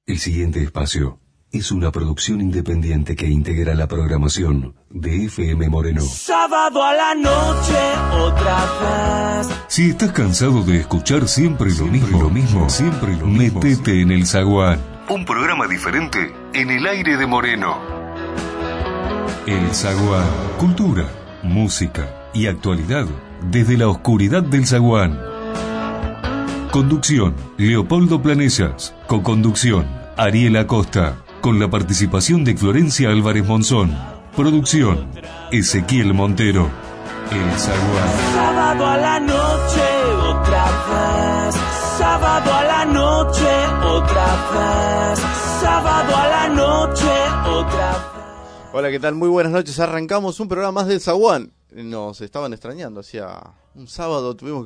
El siguiente espacio es una producción independiente que integra la programación de FM Moreno. Sábado a la noche, otra vez. Si estás cansado de escuchar siempre lo mismo, métete en El Zaguán. Un programa diferente en el aire de Moreno. El Zaguán. Cultura, música y actualidad desde la oscuridad del Zaguán. Conducción, Leopoldo Planesas. Coconducción, Ariel Acosta. Con la participación de Florencia Álvarez Monzón. Producción, Ezequiel Montero. El Zaguán. Sábado a la noche, otra vez. Sábado a la noche, otra vez. Sábado a la noche, otra vez. Hola, ¿qué tal? Muy buenas noches. Arrancamos un programa más del Zaguán. Nos estaban extrañando, hacía un sábado tuvimos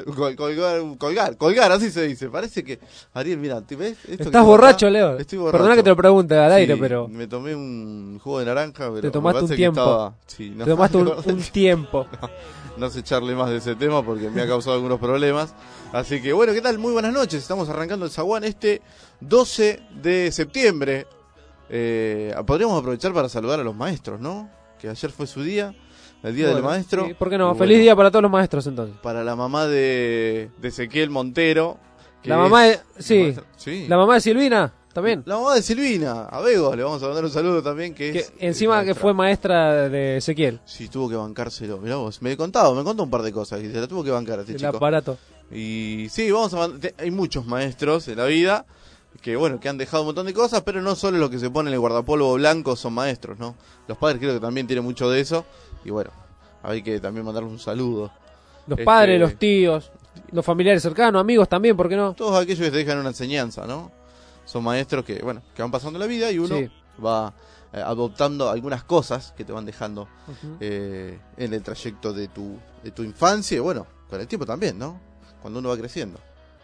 que colgar, así se dice. Parece que, Ariel, mira, ¿te ves? Estás borracho, Leo. Estoy borracho. Perdona que te lo pregunte al aire, pero... Me tomé un jugo de naranja, pero te tomaste un tiempo. Te tomaste un tiempo. No sé echarle más de ese tema porque me ha causado algunos problemas. Así que, bueno, ¿qué tal? Muy buenas noches. Estamos arrancando el Zaguán este 12 de septiembre. Podríamos aprovechar para saludar a los maestros, ¿no? Que ayer fue su día. El día del maestro. Sí, ¿por qué no? Feliz día para todos los maestros entonces. Para la mamá de Ezequiel Montero. La mamá de... Sí. La mamá de Silvina también. La mamá de Silvina. A Bego le vamos a mandar un saludo también. Que encima que fue maestra de Ezequiel. Sí, tuvo que bancárselo. Mirá vos, me contó un par de cosas. Y se la tuvo que bancar a este chico. El aparato. Y sí, hay muchos maestros en la vida que han dejado un montón de cosas, pero no solo los que se ponen el guardapolvo blanco son maestros, ¿no? Los padres creo que también tienen mucho de eso. Y bueno, hay que también mandarles un saludo. Los padres, los tíos, los familiares cercanos, amigos también, ¿por qué no? Todos aquellos que te dejan una enseñanza, ¿no? Son maestros que van pasando la vida y uno va adoptando algunas cosas que te van dejando en el trayecto de tu infancia y con el tiempo también, ¿no? Cuando uno va creciendo.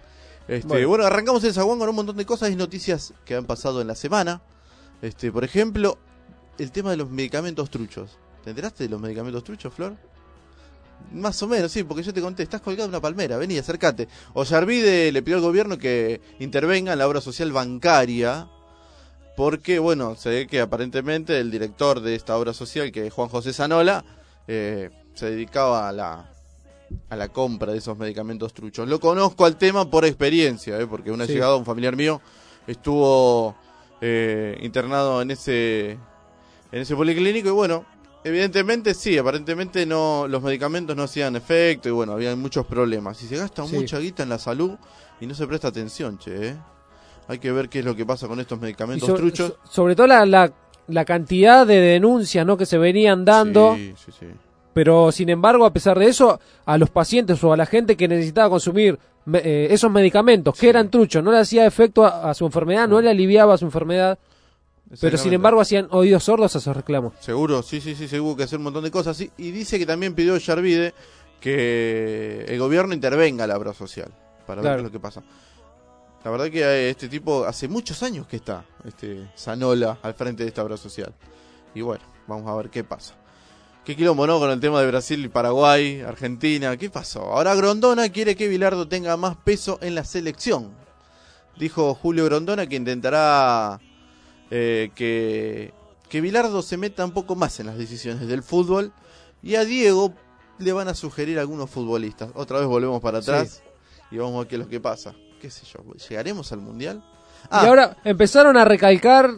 Arrancamos el Zaguán con un montón de cosas y noticias que han pasado en la semana. Por ejemplo, el tema de los medicamentos truchos. ¿Te enteraste de los medicamentos truchos, Flor? Más o menos, sí, porque yo te conté, estás colgado en una palmera, vení, acércate. Ollarvide le pidió al gobierno que intervenga en la obra social bancaria, porque, se ve que aparentemente el director de esta obra social, que es Juan José Zanola, se dedicaba a la compra de esos medicamentos truchos. Lo conozco al tema por experiencia, porque una llegada, un familiar mío estuvo internado en ese policlínico y evidentemente sí, aparentemente no, los medicamentos no hacían efecto y había muchos problemas. Y se gasta mucha guita en la salud y no se presta atención, Hay que ver qué es lo que pasa con estos medicamentos truchos. Sobre todo la cantidad de denuncias, ¿no?, que se venían dando. Sí. Pero sin embargo, a pesar de eso, a los pacientes o a la gente que necesitaba consumir esos medicamentos que eran truchos, no le hacía efecto a su enfermedad, no le aliviaba su enfermedad. Pero sin embargo hacían oídos sordos a esos reclamos. Seguro, sí, hubo que hacer un montón de cosas. Sí, y dice que también pidió Ollarvide que el gobierno intervenga a la obra social para ver qué es lo que pasa. La verdad que este tipo hace muchos años que está, Zanola, al frente de esta obra social. Y vamos a ver qué pasa. Qué quilombo, ¿no? Con el tema de Brasil, Paraguay, Argentina. ¿Qué pasó? Ahora Grondona quiere que Bilardo tenga más peso en la selección. Dijo Julio Grondona que intentará... que Bilardo se meta un poco más en las decisiones del fútbol y a Diego le van a sugerir algunos futbolistas. Otra vez volvemos para atrás y vamos a ver qué es lo que pasa. ¿Qué sé yo? ¿Llegaremos al Mundial? Y ahora empezaron a recalcar,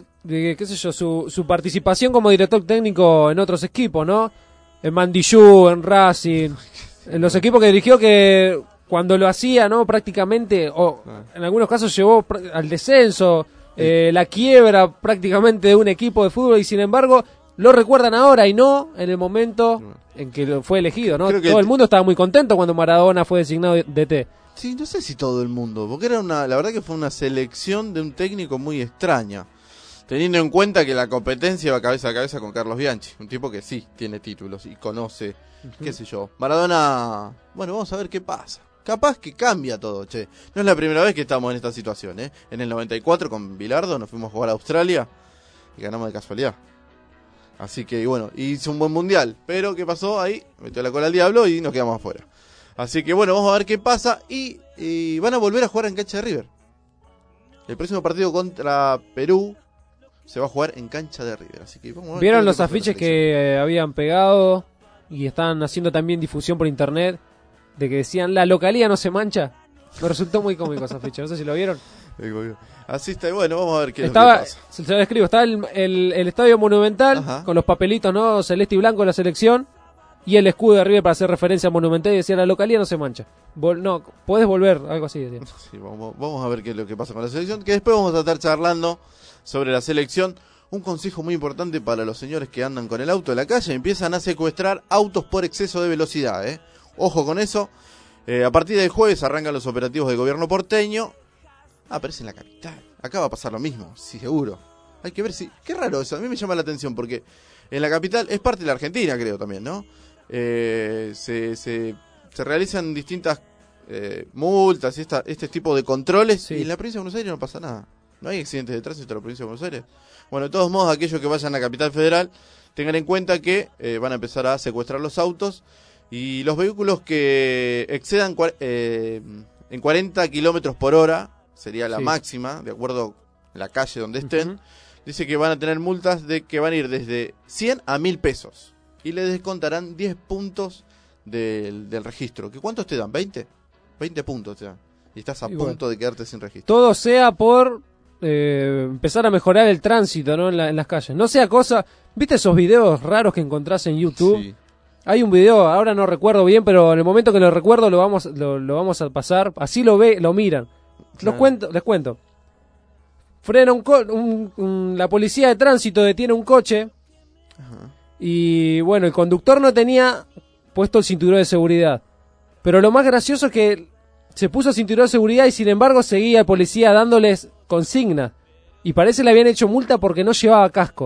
su participación como director técnico en otros equipos, ¿no? En Mandillú, en Racing, en los equipos que dirigió que cuando lo hacía, ¿no? Prácticamente, o en algunos casos llevó al descenso. La quiebra prácticamente de un equipo de fútbol y sin embargo lo recuerdan ahora y no en el momento en que fue elegido, ¿no? Todo el mundo estaba muy contento cuando Maradona fue designado DT. Sí, no sé si todo el mundo, porque la verdad que fue una selección de un técnico muy extraña, teniendo en cuenta que la competencia va cabeza a cabeza con Carlos Bianchi, un tipo que sí tiene títulos y conoce, qué sé yo. Maradona, vamos a ver qué pasa. Capaz que cambia todo, No es la primera vez que estamos en esta situación, En el 94 con Bilardo nos fuimos a jugar a Australia y ganamos de casualidad. Así que, hizo un buen mundial. Pero, ¿qué pasó? Ahí metió la cola al diablo y nos quedamos afuera. Así que, vamos a ver qué pasa. Y van a volver a jugar en cancha de River. El próximo partido contra Perú se va a jugar en cancha de River. Así que vamos a ver. ¿Vieron los afiches que habían pegado y están haciendo también difusión por internet de que decían la localía no se mancha? Me resultó muy cómico ese afiche, no sé si lo vieron. Así está, y bueno, vamos a ver qué estaba, es lo que pasa. Se lo describo, estaba el Estadio Monumental. Ajá. Con los papelitos, ¿no? Celeste y blanco de la selección y el escudo de River para hacer referencia al Monumental y decía la localía no se mancha. No, podés volver, algo así decía. Sí, vamos a ver qué es lo que pasa con la selección, que después vamos a estar charlando sobre la selección. Un consejo muy importante para los señores que andan con el auto en la calle: empiezan a secuestrar autos por exceso de velocidad, ¿eh? Ojo con eso. A partir del jueves arrancan los operativos del gobierno porteño. Aparece en la capital. Acá va a pasar lo mismo, sí, seguro. Hay que ver si... Qué raro eso, a mí me llama la atención porque en la capital es parte de la Argentina, creo también, ¿no? Se realizan distintas multas y este tipo de controles, sí. Y en la provincia de Buenos Aires no pasa nada. No hay accidentes de tránsito en la provincia de Buenos Aires. Bueno, de todos modos, aquellos que vayan a la capital federal tengan en cuenta que van a empezar a secuestrar los autos y los vehículos que excedan en 40 kilómetros por hora, sería la máxima, de acuerdo a la calle donde estén. Dice que van a tener multas de que van a ir desde 100 a 1.000 pesos y les descontarán 10 puntos del registro. ¿Que cuántos te dan? ¿20? 20 puntos te dan. Y estás a punto de quedarte sin registro. Todo sea por empezar a mejorar el tránsito, ¿no? en las calles. No sea cosa... ¿Viste esos videos raros que encontrás en YouTube? Sí. Hay un video, ahora no recuerdo bien, pero en el momento que lo recuerdo lo vamos a pasar. Así lo miran. Claro. Les cuento. Frena la policía de tránsito detiene un coche. Ajá. Y bueno, el conductor no tenía puesto el cinturón de seguridad. Pero lo más gracioso es que se puso el cinturón de seguridad y sin embargo seguía el policía dándoles consigna. Y parece que le habían hecho multa porque no llevaba casco.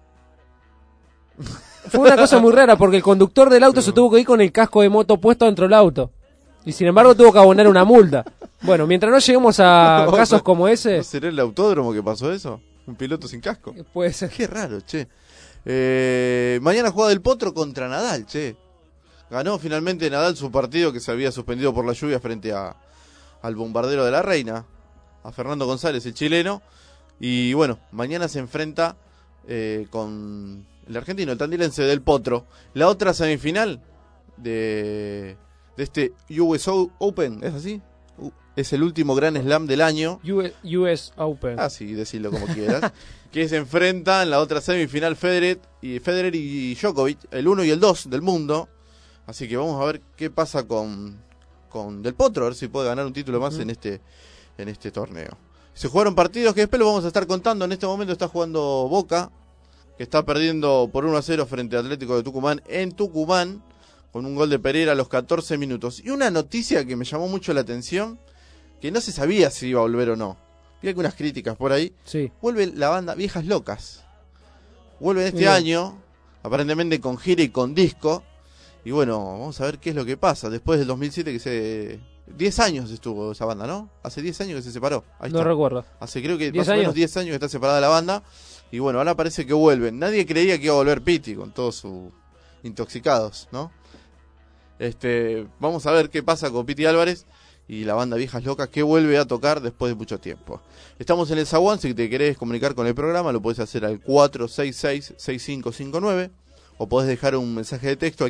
Fue una cosa muy rara porque el conductor del auto se tuvo que ir con el casco de moto puesto dentro del auto. Y sin embargo tuvo que abonar una multa. Bueno, mientras no lleguemos a casos como ese... ¿No será el autódromo que pasó eso? ¿Un piloto sin casco? Puede ser. Qué raro, che. Mañana juega Del Potro contra Nadal, che. Ganó finalmente Nadal su partido que se había suspendido por la lluvia frente al bombardero de la Reina, a Fernando González, el chileno. Y bueno, mañana se enfrenta con el argentino, el tandilense Del Potro. La otra semifinal de este US Open, ¿es así? Es el último Grand Slam del año. US Open. Así, decirlo como quieras. Que se enfrenta en la otra semifinal Federer y Djokovic, el 1 y el 2 del mundo. Así que vamos a ver qué pasa con Del Potro, a ver si puede ganar un título más en este torneo. Se jugaron partidos que después lo vamos a estar contando. En este momento está jugando Boca, que está perdiendo por 1-0 frente a Atlético de Tucumán en Tucumán, con un gol de Pereira a los 14 minutos. Y una noticia que me llamó mucho la atención, que no se sabía si iba a volver o no. Vi algunas críticas por ahí. Sí. Vuelve la banda Viejas Locas. Vuelve este año, aparentemente con gira y con disco. Y bueno, vamos a ver qué es lo que pasa. Después del 2007 que 10 años estuvo esa banda, ¿no? Hace 10 años que se separó. Ahí no está. Recuerdo. Hace creo que más o menos 10 años que está separada la banda. Y bueno, ahora parece que vuelven. Nadie creía que iba a volver Piti con todos sus intoxicados, ¿no? Vamos a ver qué pasa con Piti Álvarez y la banda Viejas Locas, que vuelve a tocar después de mucho tiempo. Estamos en el Zaguán. Si te querés comunicar con el programa, lo podés hacer al 466-6559 o podés dejar un mensaje de texto al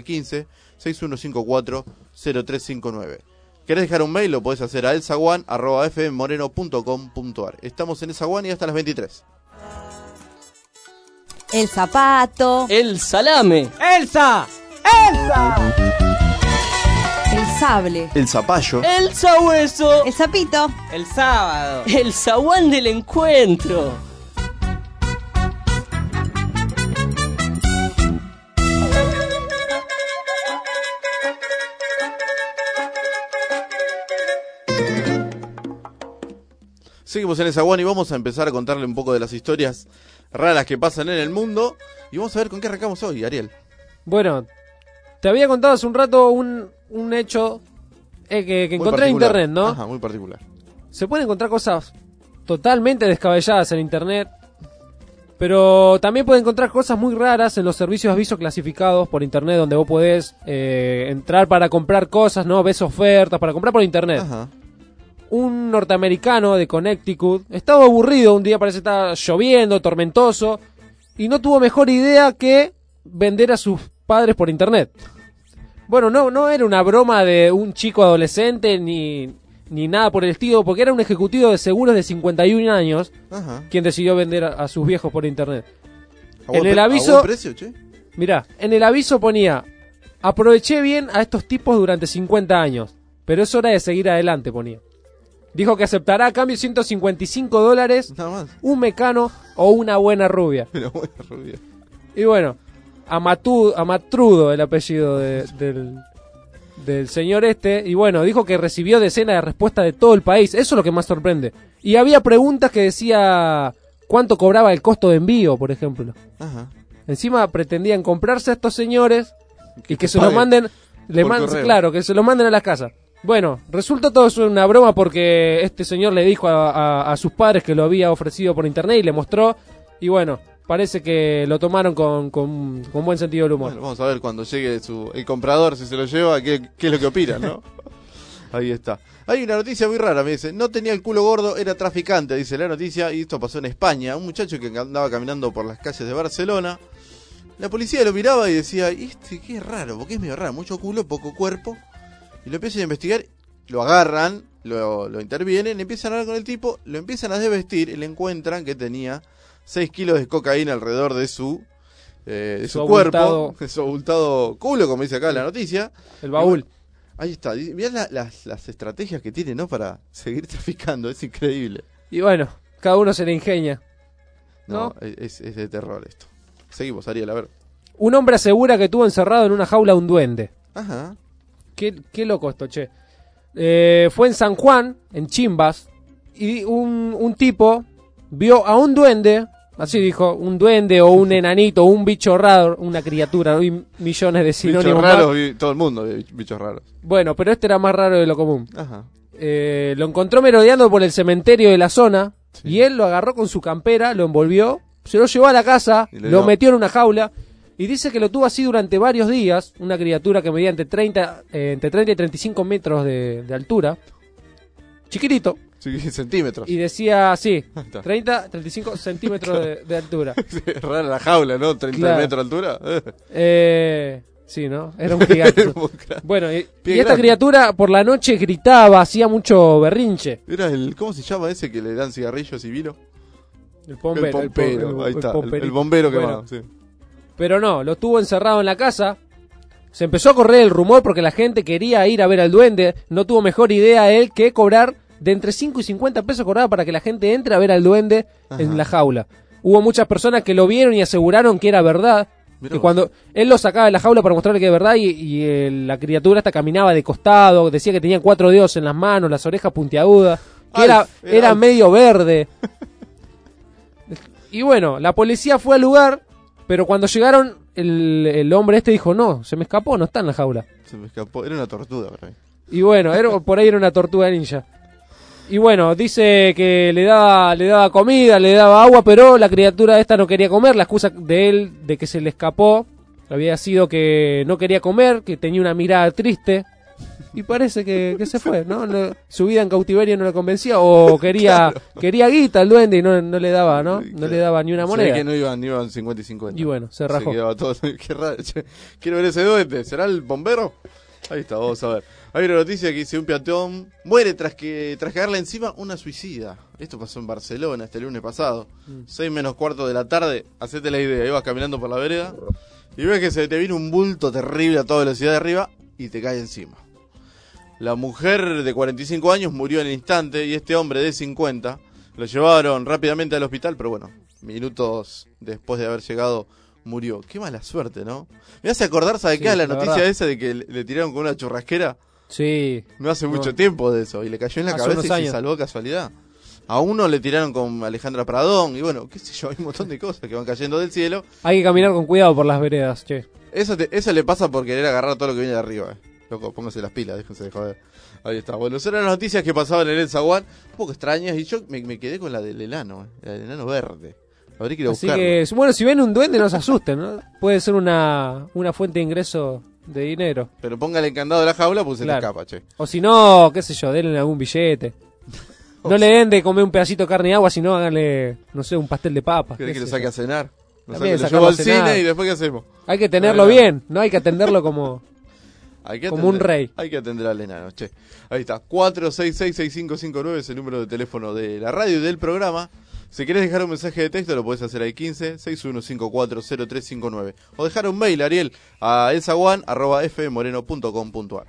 15-6154-0359. ¿Querés dejar un mail? Lo podés hacer a elzaguán@fmmoreno.com.ar. Estamos en el Zaguán y hasta las 23. El zapato. El salame. ¡Elsa! El sable. El zapallo. El sabueso. El sapito. El sábado. El zaguán del encuentro. Seguimos en el Zaguán y vamos a empezar a contarle un poco de las historias raras que pasan en el mundo. Y vamos a ver con qué arrancamos hoy, Ariel. Bueno, te había contado hace un rato un hecho que encontré en internet, ¿no? Ajá, muy particular. Se pueden encontrar cosas totalmente descabelladas en internet, pero también pueden encontrar cosas muy raras en los servicios de avisos clasificados por internet, donde vos podés entrar para comprar cosas, ¿no? Ves ofertas para comprar por internet. Ajá. un norteamericano de Connecticut estaba aburrido, un día parece que estaba lloviendo, tormentoso, y no tuvo mejor idea que vender a sus padres por internet. Bueno, no era una broma de un chico adolescente ni nada por el estilo, porque era un ejecutivo de seguros de 51 años quien decidió vender a sus viejos por internet. En el aviso, ¿a buen precio, che? Mirá, en el aviso ponía: aproveché bien a estos tipos durante 50 años, pero es hora de seguir adelante, ponía. Dijo que aceptará a cambio $155, Nada más. un mecano o una buena rubia. Una buena rubia. Y bueno, Amatrudo el apellido del señor este. Y bueno, dijo que recibió decenas de respuestas de todo el país. Eso es lo que más sorprende. Y había preguntas que decía cuánto cobraba el costo de envío, por ejemplo. Ajá. Encima pretendían comprarse a estos señores y que se lo paguen manden, correo. claro, que se lo manden a las casas. Bueno, resulta todo eso una broma porque este señor le dijo a sus padres que lo había ofrecido por internet y le mostró. Y bueno, parece que lo tomaron con buen sentido del humor. Bueno, vamos a ver cuando llegue el comprador, si se lo lleva, qué es lo que opinan, ¿no? Ahí está. Hay una noticia muy rara, me dice. No tenía el culo gordo, era traficante, dice la noticia. Y esto pasó en España. Un muchacho que andaba caminando por las calles de Barcelona. La policía lo miraba y decía, qué raro, porque es medio raro, mucho culo, poco cuerpo. Y lo empiezan a investigar, lo agarran, lo intervienen, empiezan a hablar con el tipo, lo empiezan a desvestir y le encuentran que tenía 6 kilos de cocaína alrededor de su cuerpo, de su abultado culo, como dice acá la noticia. El baúl. Bueno, ahí está, mirá las estrategias que tiene, ¿no? Para seguir traficando, es increíble. Y bueno, cada uno se le ingenia, ¿no? Es de terror esto. Seguimos, Ariel, a ver. Un hombre asegura que tuvo encerrado en una jaula a un duende. Ajá. Qué loco esto, che. Fue en San Juan, en Chimbas, y un tipo vio a un duende, así dijo, un duende o un enanito, o un bicho raro, una criatura, hay millones de sinónimos. Bichos raros, todo el mundo ve bichos raros. Bueno, pero este era más raro de lo común. Ajá. Lo encontró merodeando por el cementerio de la zona, y él lo agarró con su campera, lo envolvió, se lo llevó a la casa, lo metió en una jaula. Y dice que lo tuvo así durante varios días, una criatura que medía entre 30 y 35 metros de altura, chiquitito. Sí, centímetros. Y decía, sí, 30, 35 centímetros de altura. Es rara la jaula, ¿no? 30 Claro. metros de altura. Sí, ¿no? Era un gigante. Bueno, y esta grande. criatura por la noche gritaba, hacía mucho berrinche. Era ¿cómo se llama ese que le dan cigarrillos y vino? El bombero. El pompero, ahí está. El pomperito. bombero que Bueno, va, sí. pero no, lo tuvo encerrado en la casa. Se empezó a correr el rumor porque la gente quería ir a ver al duende. No tuvo mejor idea él que cobrar de entre 5 y 50 pesos cobraba para que la gente entre a ver al duende en la jaula. Hubo muchas personas que lo vieron y aseguraron que era verdad. Mirá Que vos. cuando él lo sacaba de la jaula para mostrarle que es verdad y la criatura hasta caminaba de costado, decía que tenía 4 dedos en las manos, las orejas puntiagudas, que era Alf. medio verde. Y bueno, la policía fue al lugar, pero cuando llegaron el hombre este dijo, no, se me escapó, no está en la jaula. Se me escapó. Era una tortuga para mí. Y bueno, por ahí era una tortuga ninja. Y bueno, dice que le daba comida, le daba agua, pero la criatura esta no quería comer. La excusa de él de que se le escapó había sido que no quería comer, que tenía una mirada triste. Y parece que se fue, ¿no? Su vida en cautiverio no le convencía, o quería guita el duende y no le daba, ¿no? No le daba ni una Se ve moneda. que no iban 50 y 50. Y bueno, se rajó. quedaba todo. Qué raro. Che, quiero ver ese duende. ¿Será el bombero? Ahí está, vamos a ver. Hay una noticia que dice: un peatón muere tras caerle encima una suicida. Esto pasó en Barcelona este lunes pasado. 6 menos cuarto de la tarde. Hacete la idea. Ibas caminando por la vereda y ves que se te viene un bulto terrible a toda velocidad de arriba y te cae encima. La mujer de 45 años murió en el instante y este hombre de 50 lo llevaron rápidamente al hospital, pero bueno, minutos después de haber llegado murió. Qué mala suerte, ¿no? Me hace acordar, ¿sabe qué? La noticia verdad. esa de que le tiraron con una churrasquera. Sí. No hace mucho tiempo de eso. Y le cayó en la Hace cabeza unos y se años. salvó de casualidad. A uno le tiraron con Alejandra Pradón. Y bueno, qué sé yo, hay un montón de cosas que van cayendo del cielo. Hay que caminar con cuidado por las veredas, che. Eso le pasa por querer agarrar todo lo que viene de arriba. Loco, pónganse las pilas, déjense de joder. Ahí está. Bueno, esas eran las noticias que pasaban en el zaguán. Un poco extrañas. Y yo me quedé con la del enano. La del enano verde. Habría que ir a Así buscarlo. que, bueno, si ven un duende no se asusten, ¿no? Puede ser una fuente de ingreso de dinero. Pero póngale el candado de la jaula, pues se Claro. te escapa, che. O si no, qué sé yo, denle algún billete. No le den de comer un pedacito de carne y agua, sino háganle, no sé, un pastel de papas. ¿Querés que lo saque a cenar? Lo También llevo al sacarlo a cenar. cine y después ¿qué hacemos? Hay que tenerlo bien, no hay que atenderlo como un rey. Hay que atender al enano, che. Ahí está, 466-6559 es el número de teléfono de la radio y del programa. Si querés dejar un mensaje de texto lo podés hacer ahí 15-6154-0359. O dejar un mail, Ariel, a elsaguan@fmmoreno.com.ar.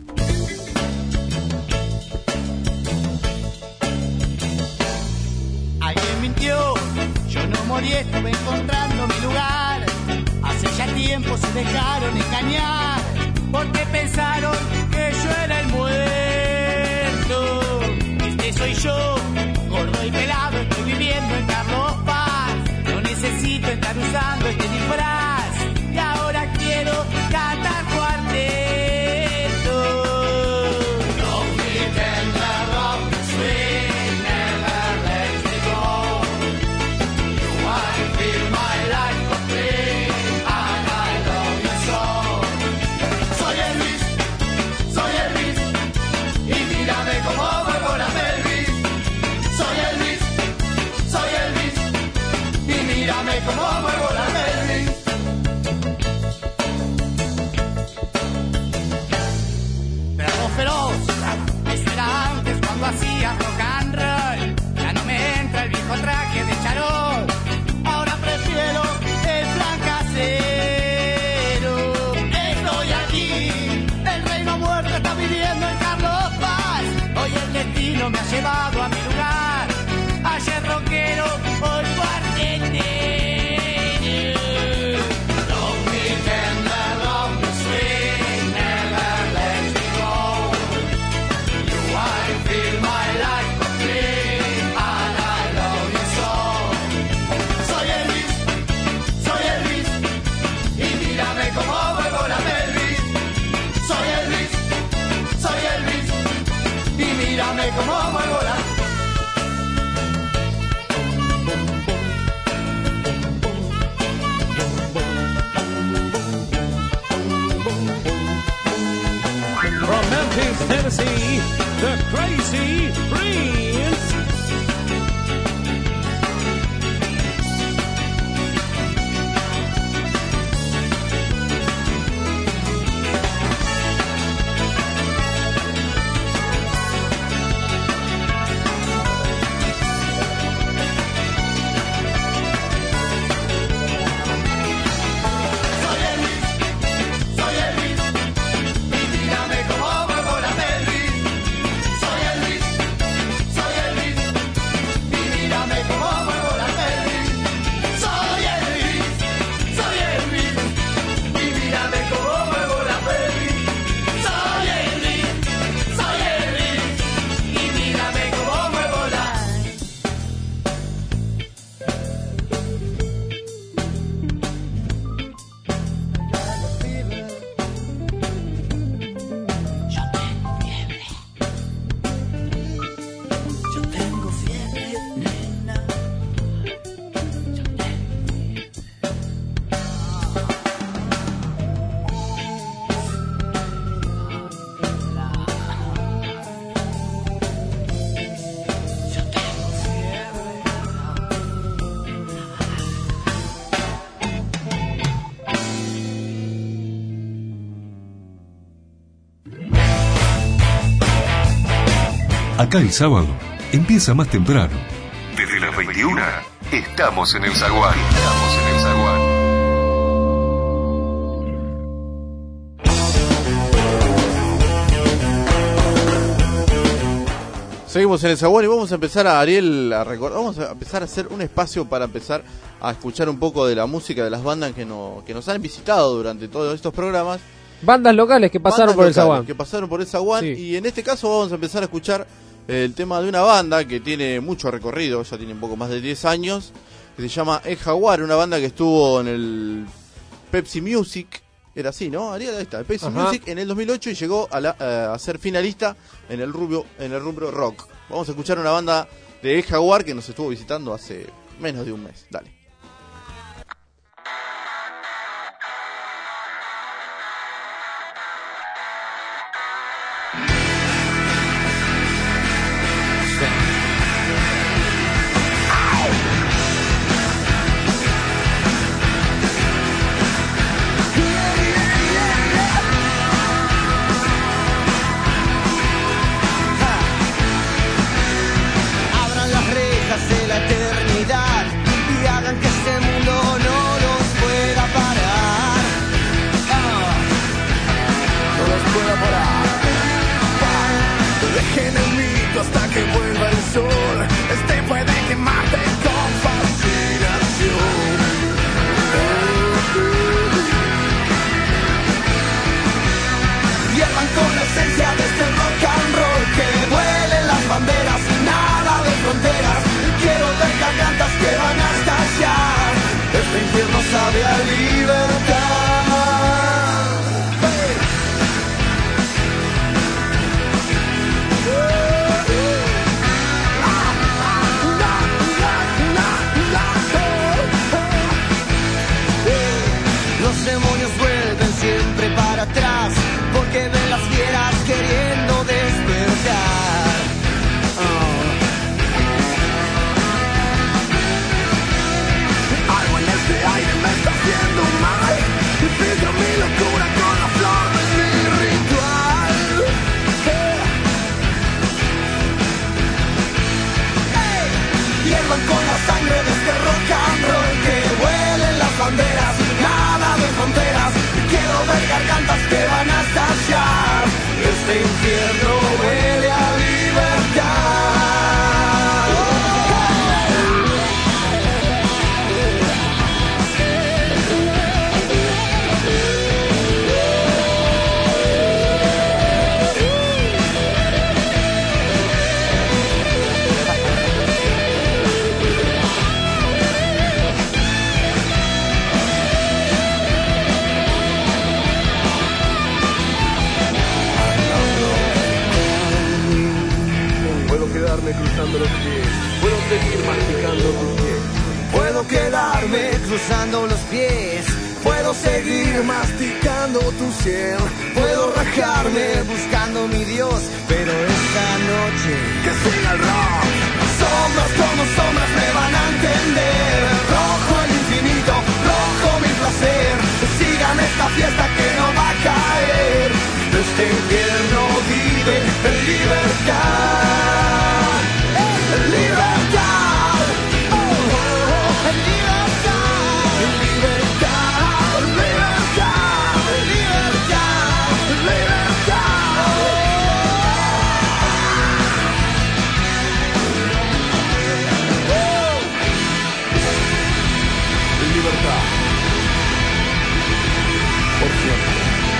Alguien mintió, yo no morí, estuve encontrando mi lugar. Hace ya tiempo se dejaron engañar, porque pensaron que yo era el muerto. Este soy yo, gordo y pelado, estoy viviendo en Carlos Paz. No necesito estar usando este disfraz, y ahora quiero cantar cuarteto. Rock me tender, rock me sweet, never let me go. You want to feel my life complete, and I love you so. Soy Elvis, y mírame como muevo la pelvis. Soy Elvis, y mírame como muevo la pelvis. Perro feroz, eso era antes cuando hacía rock and roll. Ya no me entra el viejo traje de charol. Ahora prefiero el plan casero. Estoy aquí, el rey no muerto está viviendo en Carlos Paz. Hoy el destino me ha llevado a mi lugar. Ayer rockero, hoy cuartetero. Love me tender, love me sweet, never let me go. You want to feel my life complete, and I love you so. Soy Elvis, y mírame como muevo la pelvis. Soy Elvis, y mírame como muevo la From Memphis, Tennessee, the Crazy Prince. Soy Elvis, y mírame como muevo la pelvis. Soy Elvis, y mírame como muevo la pelvis. Soy Elvis, y mírame como muevo la pelvis. Soy Elvis, y mírame como muevo la Yo tengo fiebre, nena. Acá el sábado empieza más temprano. Desde las 21 estamos en el Zaguán. Seguimos en el Zaguán y vamos a empezar a Ariel a recordar, vamos a empezar a hacer un espacio para empezar a escuchar un poco de la música de las bandas que nos han visitado durante todos estos programas. Bandas locales que pasaron por el Zaguán. Que pasaron por el Zaguán, Sí. y en este caso vamos a empezar a escuchar el tema de una banda que tiene mucho recorrido, ya tiene un poco más de 10 años, que se llama El Jaguar, una banda que estuvo en el Pepsi Music, era así, ¿no? Ariel, ahí está, el Pepsi Ajá. Music en el 2008 y llegó a ser finalista en el rubro rock. Vamos a escuchar una banda de El Jaguar que nos estuvo visitando hace menos de un mes. Dale. la sangre de este rock and roll. Que vuelen las banderas, nada de fronteras. Quiero ver gargantas que van a estallar. Este infierno huele a libertad. Cruzando los pies, puedo seguir masticando tus pies. Puedo quedarme cruzando los pies, puedo seguir masticando tu ciel, puedo rajarme buscando mi Dios, pero esta noche que siga el rock. Sombras como sombras me van a entender. Rojo el infinito, rojo mi placer. Sigan esta fiesta que no va a caer. Este invierno vive en libertad. Libertad, oh, oh, libertad, libertad, libertad, libertad, libertad. Libertad, por siempre.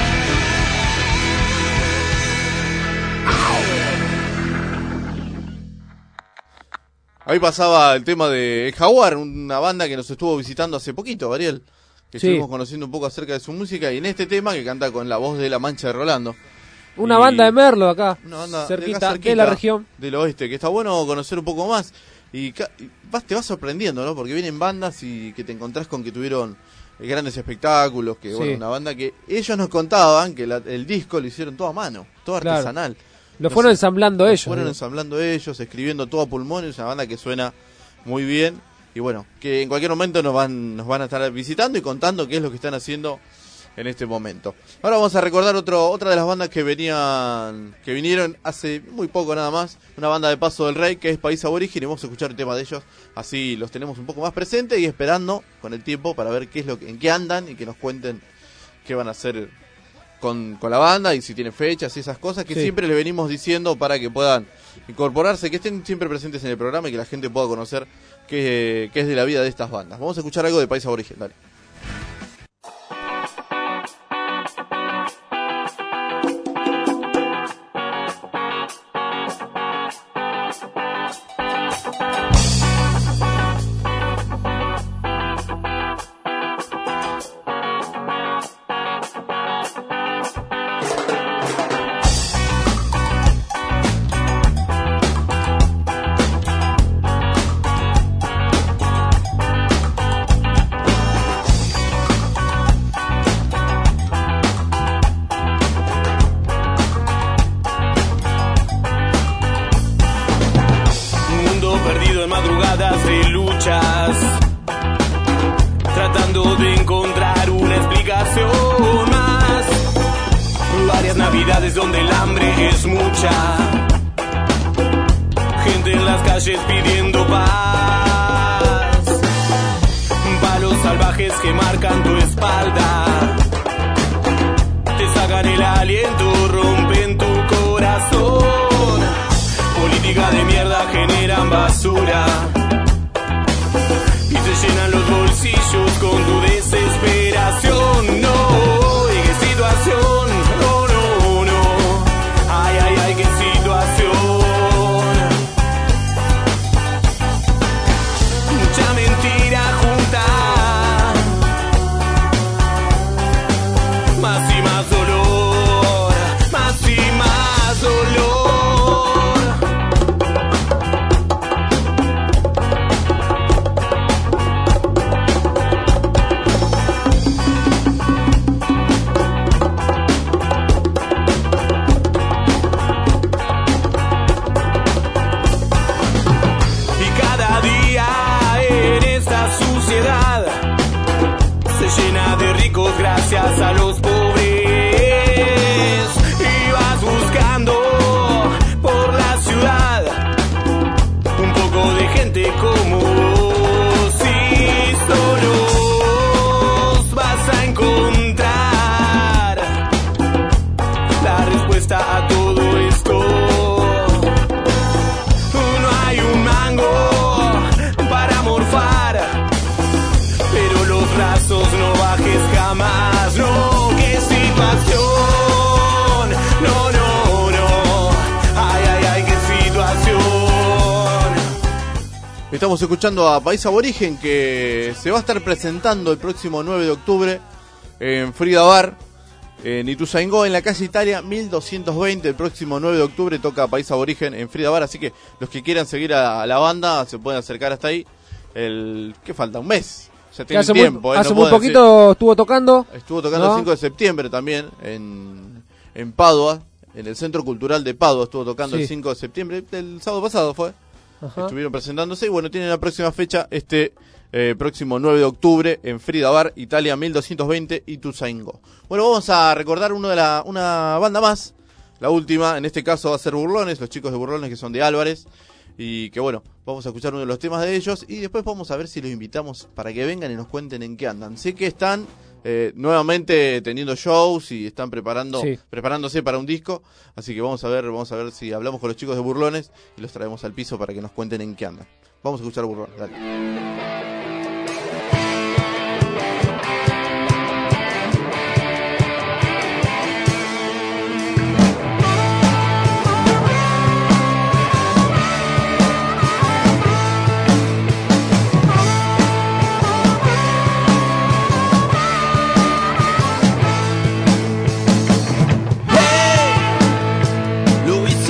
Ahí pasaba el tema de El Jaguar, una banda que nos estuvo visitando hace poquito, Ariel, que Sí. estuvimos conociendo un poco acerca de su música, y en este tema que canta con la voz de La Mancha de Rolando. Una Y banda de Merlo acá, una banda cerquita, acá de la región. del oeste, que está bueno conocer un poco más. Y te vas sorprendiendo, ¿no? Porque vienen bandas y que te encontrás con que tuvieron grandes espectáculos, que Sí. bueno, una banda que ellos nos contaban que el disco lo hicieron todo a mano, todo Claro. artesanal. Lo fueron ensamblando ellos. Fueron ensamblando ellos, escribiendo todo a pulmón. Es una banda que suena muy bien. Y bueno, que en cualquier momento nos van a estar visitando y contando qué es lo que están haciendo en este momento. Ahora vamos a recordar otra de las bandas que vinieron hace muy poco nada más. Una banda de Paso del Rey, que es País Aborigen. Y vamos a escuchar el tema de ellos. Así los tenemos un poco más presentes y esperando con el tiempo para ver en qué andan y que nos cuenten qué van a hacer con la banda y si tiene fechas y esas cosas que Sí. siempre les venimos diciendo para que puedan incorporarse, que estén siempre presentes en el programa y que la gente pueda conocer qué es de la vida de estas bandas. Vamos a escuchar algo de País Aborigen, dale. tratando de encontrar una explicación más. Varias navidades donde el hambre es mucha, gente en las calles pidiendo paz, palos salvajes que marcan tu espalda, te sacan el aliento, rompen tu corazón. Política de mierda generan basura y te llenan los bolsillos con tu desesperación. No, y qué situación, no, no, no. Ay, ay, ay, qué situación. Mucha mentira junta, más y más dolor, más y más dolor. estamos escuchando a País Aborigen, que se va a estar presentando el próximo 9 de octubre en Frida Bar, en Ituzaingó, en la calle Italia 1220. El próximo 9 de octubre toca País Aborigen en Frida Bar, así que los que quieran seguir a la banda se pueden acercar hasta ahí. ¿Qué falta? Un mes. Ya tiene tiempo. Hace muy poquito estuvo tocando. Estuvo tocando el 5 de septiembre también en Padua, en el Centro Cultural de Padua. Estuvo tocando el 5 de septiembre, el sábado pasado fue. Ajá. Estuvieron presentándose y bueno, tienen la próxima fecha próximo 9 de octubre en Frida Bar, Italia 1220, Ituzaingó. Bueno, vamos a recordar una banda más, la última, en este caso va a ser Burlones, los chicos de Burlones, que son de Álvarez, y que bueno, vamos a escuchar uno de los temas de ellos y después vamos a ver si los invitamos para que vengan y nos cuenten en qué andan. Sé que están nuevamente teniendo shows y están preparándose para un disco, así que vamos a ver si hablamos con los chicos de Burlones y los traemos al piso para que nos cuenten en qué andan. Vamos a escuchar Burlones, dale.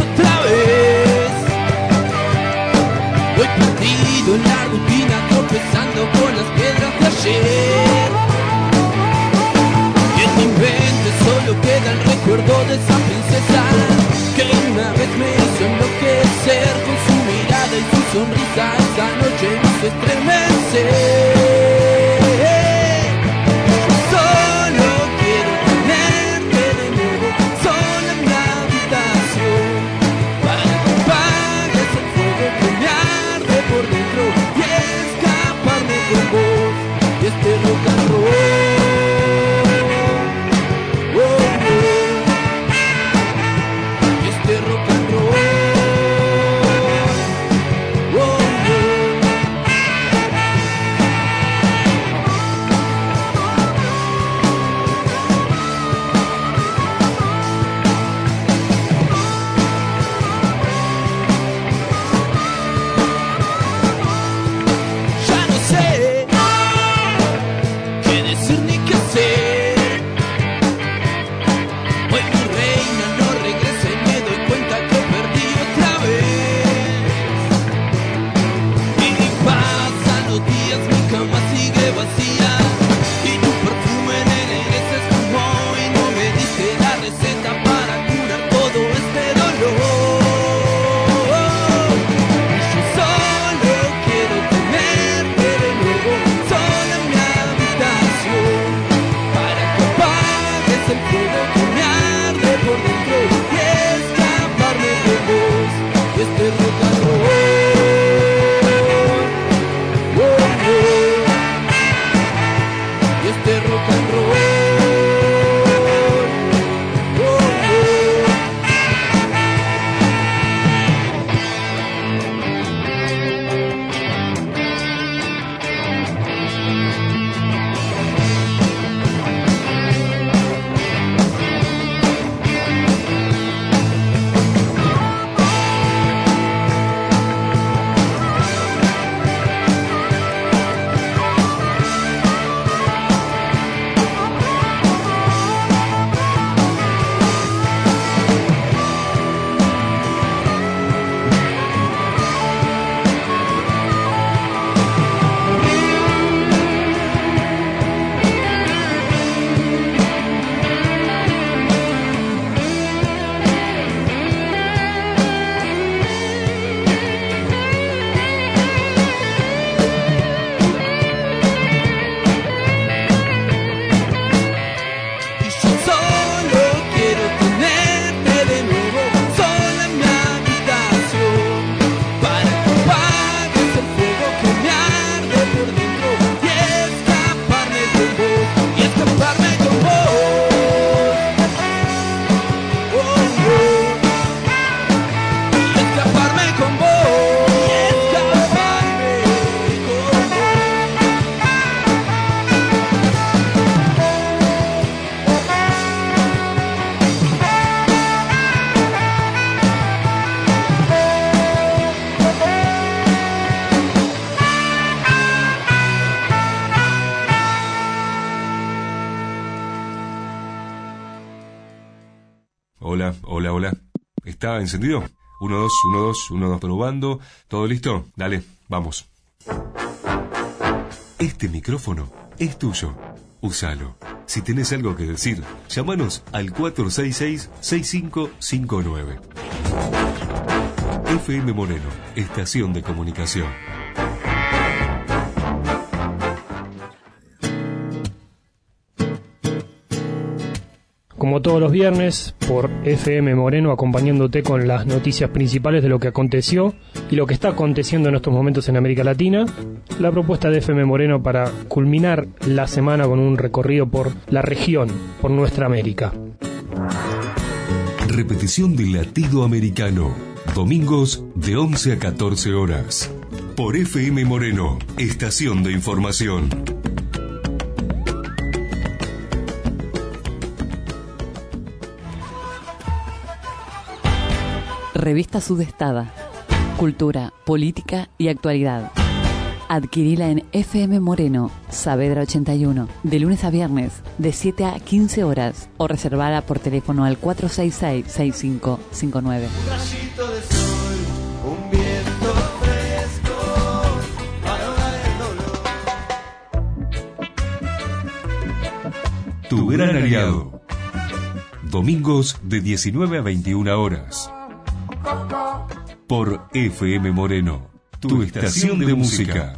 En la rutina tropecé. Hola. ¿Está encendido? 1, 2, 1, 2, 1, 2, probando. ¿Todo listo? Dale, vamos. Este micrófono es tuyo. Úsalo. Si tenés algo que decir, llámanos al 466-6559. FM Moreno, estación de comunicación. Como todos los viernes, por FM Moreno, acompañándote con las noticias principales de lo que aconteció y lo que está aconteciendo en estos momentos en América Latina. La propuesta de FM Moreno para culminar la semana con un recorrido por la región, por nuestra América. Repetición del latido americano. Domingos de 11 a 14 horas. Por FM Moreno, estación de información. Revista Sudestada. Cultura, política y actualidad. Adquirila en FM Moreno, Saavedra 81, de lunes a viernes, de 7 a 15 horas, o reservada por teléfono al 466-6559. Un rayito de sol, un viento fresco, aroma del dolor. Tu gran aliado. Domingos de 19 a 21 horas. Por FM Moreno, tu estación de música.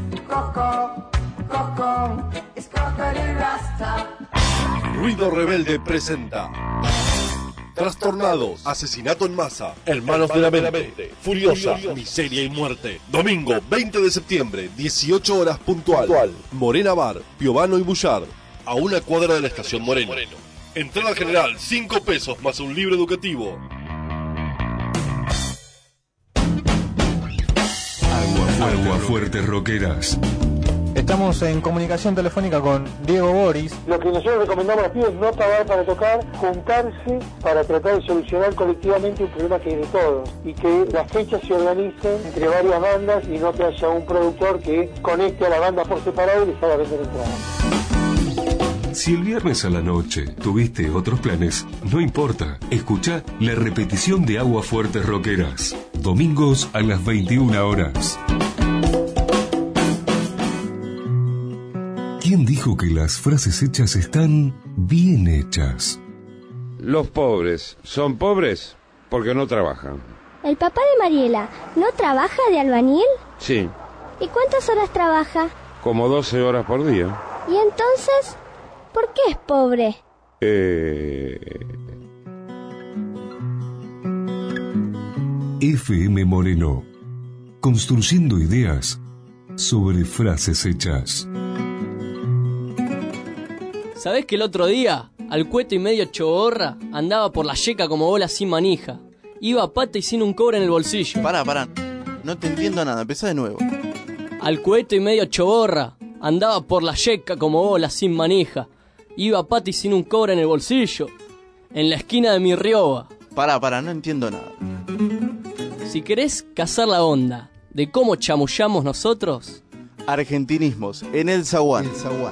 Ruido Rebelde presenta Trastornados, asesinato en masa, hermanos de la mente, Furiosa, miseria y muerte. Domingo 20 de septiembre, 18 horas puntual. Morena Bar, Piovano y Bullard, a una cuadra de la estación Moreno. Entrada general, 5 pesos más un libro educativo. Aguafuertes Rockeras. Estamos en comunicación telefónica con Diego Boris. Lo que nosotros recomendamos a los pibes es no pagar para tocar, juntarse para tratar de solucionar colectivamente un problema que es de todos, y que las fechas se organicen entre varias bandas y no que haya un productor que conecte a la banda por separado y les haga vender entradas. Si el viernes a la noche tuviste otros planes, no importa. Escuchá la repetición de Aguafuertes Rockeras. Domingos a las 21 horas. ¿Quién dijo que las frases hechas están bien hechas? Los pobres son pobres porque no trabajan. ¿El papá de Mariela no trabaja de albañil? Sí. ¿Y cuántas horas trabaja? Como 12 horas por día. ¿Y entonces por qué es pobre? FM Moreno. Construyendo ideas sobre frases hechas. ¿Sabés que el otro día, al cueto y medio choborra, andaba por la yeca como bola sin manija? Iba a pata y sin un cobre en el bolsillo. Pará. No te entiendo nada. Empezá de nuevo. Al cueto y medio choborra, andaba por la yeca como bola sin manija. Iba a pata y sin un cobre en el bolsillo. En la esquina de mi Rioba. Pará, no entiendo nada. Si querés cazar la onda de cómo chamullamos nosotros... Argentinismos en el Zaguán.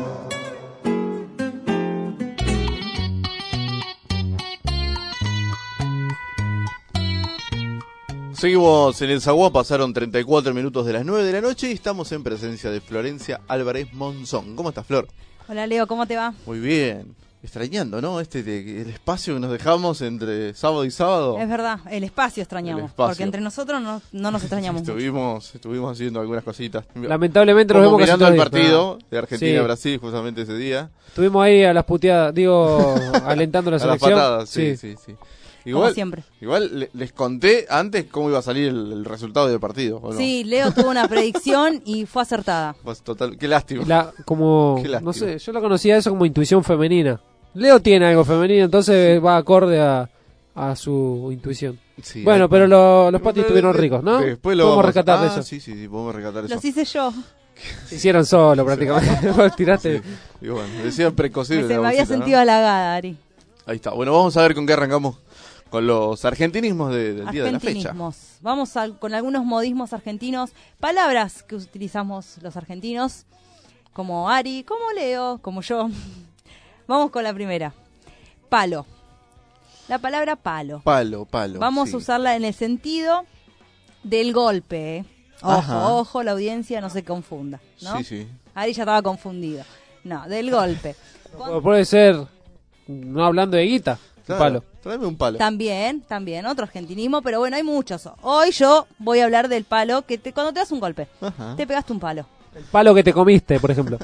Seguimos en el Zaguán, pasaron 34 minutos de las 9 de la noche y estamos en presencia de Florencia Álvarez Monzón. ¿Cómo estás, Flor? Hola, Leo, ¿cómo te va? Muy bien. Extrañando, ¿no? El espacio que nos dejamos entre sábado y sábado. Es verdad, el espacio extrañamos, porque entre nosotros no nos extrañamos Estuvimos haciendo algunas cositas. Lamentablemente nos vemos mirando casi el todos días, partido de Argentina-Brasil justamente ese día. Estuvimos ahí a las puteadas, alentando la selección. A las patadas, sí. Igual, como siempre. Igual les conté antes cómo iba a salir el resultado del partido, ¿o no? Sí, Leo tuvo una predicción y fue acertada. Pues total, qué lástima. Qué lástima. No sé, yo lo conocía eso como intuición femenina. Leo tiene algo femenino, entonces va acorde a su intuición. Sí, bueno, pero los patis estuvieron ricos, ¿no? Después lo podemos rescatar de eso. Sí, podemos rescatar eso. Los hice yo. Se hicieron solo prácticamente. Tiraste. Sí. Y bueno, decían precocido. Me había sentido halagada, Ari. Ahí está. Bueno, vamos a ver con qué arrancamos. Con los argentinismos del día de la fecha. Vamos con algunos modismos argentinos, palabras que utilizamos los argentinos, como Ari, como Leo, como yo. Vamos con la primera. Palo. La palabra palo. Palo. Vamos sí. a usarla en el sentido del golpe. Ajá. Ojo, la audiencia no se confunda, ¿no? Sí. Ari ya estaba confundido. No, del golpe. Puede ser, no hablando de guita, Claro, palo. Tráeme un palo. También, otro argentinismo, pero bueno, hay muchos. Hoy yo voy a hablar del palo cuando te das un golpe. Ajá. Te pegaste un palo. El palo que te comiste, por ejemplo.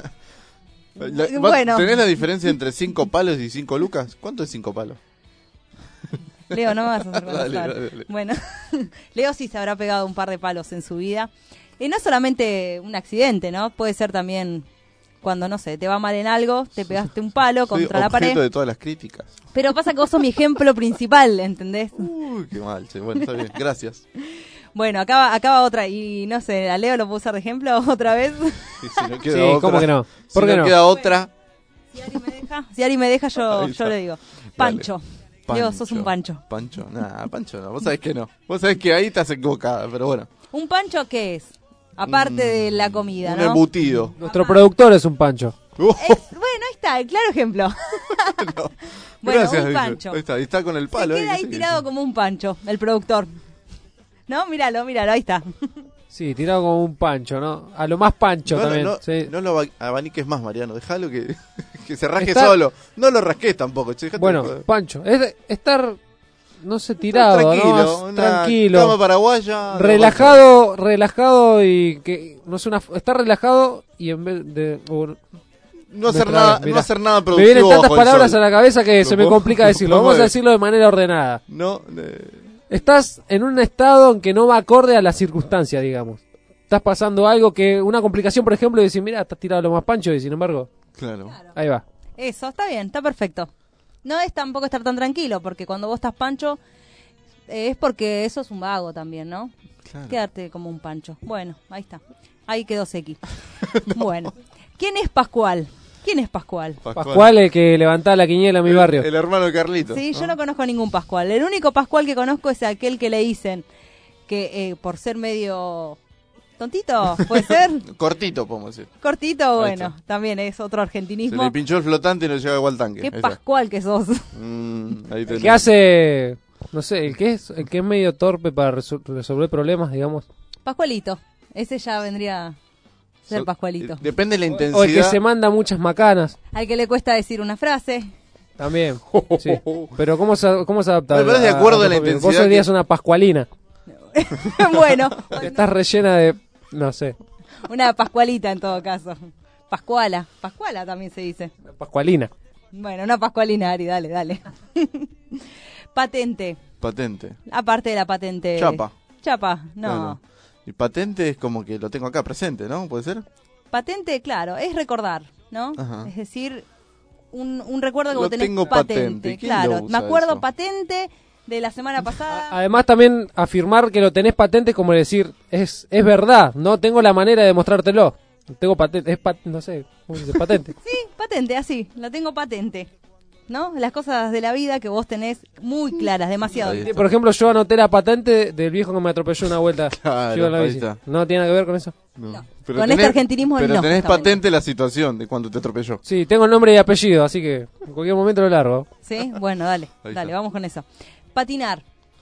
Bueno. ¿Tenés la diferencia entre 5 palos y 5 lucas? ¿Cuánto es 5 palos? Leo, no me vas a hacer conocer. Dale. Bueno, Leo sí se habrá pegado un par de palos en su vida. Y no es solamente un accidente, ¿no? Puede ser también cuando, no sé, te va mal en algo, te pegaste un palo Soy contra la pared. objeto de todas las críticas. Pero pasa que vos sos mi ejemplo principal, ¿entendés? Uy, qué mal. Che. Bueno, está bien. Gracias. Bueno, acaba otra. Y no sé, ¿a Leo lo puedo usar de ejemplo otra vez? Y si no queda Sí, otra, ¿cómo que no? Si ¿Por qué no? queda otra... Si Ari me deja, yo Ahí está. le digo. Pancho. Dale. Leo, sos un pancho. Pancho, Pancho no. Vos sabés que no. Vos sabés que ahí estás equivocada, pero bueno. ¿Un pancho qué es? Aparte de la comida, Un ¿no? embutido. Nuestro productor es un pancho. Bueno, ahí está, el claro ejemplo. Bueno, Gracias, un dice. pancho. Ahí está, y está con el palo. Se queda ahí tirado como un pancho, el productor. ¿No? Míralo, ahí está. Sí, tirado como un pancho, ¿no? A lo más pancho también. Sí. No lo abaniques más, Mariano. Dejalo que se rasque Está- solo. No lo rasques tampoco, che. Dejate Bueno, de joder. pancho. Es de estar, no sé, tirado, tranquilo, ¿no? una Tranquilo. cama paraguaya. Relajado y que no sé, estar relajado y en vez de No hacer otra nada, vez, mirá. no hacer nada Me productivo. vienen tantas bajo el palabras sol. a la cabeza que ¿Lo se me puedo- complica decirlo. lo Vamos a puedo decirlo de manera ordenada. No, Estás en un estado en que no va acorde a la circunstancia, digamos. Estás pasando algo que, una complicación, por ejemplo, y decir, mira, estás tirado a lo más pancho, y sin embargo, claro. ahí va. Eso, está bien, está perfecto. No es tampoco estar tan tranquilo, porque cuando vos estás pancho, es porque eso es un vago también, ¿no? Claro. Quedarte como un pancho. Bueno, ahí está. Ahí quedó Sequi. Bueno. ¿Quién es Pascual? Pascual, el que levantaba la quiniela en mi barrio. El hermano de Carlito. Sí, yo no conozco ningún Pascual. El único Pascual que conozco es aquel que le dicen que por ser medio tontito, ¿puede ser? Cortito, podemos decir. Cortito, Ahí bueno, está. también es otro Se argentinismo. le pinchó el flotante y no llegaba al tanque. Qué Ahí está. Pascual que sos. Ahí El tenés. que hace, no sé, el que es medio torpe para resolver problemas, digamos. Pascualito. Ese ya vendría a ser Pascualito. Depende de la intensidad. O el que se manda muchas macanas. Al que le cuesta decir una frase. También, sí. Pero ¿cómo se adapta? Me parece de acuerdo a la Vos intensidad serías que- una pascualina. Bueno, Estás rellena de, no sé, una Pascualita en todo caso. Pascuala también se dice. pascualina. Bueno, una Pascualina, Ari, dale. Patente. Aparte de la patente. Chapa, no. Claro. Y patente es como que lo tengo acá presente, ¿no? ¿Puede ser? Patente, claro, es recordar, ¿no? Ajá. Es decir, un recuerdo que Lo vos tenés tengo patente. patente. ¿Quién Claro, lo usa me acuerdo eso? patente de la semana pasada. Además también afirmar que lo tenés patente es como decir, es verdad, no tengo la manera de demostrártelo. Tengo patente, no sé, ¿cómo se dice? Patente. Sí, patente, así, la tengo patente. ¿No? Las cosas de la vida que vos tenés muy claras, demasiado. Sí, por ejemplo, yo anoté la patente del viejo que me atropelló una vuelta. Claro, Yo en la ahí bici. está. ¿No tiene nada que ver con eso? No. Con este argentinismo pero no, tenés está bueno. patente la situación de cuando te atropelló. Sí, tengo el nombre y apellido, así que en cualquier momento lo largo. ¿Sí? Bueno, dale, Ahí dale, está. vamos con eso. Patinar,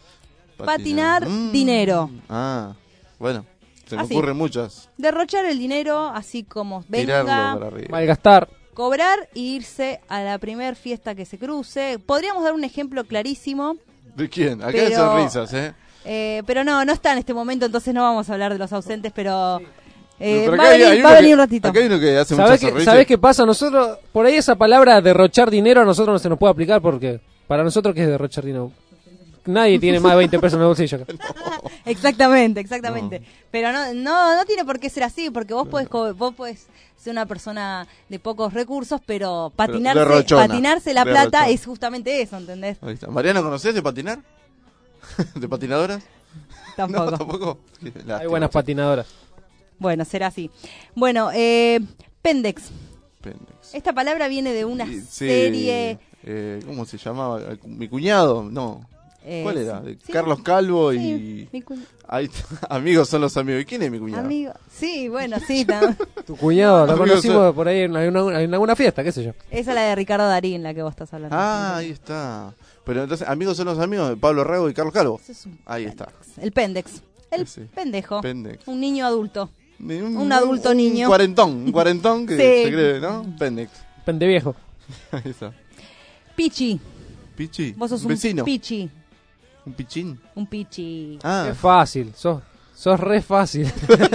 dinero. Ah, bueno. Se me Así. ocurren muchas. Derrochar el dinero así como Tirarlo venga, para arriba. Malgastar. cobrar e irse a la primer fiesta que se cruce. Podríamos dar un ejemplo clarísimo, ¿De quién? Acá hay Pero- sonrisas, pero no está en este momento, entonces no vamos a hablar de los ausentes, pero Pero va acá a hay venir, uno va a que- venir un ratito. Acá hay uno que hace muchas ¿Sabés sonrisas. qué pasa? Nosotros, por ahí esa palabra derrochar dinero a nosotros no se nos puede aplicar porque para nosotros, ¿qué es derrochar dinero? Nadie tiene más de 20 pesos en el bolsillo acá. Exactamente. Pero no tiene por qué ser así, porque vos podés ser una persona de pocos recursos, pero derrochona. patinarse la Derrochona. plata es justamente eso, ¿entendés? Ahí está. Mariano, ¿conocés de patinar? ¿De patinadoras? Tampoco. No, tampoco. Qué lástima, Hay buenas che. patinadoras. Bueno, será así. Bueno, Pendex. Pendex. Esta palabra viene de una Sí, serie... ¿cómo se llamaba? ¿Mi cuñado? No. ¿Cuál era? De Sí. Carlos Calvo Sí, y... mi cuñado. Ahí está. Amigos son los amigos. ¿Y quién es mi cuñado? Amigo. Sí, bueno, sí. no. Tu cuñado, lo Amigos conocimos por ahí en alguna fiesta, qué sé yo. Esa es la de Ricardo Darín, la que vos estás hablando. Ah, ahí está. Pero entonces, amigos son los amigos de Pablo Rago y Carlos Calvo. Ese es un Ahí está. El Pendex. El Sí. pendejo. Pendex. Un niño adulto. Un adulto niño. Un cuarentón que Sí. se cree, ¿no? Pendex. Pendeviejo. Ahí está. Pichi. Pichi. Vos sos un vecino. pichi. Un pichín. Un pichi. Ah. Es fácil, sos re fácil.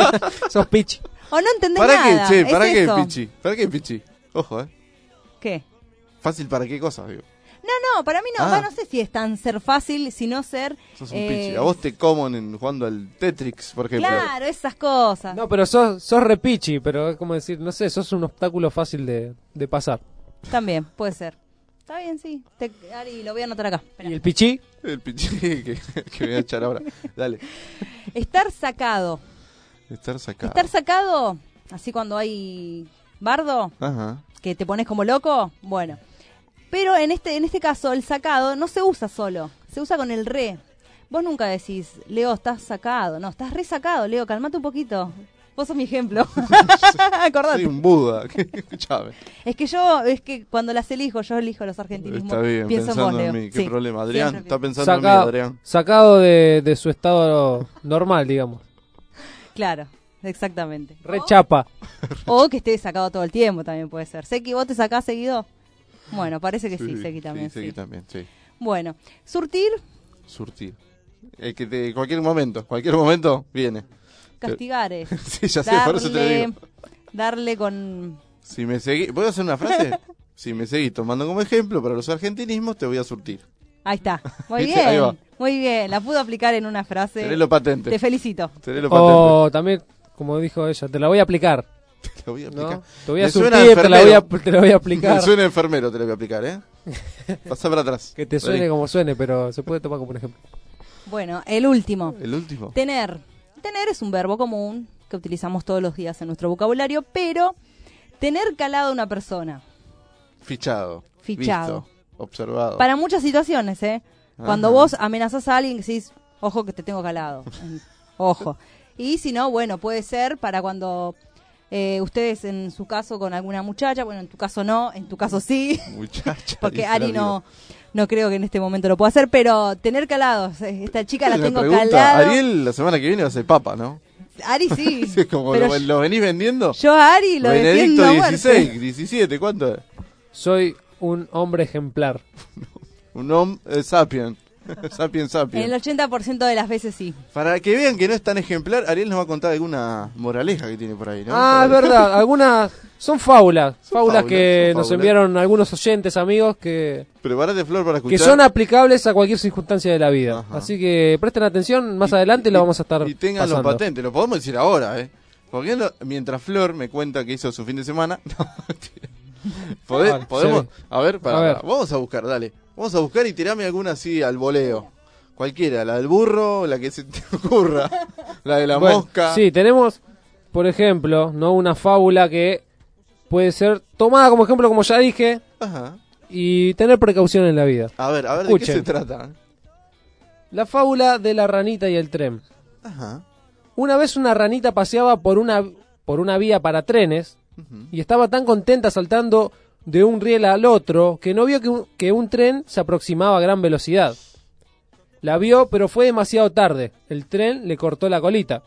Sos pichi. O no entendés ¿Para nada. qué, che? es ¿Para qué eso. pichi? ¿Para qué pichi? Ojo, ¿Qué? Fácil para qué cosa, digo. No, para mí no. Ah. No sé si es tan ser fácil, sino ser... Sos un pichi. A vos te comen jugando al Tetrix, por ejemplo. Claro, esas cosas. No, pero sos re pichi, pero es como decir, no sé, sos un obstáculo fácil de pasar. También, puede ser. Está bien, sí. Ari, lo voy a anotar acá. Esperá. ¿Y el pichi? El pichi que voy a echar ahora. Dale. Estar sacado. Estar sacado. Estar sacado, así cuando hay bardo, Ajá. que te pones como loco, bueno. Pero en este caso, el sacado no se usa solo, se usa con el re. Vos nunca decís, Leo, estás sacado. No, estás re sacado, Leo, calmate un poquito. Vos sos mi ejemplo. Acordate. Soy un Buda. Escuchame. Es que cuando las elijo, yo elijo los argentinismos. Está bien, Pienso en pensando vos, Leo. en mí. ¿Qué Sí, problema? Adrián, siempre está pensando en mí, Adrián. Sacado de su estado normal, digamos. Claro, exactamente. Re chapa. O que esté sacado todo el tiempo también puede ser. Seki, ¿vos te sacás seguido? Bueno, parece que sí, Seki también. Sí, Seki también, sí. Bueno, surtir, Surtir. Que de cualquier momento viene. castigar. Sí, ya sé, por eso te lo digo. Darle con... Si me seguís, ¿puedo hacer una frase? Si me seguís tomando como ejemplo para los argentinismos, te voy a surtir. Ahí está. Muy ¿Viste? Ahí va. bien. Muy bien. La pudo aplicar en una frase. Tenelo patente. Te felicito. Tenelo patente. O también, como dijo ella, te la voy a aplicar. Te lo voy a aplicar. ¿No? Te voy a Me suena surtir, enfermero. te la voy a aplicar. Me suena enfermero, te lo voy a aplicar, ¿eh? Pasá para atrás. Que te suene Ahí. como suene, pero se puede tomar como un ejemplo. Bueno, el último. El último. Tener. Tener es un verbo común que utilizamos todos los días en nuestro vocabulario, pero tener calado a una persona. Fichado. Fichado. Visto, observado. Para muchas situaciones, ¿eh? Cuando Ajá. vos amenazás a alguien, decís, ojo que te tengo calado. Ojo. Y si no, bueno, puede ser para cuando ustedes en su caso con alguna muchacha, bueno, en tu caso no, en tu caso sí. Muchacha. Porque dice Ari el amigo. no creo que en este momento lo pueda hacer, pero tener calados. Esta chica la Me tengo pregunta, calado. Ariel la semana que viene va a ser papa, ¿no? Ari sí. Sí, como pero lo venís vendiendo. yo a Ari lo Benedicto defiendo a muerte. 16, 17, ¿cuánto es? Soy un hombre ejemplar. Un hombre sapien. Sapien. En el 80% de las veces sí. Para que vean que no es tan ejemplar, Ariel nos va a contar alguna moraleja que tiene por ahí, ¿no? Ah, es verdad. Algunas son fábulas. Fábulas que son nos fábulas. enviaron algunos oyentes, amigos, que Prepárate, Flor, para escuchar. que son aplicables a cualquier circunstancia de la vida. Así que presten atención, más adelante lo vamos a estar Y tengan los pasando. patentes, lo podemos decir ahora, ¿eh? Porque mientras Flor me cuenta que hizo su fin de semana... Vale, ¿Podemos? sí. A ver, A ver. vamos a buscar, dale. Vamos a buscar y tirame alguna así al voleo. Cualquiera, la del burro, la que se te ocurra. La de la Bueno, mosca. Sí, tenemos, por ejemplo, no una fábula que puede ser tomada como ejemplo, como ya dije, Ajá. y tener precaución en la vida. A ver, ¿de qué Escuchen. se trata? La fábula de la ranita y el tren. Ajá. Una vez una ranita paseaba por una vía para trenes y estaba tan contenta saltando de un riel al otro que no vio que un tren se aproximaba a gran velocidad. La vio, pero fue demasiado tarde. El tren le cortó la colita.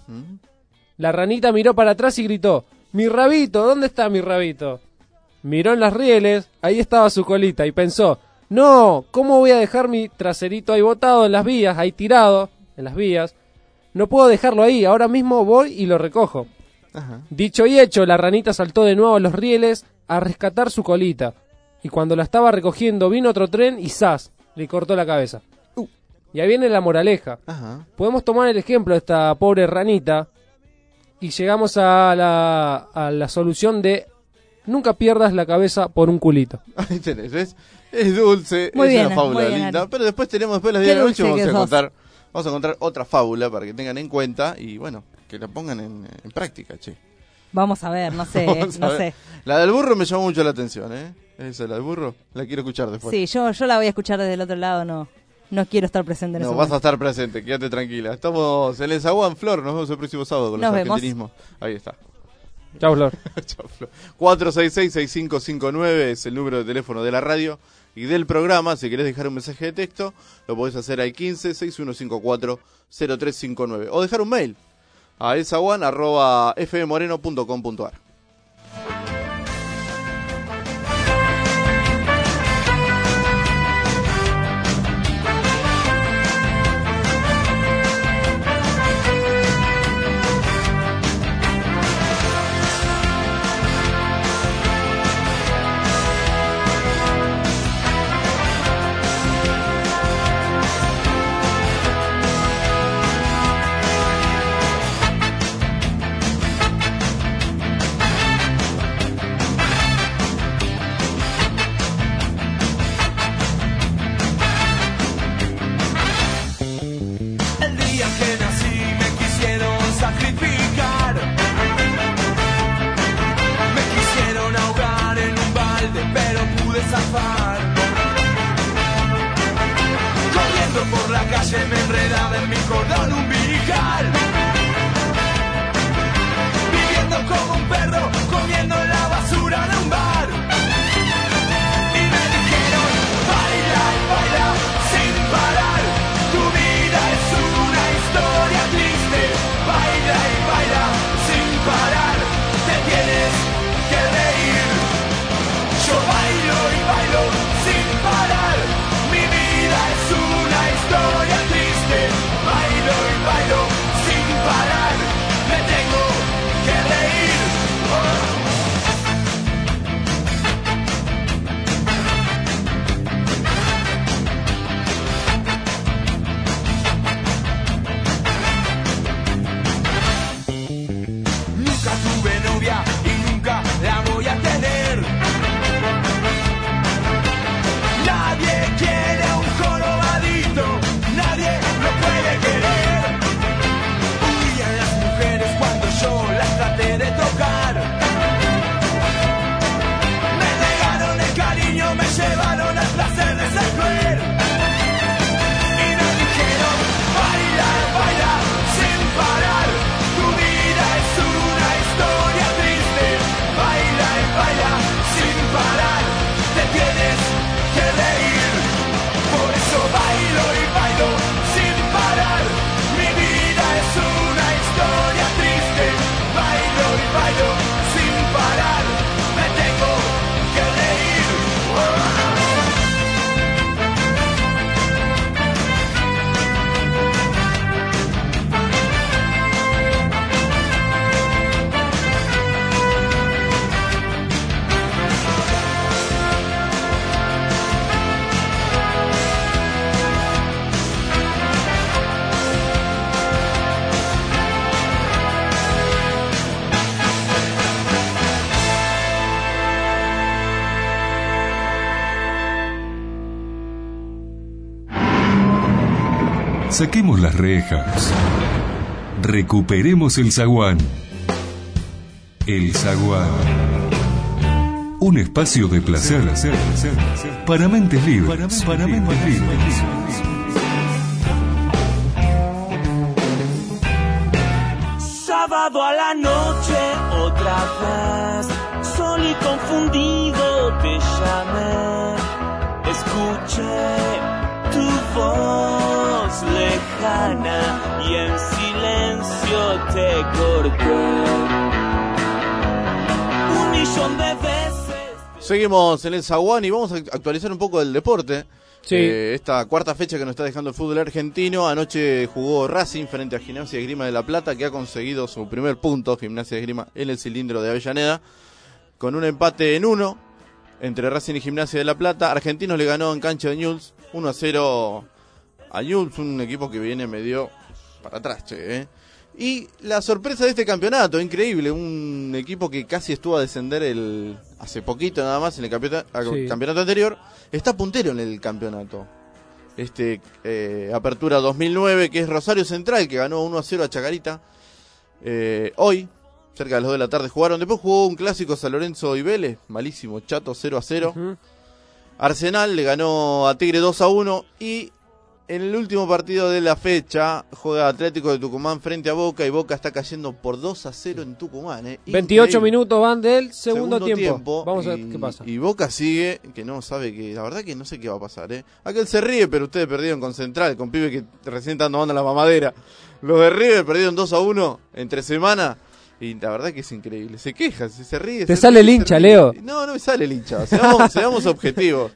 La ranita miró para atrás y gritó: ¡Mi rabito! ¿Dónde está mi rabito? Miró en las rieles, ahí estaba su colita y pensó: ¡No! ¿Cómo voy a dejar mi traserito ahí botado en las vías, ahí tirado, en las vías? No puedo dejarlo ahí, ahora mismo voy y lo recojo. Ajá. Dicho y hecho, la ranita saltó de nuevo a los rieles a rescatar su colita. Y cuando la estaba recogiendo vino otro tren y ¡zas! Le cortó la cabeza. Y ahí viene la moraleja. Ajá. Podemos tomar el ejemplo de esta pobre ranita y llegamos a la solución de nunca pierdas la cabeza por un culito. Ahí tenés, ¿ves? Es dulce, Muy es bien, una fábula muy bien, linda. Ari. Pero después después de las Qué 10 de la noche, dulce que vamos a contar otra fábula para que tengan en cuenta y bueno, que la pongan en práctica, che. Vamos a ver, no sé, Vamos a no ver. sé. La del burro me llamó mucho la atención, ¿eh? Esa, la del burro, la quiero escuchar después. Sí, yo la voy a escuchar desde el otro lado, no. no quiero estar presente en ese No, momento. vas a estar presente, quédate tranquila. Estamos en el Zaguán, Flor, nos vemos el próximo sábado con Nos los vemos. argentinismos. Ahí está. Chau, Flor. Chau, Flor. 466-6559 es el número de teléfono de la radio y del programa. Si querés dejar un mensaje de texto, lo podés hacer al 15-6154-0359 o dejar un mail a elzaguán@fmmoreno.com.ar. El día que nací me quisieron sacrificar. Me quisieron ahogar en un balde, pero pude zafar. Corriendo por la calle me enredaba en mi cordón umbilical. Viviendo como un perro, comiendo la basura de un bar. Y me dijeron, baila, baila, sin parar. Tu vida es una historia triste. Baila y baila, sin parar. Te tienes que reír. Yo bailo y bailo, sin parar. Mi vida es una historia triste. Bailo y bailo, sin parar. Me tengo que reír. Nunca tuve novia y nunca la voy a tener. Nadie quiere a un jorobadito, nadie lo puede querer. Huían las mujeres cuando yo las traté de tocar. Me negaron el cariño, me llevaron al placer de ser cruel. Y me dijeron, baila, baila, sin parar. Tu vida es una historia triste. Baila y baila, sin parar. Te tienes que reír. Por eso bailo y bailo, sin parar. Mi vida es una historia triste. Bailo y bailo, sin parar. Me tengo que reír. Saquemos las rejas. Recuperemos el Zaguán. El Zaguán. Un espacio de placer para mentes libres. Para mentes libres. Sábado a la noche otra vez, sol y confundido te llamé. Escuché tu voz lejana y en silencio te corté. 1.000.000 de veces. Seguimos en el Zaguán y vamos a actualizar un poco del deporte. Sí. Esta cuarta fecha que nos está dejando el fútbol argentino. Anoche jugó Racing frente a Gimnasia de Esgrima de La Plata, que ha conseguido su primer punto, Gimnasia de Esgrima, en el cilindro de Avellaneda, con un empate en 1 entre Racing y Gimnasia de La Plata. Argentinos le ganó en cancha de Newell's 1-0 a Newell's, un equipo que viene medio para atrás, che, Y la sorpresa de este campeonato, increíble, un equipo que casi estuvo a descender hace poquito nada más en el campeonato anterior, está puntero en el campeonato. Apertura 2009, que es Rosario Central, que ganó 1-0 a Chacarita. Hoy, cerca de las 2 de la tarde jugaron. Después jugó un clásico San Lorenzo y Vélez, malísimo, chato, 0-0. Arsenal le ganó a Tigre 2-1 y En el último partido de la fecha juega Atlético de Tucumán frente a Boca y Boca está cayendo por 2-0 en Tucumán. 28 minutos van del segundo tiempo. Vamos a ver qué pasa. Y Boca sigue, que no sabe que, la verdad que no sé qué va a pasar. Aquel se ríe, pero ustedes perdieron con Central, con pibe que recién están tomando la mamadera. Los de River perdieron 2-1 entre semana. Y la verdad que es increíble. Se queja, se ríe. Te sale el hincha, Leo. No me sale el hincha. Seamos objetivos.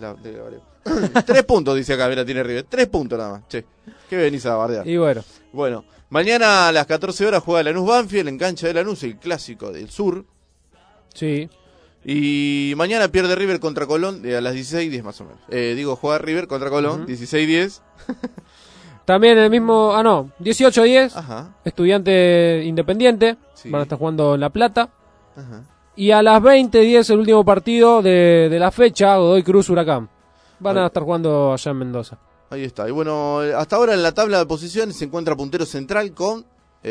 3 puntos, dice acá, mira, tiene River. 3 puntos nada más. Che, ¿qué venís a bardear? Y bueno. Bueno, mañana a las 14 horas juega Lanús Banfield en cancha de Lanús, el clásico del sur. Sí. Y mañana pierde River contra Colón a las 16:10 más o menos. Juega River contra Colón, 16:10. También el mismo, 18-10. Ajá. Estudiante Independiente. Sí. Van a estar jugando en La Plata. Ajá. Y a las 20:10 el último partido de la fecha, Godoy Cruz Huracán. Van a estar jugando allá en Mendoza. Ahí está. Y bueno, hasta ahora en la tabla de posiciones se encuentra puntero Central con,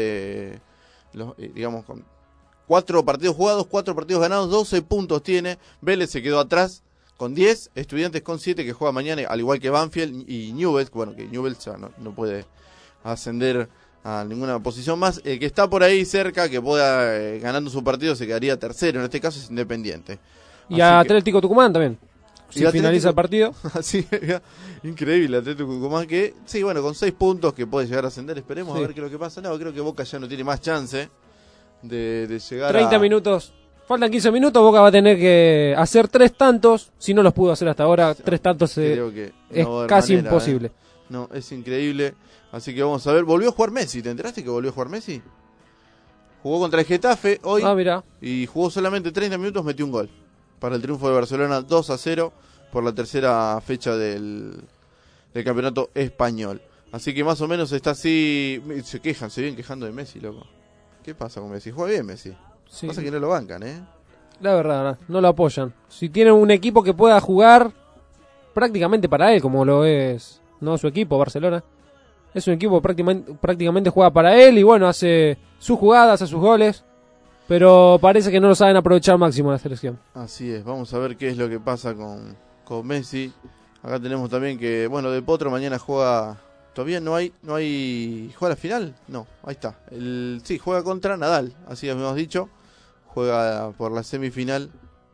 digamos, con 4 partidos jugados, 4 partidos ganados, 12 puntos tiene. Vélez se quedó atrás con 10. Estudiantes con 7 que juega mañana, al igual que Banfield y Newell's. Bueno, que Newell's ya no puede ascender a ninguna posición más. El que está por ahí cerca, que pueda ganando su partido, se quedaría tercero. En este caso es Independiente. Y a Atlético Tucumán también. Si y finaliza el partido. Sí, increíble Atlético Tucumán que, sí, bueno, con 6 puntos que puede llegar a ascender. Esperemos a ver qué es lo que pasa. No, creo que Boca ya no tiene más chance de llegar 30 minutos. Faltan 15 minutos. Boca va a tener que hacer 3 tantos. Si no los pudo hacer hasta ahora, 3 tantos creo que es no casi manera, imposible. No, es increíble. Así que vamos a ver. Volvió a jugar Messi. ¿Te enteraste que volvió a jugar Messi? Jugó contra el Getafe hoy. Mirá. Y jugó solamente 30 minutos, metió un gol. Para el triunfo de Barcelona 2-0 por la tercera fecha del campeonato español. Así que más o menos está así. Se vienen quejando de Messi, loco. ¿Qué pasa con Messi? Juega bien Messi. Sí. Pasa que no lo bancan, La verdad, no lo apoyan. Si tiene un equipo que pueda jugar prácticamente para él, como lo es no su equipo, Barcelona. Es un equipo que prácticamente juega para él y bueno, hace sus jugadas, hace sus goles. Pero parece que no lo saben aprovechar al máximo la selección. Así es, vamos a ver qué es lo que pasa con Messi. Acá tenemos también que, bueno, Del Potro mañana juega, todavía no hay, ¿juega la final? No, ahí está. Sí, juega contra Nadal, así hemos dicho. Juega por la semifinal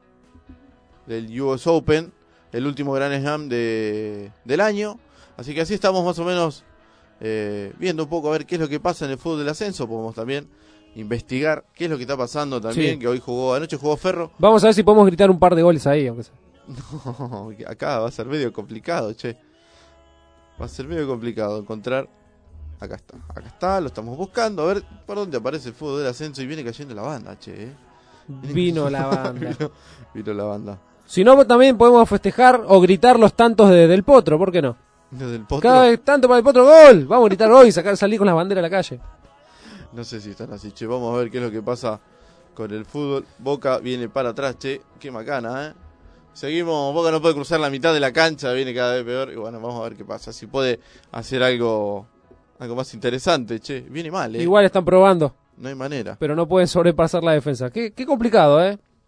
del US Open, el último Grand Slam del año. Así que así estamos más o menos viendo un poco a ver qué es lo que pasa en el fútbol del ascenso. Podemos también investigar qué es lo que está pasando también, sí. Que hoy anoche jugó Ferro. Vamos a ver si podemos gritar un par de goles ahí, aunque sea. No, acá va a ser medio complicado, che. Va a ser medio complicado encontrar. Acá está, lo estamos buscando. A ver por dónde aparece el fútbol del ascenso. Y viene cayendo la banda, che. Vino la banda. Vino la banda. Si no, también podemos festejar o gritar los tantos Del Potro, ¿por qué no? ¿Del Potro? Cada vez tanto para el Potro, ¡gol! Vamos a gritar gol y salir con las banderas a la calle. No sé si están así, che. Vamos a ver qué es lo que pasa con el fútbol. Boca viene para atrás, che. Qué macana, Seguimos, Boca no puede cruzar la mitad de la cancha, viene cada vez peor. Y bueno, vamos a ver qué pasa. Si puede hacer algo más interesante, che. Viene mal, Igual están probando. No hay manera. Pero no pueden sobrepasar la defensa. Qué complicado,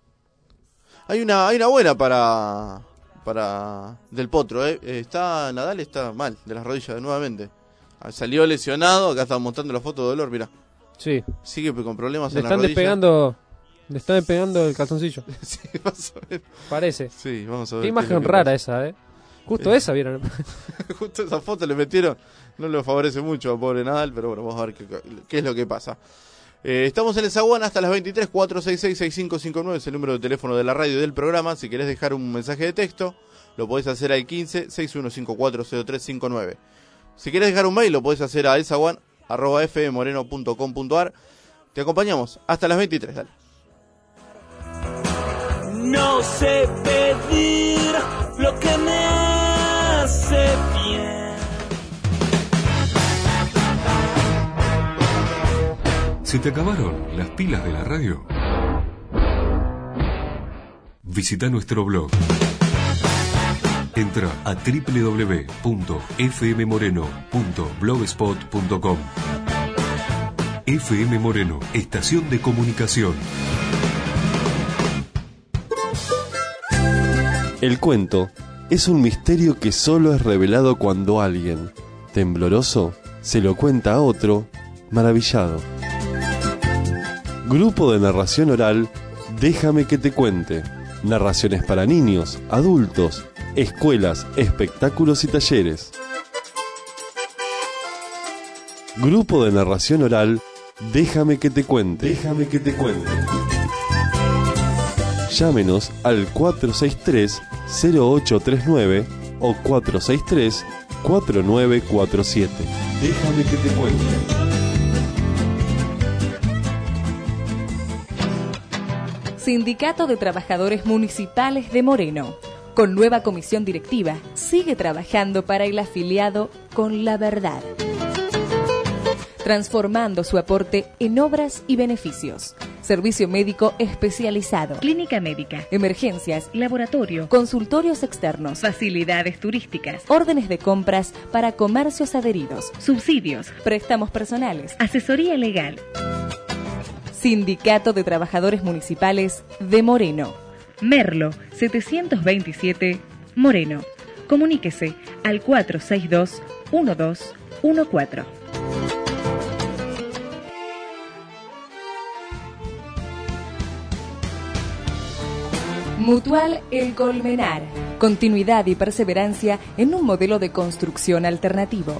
Hay una buena para Del Potro, Nadal está mal de las rodillas nuevamente. Salió lesionado, acá están mostrando la foto de dolor, mirá. Sí. Sigue con problemas en la rodilla. Le están despegando el calzoncillo. Sí, vamos a ver. Parece. Sí, vamos a ver. Qué imagen rara esa, Justo esa vieron. Justo esa foto le metieron. No le favorece mucho a pobre Nadal, pero bueno, vamos a ver qué es lo que pasa. Estamos en el Zaguán hasta las 23, 466-6559 es el número de teléfono de la radio y del programa. Si querés dejar un mensaje de texto, lo podés hacer al 15-6154-0359. Si querés dejar un mail, lo podés hacer a elzaguán@fmmoreno.com.ar. Te acompañamos hasta las 23, dale. No sé pedir lo que me hace bien. ¿Se te acabaron las pilas de la radio? Visita nuestro blog. Entra a www.fmmoreno.blogspot.com. FM Moreno, estación de comunicación. El cuento es un misterio que solo es revelado cuando alguien, tembloroso, se lo cuenta a otro, maravillado. Grupo de narración oral, Déjame que te cuente. Narraciones para niños, adultos, escuelas, espectáculos y talleres. Grupo de narración oral, Déjame que te cuente. Déjame que te cuente. Llámenos al 463-0839 o 463-4947. Déjame que te cuente. Sindicato de Trabajadores Municipales de Moreno. Con nueva comisión directiva, sigue trabajando para el afiliado con la verdad, transformando su aporte en obras y beneficios. Servicio médico especializado, clínica médica, emergencias, laboratorio, consultorios externos, facilidades turísticas, órdenes de compras para comercios adheridos, subsidios, préstamos personales, asesoría legal. Sindicato de Trabajadores Municipales de Moreno. Merlo, 727, Moreno. Comuníquese al 462-1214. Mutual El Colmenar. Continuidad y perseverancia en un modelo de construcción alternativo.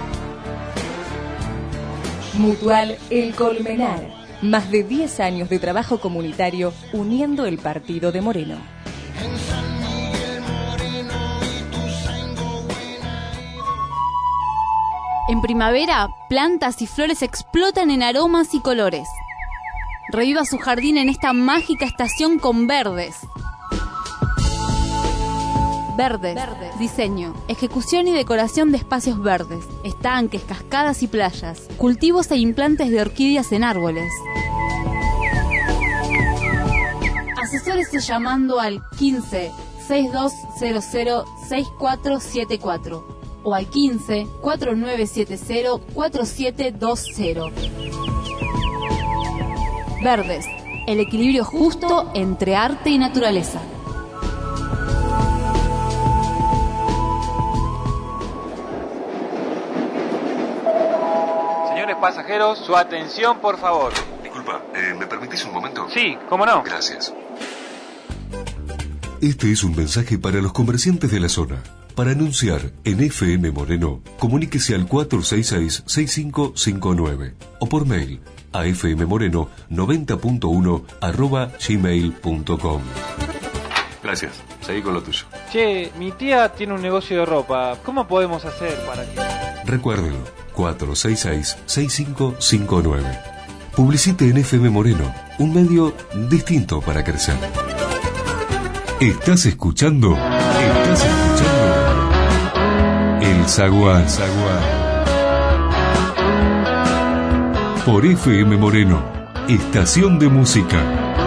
Mutual El Colmenar. Más de 10 años de trabajo comunitario uniendo el partido de Moreno. En primavera, plantas y flores explotan en aromas y colores. Reviva su jardín en esta mágica estación con Verdes. Verdes. Diseño, ejecución y decoración de espacios verdes, estanques, cascadas y playas, cultivos e implantes de orquídeas en árboles. Asesórese llamando al 15-6200-6474 o al 15-4970-4720. Verdes, el equilibrio justo entre arte y naturaleza. Pasajeros, su atención, por favor. Disculpa, ¿me permitís un momento? Sí, ¿cómo no? Gracias. Este es un mensaje para los comerciantes de la zona. Para anunciar en FM Moreno, comuníquese al 466-6559 o por mail a fmmoreno90.1@gmail.com. Gracias, seguí con lo tuyo. Che, mi tía tiene un negocio de ropa. ¿Cómo podemos hacer para que...? Recuérdelo. 466-6559. Publicite en FM Moreno, un medio distinto para crecer. ¿Estás escuchando? El Zaguán. Por FM Moreno, estación de música.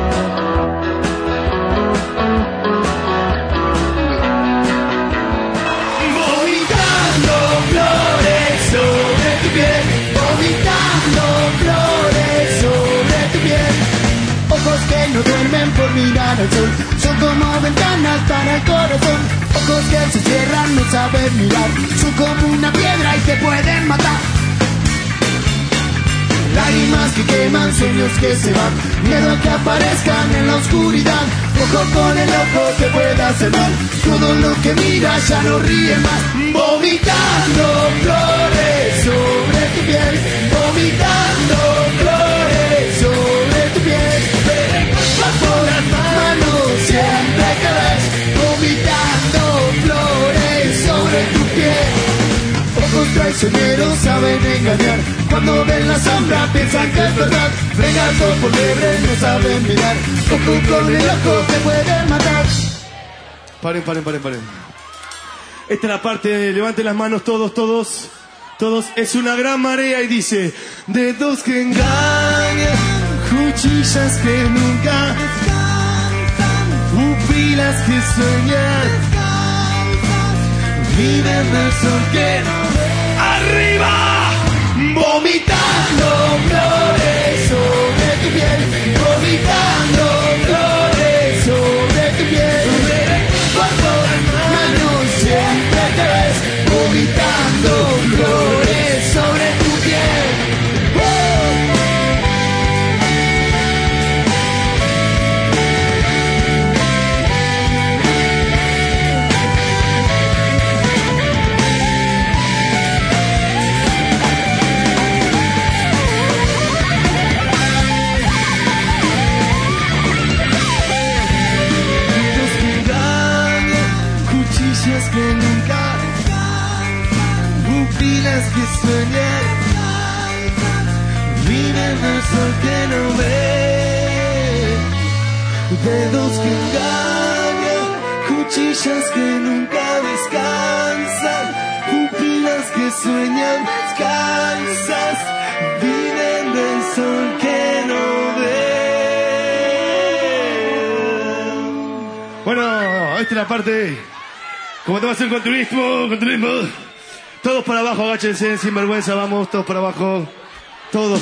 No duermen por mirar al sol, son como ventanas para el corazón. Ojos que se cierran, no saben mirar, son como una piedra y te pueden matar. Lágrimas que queman, sueños que se van, miedo a que aparezcan en la oscuridad. Ojo con el ojo que pueda hacer mal, todo lo que mira ya no ríe más. Vomitando flores sobre tu piel, vomitando flores sobre tu piel. Por las manos siempre que ves, vomitando flores sobre tu piel. Ojos traicioneros saben engañar, cuando ven la sombra piensan que es verdad. Regatos por liebre no saben mirar, ojo con el ojo te pueden matar. Paren. Esta es la parte, levanten las manos todos. Es una gran marea y dice: dedos que engañan, cuchillas que nunca descansan, pupilas que sueñan, viven del sol que no ve. ¡Arriba! Vomitando flores sobre tu piel, vomitando flores sobre tu piel. Manos dedos que engañan, cuchillas que nunca descansan, pupilas que sueñan descansas, viven del sol que no ven. Bueno, esta es la parte, como te va a hacer culturismo, todos para abajo, agáchense, sin vergüenza, vamos, todos para abajo. Todos.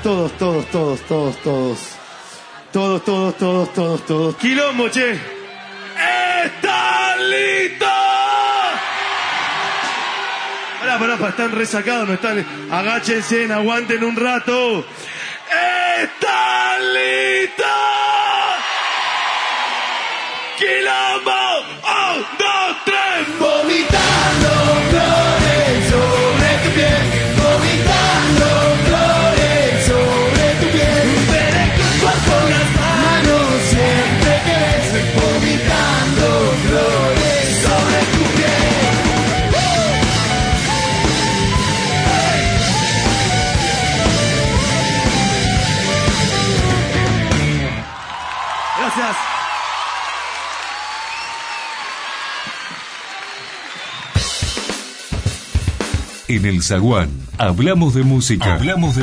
Quilombo, che. ¿Están listos? Pará, están resacados, no están. Agáchense, aguanten un rato. ¿Están listos? Quilombo, 1, 2, 3, vomitando flores sobre tu piel, vomitando flores sobre tu piel, veré tu cuerpo en las manos siempre que ves, vomitando flores sobre tu piel. Gracias. En el Zaguán hablamos de música.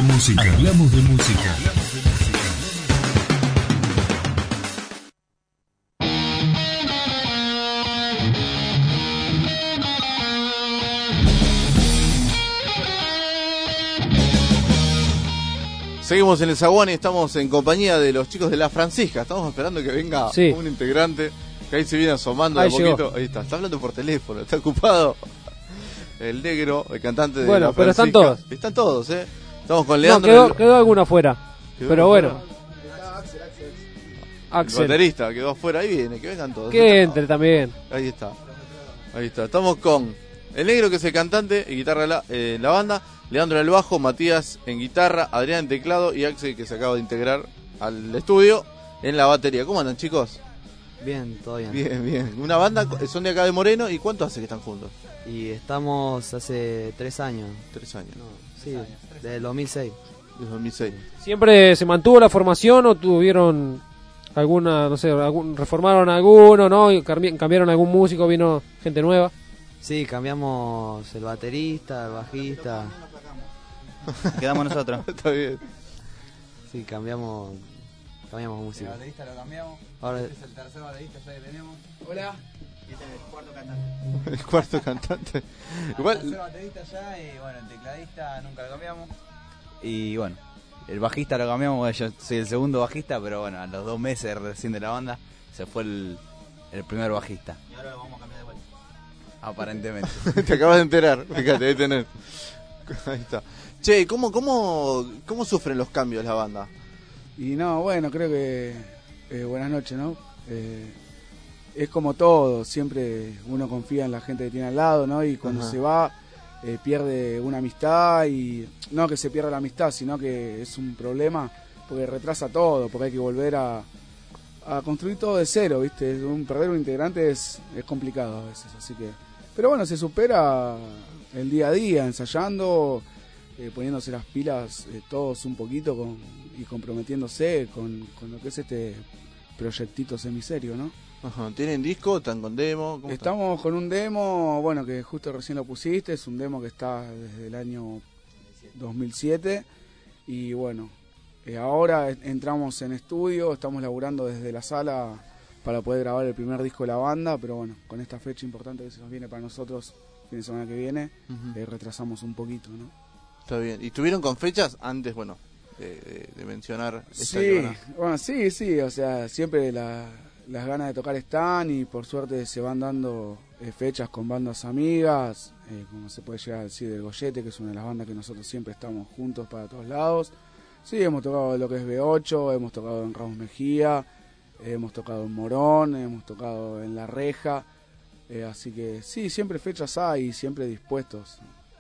Seguimos en el Zaguán y estamos en compañía de los chicos de La Francisca. Estamos esperando que venga un integrante que ahí se viene asomando de a poquito. Ahí está hablando por teléfono, está ocupado. El negro, el cantante de bueno, La pero Francisca. están todos. Están todos, Estamos con Leandro. No, quedó alguno afuera. Pero bueno. Axel. El baterista quedó afuera, ahí viene, que vengan todos. Que entre también. Ahí está. Estamos con el negro, que es el cantante y guitarra en la banda, Leandro en el bajo, Matías en guitarra, Adrián en teclado y Axel, que se acaba de integrar al estudio, en la batería. ¿Cómo andan, chicos? Bien, todo bien. Bien. Una banda, son de acá de Moreno, ¿y cuánto hace que están juntos? Y estamos hace 3 años. 3 años. No, sí, desde el 2006. Desde 2006. ¿Siempre se mantuvo la formación o tuvieron alguna, no sé, reformaron alguno, no? Y cambiaron algún músico, vino gente nueva? Sí, cambiamos el baterista, el bajista. Quedamos nosotros. Está bien. Sí, cambiamos música. El baterista lo cambiamos. Ahora este es el tercer baterista ya que tenemos. Hola. Y este es el cuarto cantante. El cuarto cantante. Igual. El tercer baterista ya y bueno, el tecladista nunca lo cambiamos. Y bueno, el bajista lo cambiamos, bueno, yo soy el segundo bajista, pero bueno, a los 2 meses recién de la banda se fue el primer bajista. Y ahora lo vamos a cambiar de vuelta. Aparentemente. Te acabas de enterar, fíjate, ahí tenés. Ahí está. Che, ¿cómo sufren los cambios la banda? Y no, bueno, creo que buenas noches, ¿no? Es como todo, siempre uno confía en la gente que tiene al lado, ¿no? Y cuando se va, pierde una amistad, y no que se pierda la amistad, sino que es un problema porque retrasa todo, porque hay que volver a construir todo de cero, ¿viste? Perder un integrante es complicado a veces, así que... Pero bueno, se supera el día a día, ensayando, poniéndose las pilas todos un poquito y comprometiéndose con lo que es este proyectito semiserio, ¿no? Ajá. ¿Tienen disco? ¿Están con demo? Estamos con un demo, bueno, que justo recién lo pusiste, es un demo que está desde el año 2007 y bueno, ahora entramos en estudio, estamos laburando desde la sala para poder grabar el primer disco de la banda, pero bueno, con esta fecha importante que se nos viene para nosotros, fin de semana que viene, retrasamos un poquito, ¿no? Está bien. ¿Y estuvieron con fechas antes, bueno, de mencionar esta Sí, o sea, siempre las ganas de tocar están y por suerte se van dando fechas con bandas amigas, como se puede llegar a decir del Goyete, que es una de las bandas que nosotros siempre estamos juntos para todos lados. Sí, hemos tocado lo que es B8, hemos tocado en Ramos Mejía, hemos tocado en Morón, hemos tocado en La Reja, así que sí, siempre fechas hay, siempre dispuestos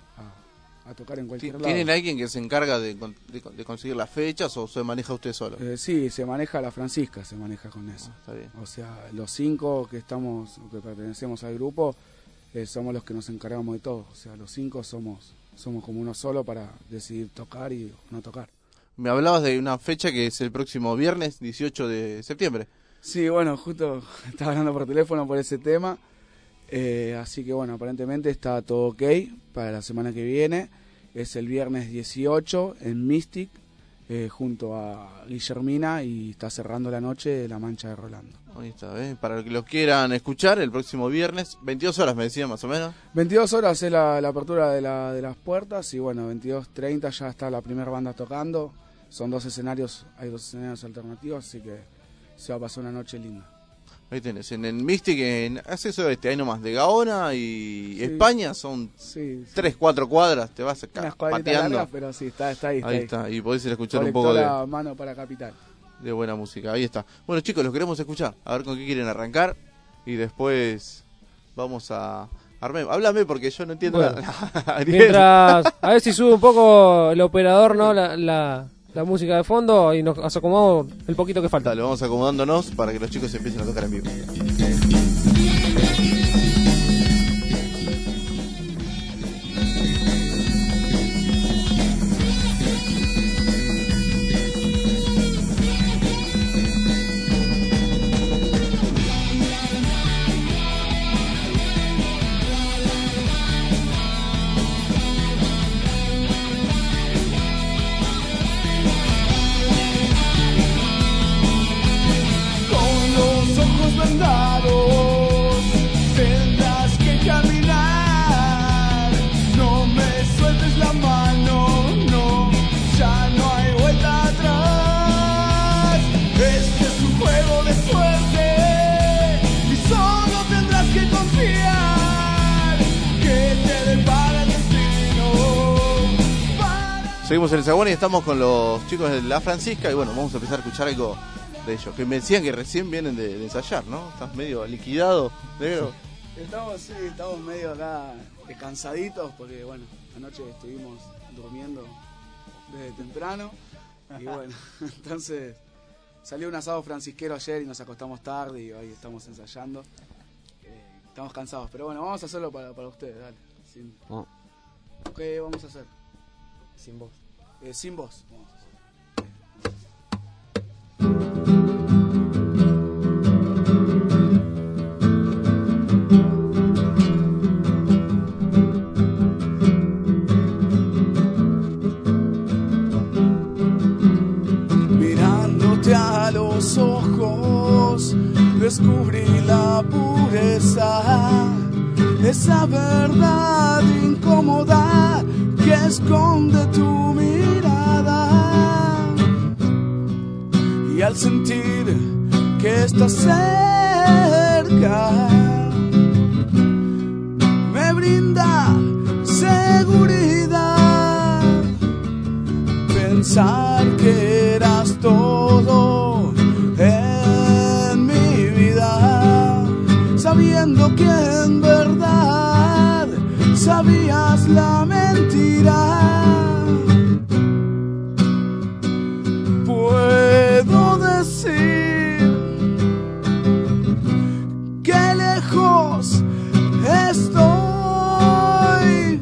a tocar en cualquier lado. ¿Tienen alguien que se encarga de conseguir las fechas o se maneja usted solo? Sí, se maneja La Francisca, se maneja con eso. Está bien. O sea, los 5 que pertenecemos al grupo, somos los que nos encargamos de todo. O sea, los 5 somos como uno solo para decidir tocar y no tocar. Me hablabas de una fecha que es el próximo viernes, 18 de septiembre. Sí, bueno, justo estaba hablando por teléfono por ese tema. Así que bueno, aparentemente está todo ok para la semana que viene. Es el viernes 18 en Mystic, junto a Guillermina, y está cerrando la noche La Mancha de Rolando. Ahí está, para los que lo quieran escuchar, el próximo viernes, 22 horas me decían más o menos. 22 horas es la apertura de las puertas, y bueno, 22:30 ya está la primera banda tocando. Son hay dos escenarios alternativos, así que se va a pasar una noche linda. Ahí tenés, en el Mystic, en acceso ahí nomás, de Gaona y España, son 3-4 cuadras, te vas pateando. Largas, pero sí, está ahí. Ahí está, y podés ir a escuchar un poco de mano para Capital. De buena música, ahí está. Bueno, chicos, los queremos escuchar, a ver con qué quieren arrancar, y después vamos a... Háblame porque yo no entiendo nada. Mientras, a ver si sube un poco el operador, ¿no? La música de fondo, y nos acomodamos el poquito que falta. Dale, vamos acomodándonos para que los chicos empiecen a tocar en vivo. Tendrás que caminar, no me sueltes la mano, no, ya no hay vuelta atrás. Este es un juego de suerte y solo tendrás que confiar que te depara el destino. Seguimos en el Zaguán y estamos con los chicos de La Francisca, y bueno, vamos a empezar a escuchar algo de ellos, que me decían que recién vienen de ensayar, ¿no? Estás medio liquidado, negro. Estamos medio acá cansaditos porque, bueno, anoche estuvimos durmiendo desde temprano y bueno, entonces salió un asado francisquero ayer y nos acostamos tarde y hoy estamos ensayando. Estamos cansados, pero bueno, vamos a hacerlo para ustedes, dale. ¿Qué vamos a hacer? Sin voz. Sin voz. Vamos a hacer. Mirándote a los ojos, descubrí la pureza, esa verdad incómoda que esconde tu mirada. Y al sentir que estás cerca, me brinda seguridad pensar que eras todo en mi vida, sabiendo que en verdad sabías la mentira. Puedo decir que lejos estoy,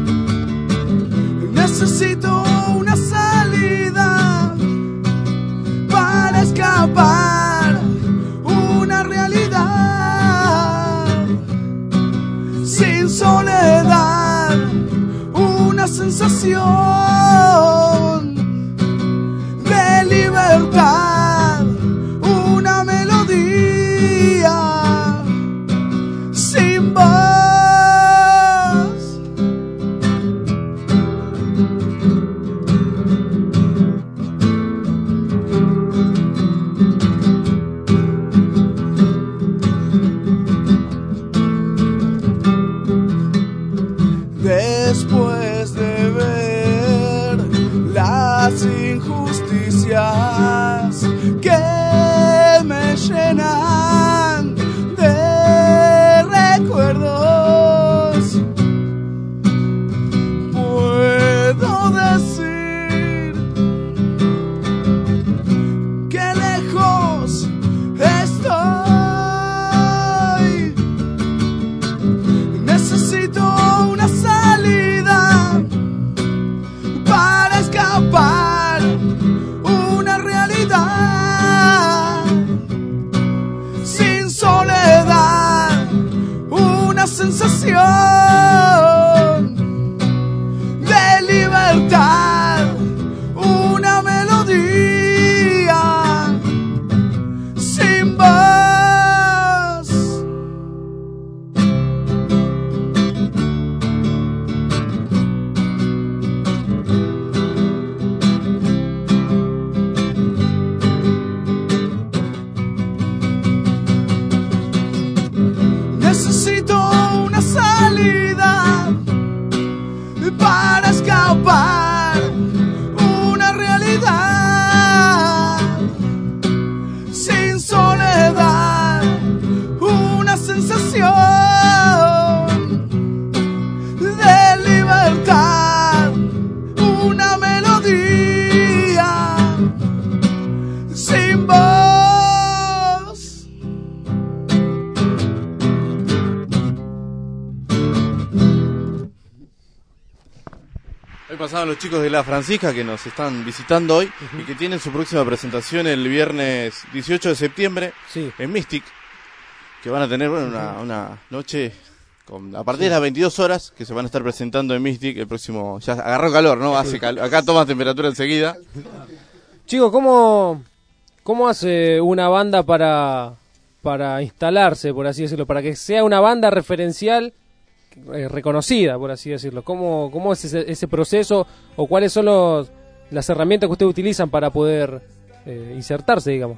necesito una salida para escapar, una realidad sin soledad, una sensación de libertad, una melodía sensación de libertad, una melodía sin voz. Necesito una salida para escapar, una realidad sin soledad, una sensación de libertad, una melodía sin voz. Hoy pasaban los chicos de La Francisca que nos están visitando hoy y que tienen su próxima presentación el viernes 18 de septiembre en Mystic, que van a tener una noche a partir de las 22 horas que se van a estar presentando en Mystic el próximo. Ya agarró calor, ¿no? Hace acá toma temperatura enseguida. Chicos, ¿cómo hace una banda para instalarse, por así decirlo, para que sea una banda referencial reconocida, por así decirlo? ¿Cómo es ese proceso o cuáles son las herramientas que ustedes utilizan para poder insertarse, digamos?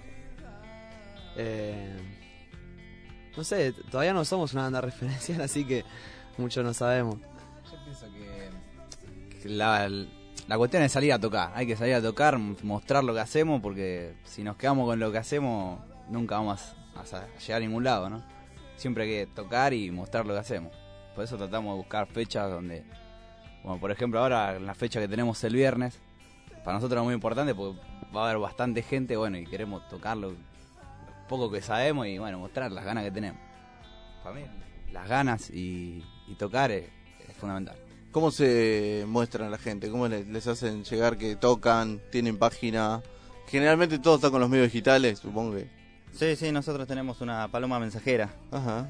No sé, todavía no somos una banda referencial, así que mucho no sabemos. Yo pienso que la cuestión es salir a tocar. Hay que salir a tocar, mostrar lo que hacemos, porque si nos quedamos con lo que hacemos nunca vamos a llegar a ningún lado, ¿no? Siempre hay que tocar y mostrar lo que hacemos. Por eso tratamos de buscar fechas donde, bueno, por ejemplo ahora en la fecha que tenemos el viernes, para nosotros es muy importante porque va a haber bastante gente, bueno, y queremos tocar lo poco que sabemos y, bueno, mostrar las ganas que tenemos. Para mí, las ganas y tocar es fundamental. ¿Cómo se muestran a la gente? ¿Cómo les hacen llegar que tocan? ¿Tienen página? Generalmente todo está con los medios digitales, supongo que. Sí, nosotros tenemos una paloma mensajera. Ajá.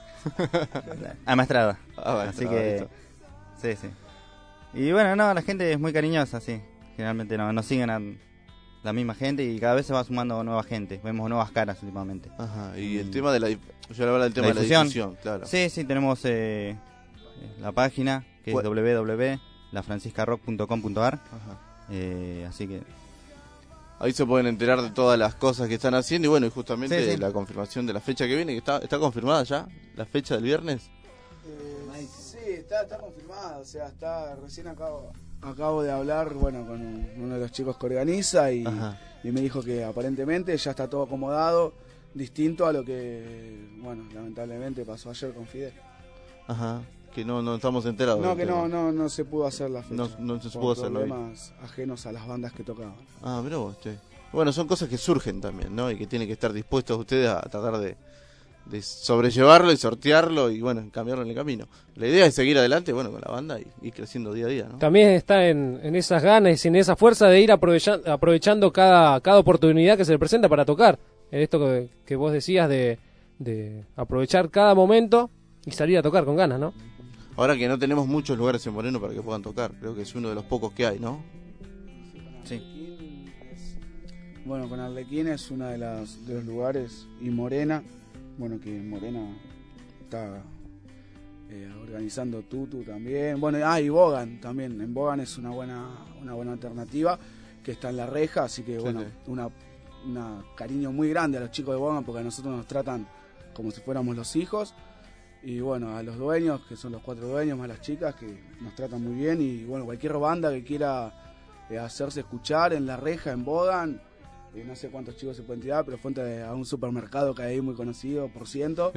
Amaestrada. Así que sí. Y bueno, la gente es muy cariñosa, sí. Generalmente nos siguen a la misma gente y cada vez se va sumando nueva gente. Vemos nuevas caras últimamente. Ajá. Y el tema de yo le hablo del tema de la difusión, claro. Sí, tenemos la página que es www.lafranciscarock.com.ar. Así que ahí se pueden enterar de todas las cosas que están haciendo y bueno, y justamente la confirmación de la fecha que viene, que está confirmada ya, la fecha del viernes. Sí, está confirmada, o sea, recién acabo de hablar, bueno, con uno de los chicos que organiza y me dijo que aparentemente ya está todo acomodado, distinto a lo que, bueno, lamentablemente pasó ayer con Fidel. Ajá. Que no estamos enterados. No, que no se pudo hacer la fecha. No se pudo hacer problemas ajenos a las bandas que tocaban. Ah, mirá vos, Bueno, son cosas que surgen también, ¿no? Y que tienen que estar dispuestos ustedes a tratar de sobrellevarlo y sortearlo y, bueno, cambiarlo en el camino. La idea es seguir adelante, bueno, con la banda y ir creciendo día a día, ¿no? También está en esas ganas y en esa fuerza de ir aprovechando cada oportunidad que se le presenta para tocar. En esto que vos decías de aprovechar cada momento y salir a tocar con ganas, ¿no? Ahora que no tenemos muchos lugares en Moreno para que puedan tocar, creo que es uno de los pocos que hay, ¿no? Sí. Bueno, con Arlequín es uno de los lugares, y Morena, bueno, que Morena está organizando Tutu también, bueno, y Bogan también, en Bogan es una buena alternativa, que está en La Reja, así que bueno, una cariño muy grande a los chicos de Bogan, porque a nosotros nos tratan como si fuéramos los hijos. Y bueno, a los dueños, que son los 4 dueños, más las chicas, que nos tratan muy bien. Y bueno, cualquier banda que quiera hacerse escuchar en La Reja, en Bogan, no sé cuántos chicos se pueden tirar, pero frente a un supermercado que hay ahí muy conocido, por ciento,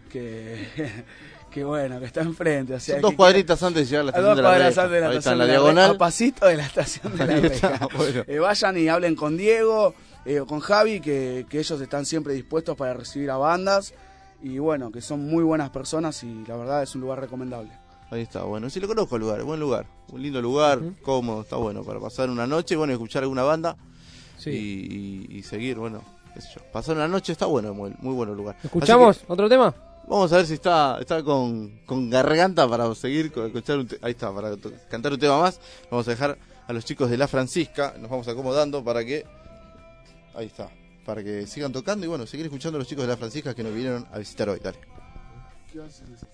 que bueno, que está enfrente. O sea, son 2 cuadritas antes de llegar a la estación de La Reja. Ahí está en la diagonal. A pasito de la estación de La Reja. Bueno. Vayan y hablen con Diego, con Javi, que ellos están siempre dispuestos para recibir a bandas. Y bueno, que son muy buenas personas y la verdad es un lugar recomendable. Ahí está, bueno, sí lo conozco el lugar, buen lugar, un lindo lugar, cómodo, está bueno para pasar una noche, bueno, escuchar alguna banda y seguir, bueno, qué sé yo. Pasar una noche está bueno, muy bueno el lugar. ¿Escuchamos otro tema? Vamos a ver si está con garganta para seguir escuchar ahí está, para cantar un tema más. Vamos a dejar a los chicos de La Francisca, nos vamos acomodando para que ahí está, para que sigan tocando y bueno, seguir escuchando a los chicos de La Francisca que nos vinieron a visitar hoy. Dale. ¿Qué necesitas?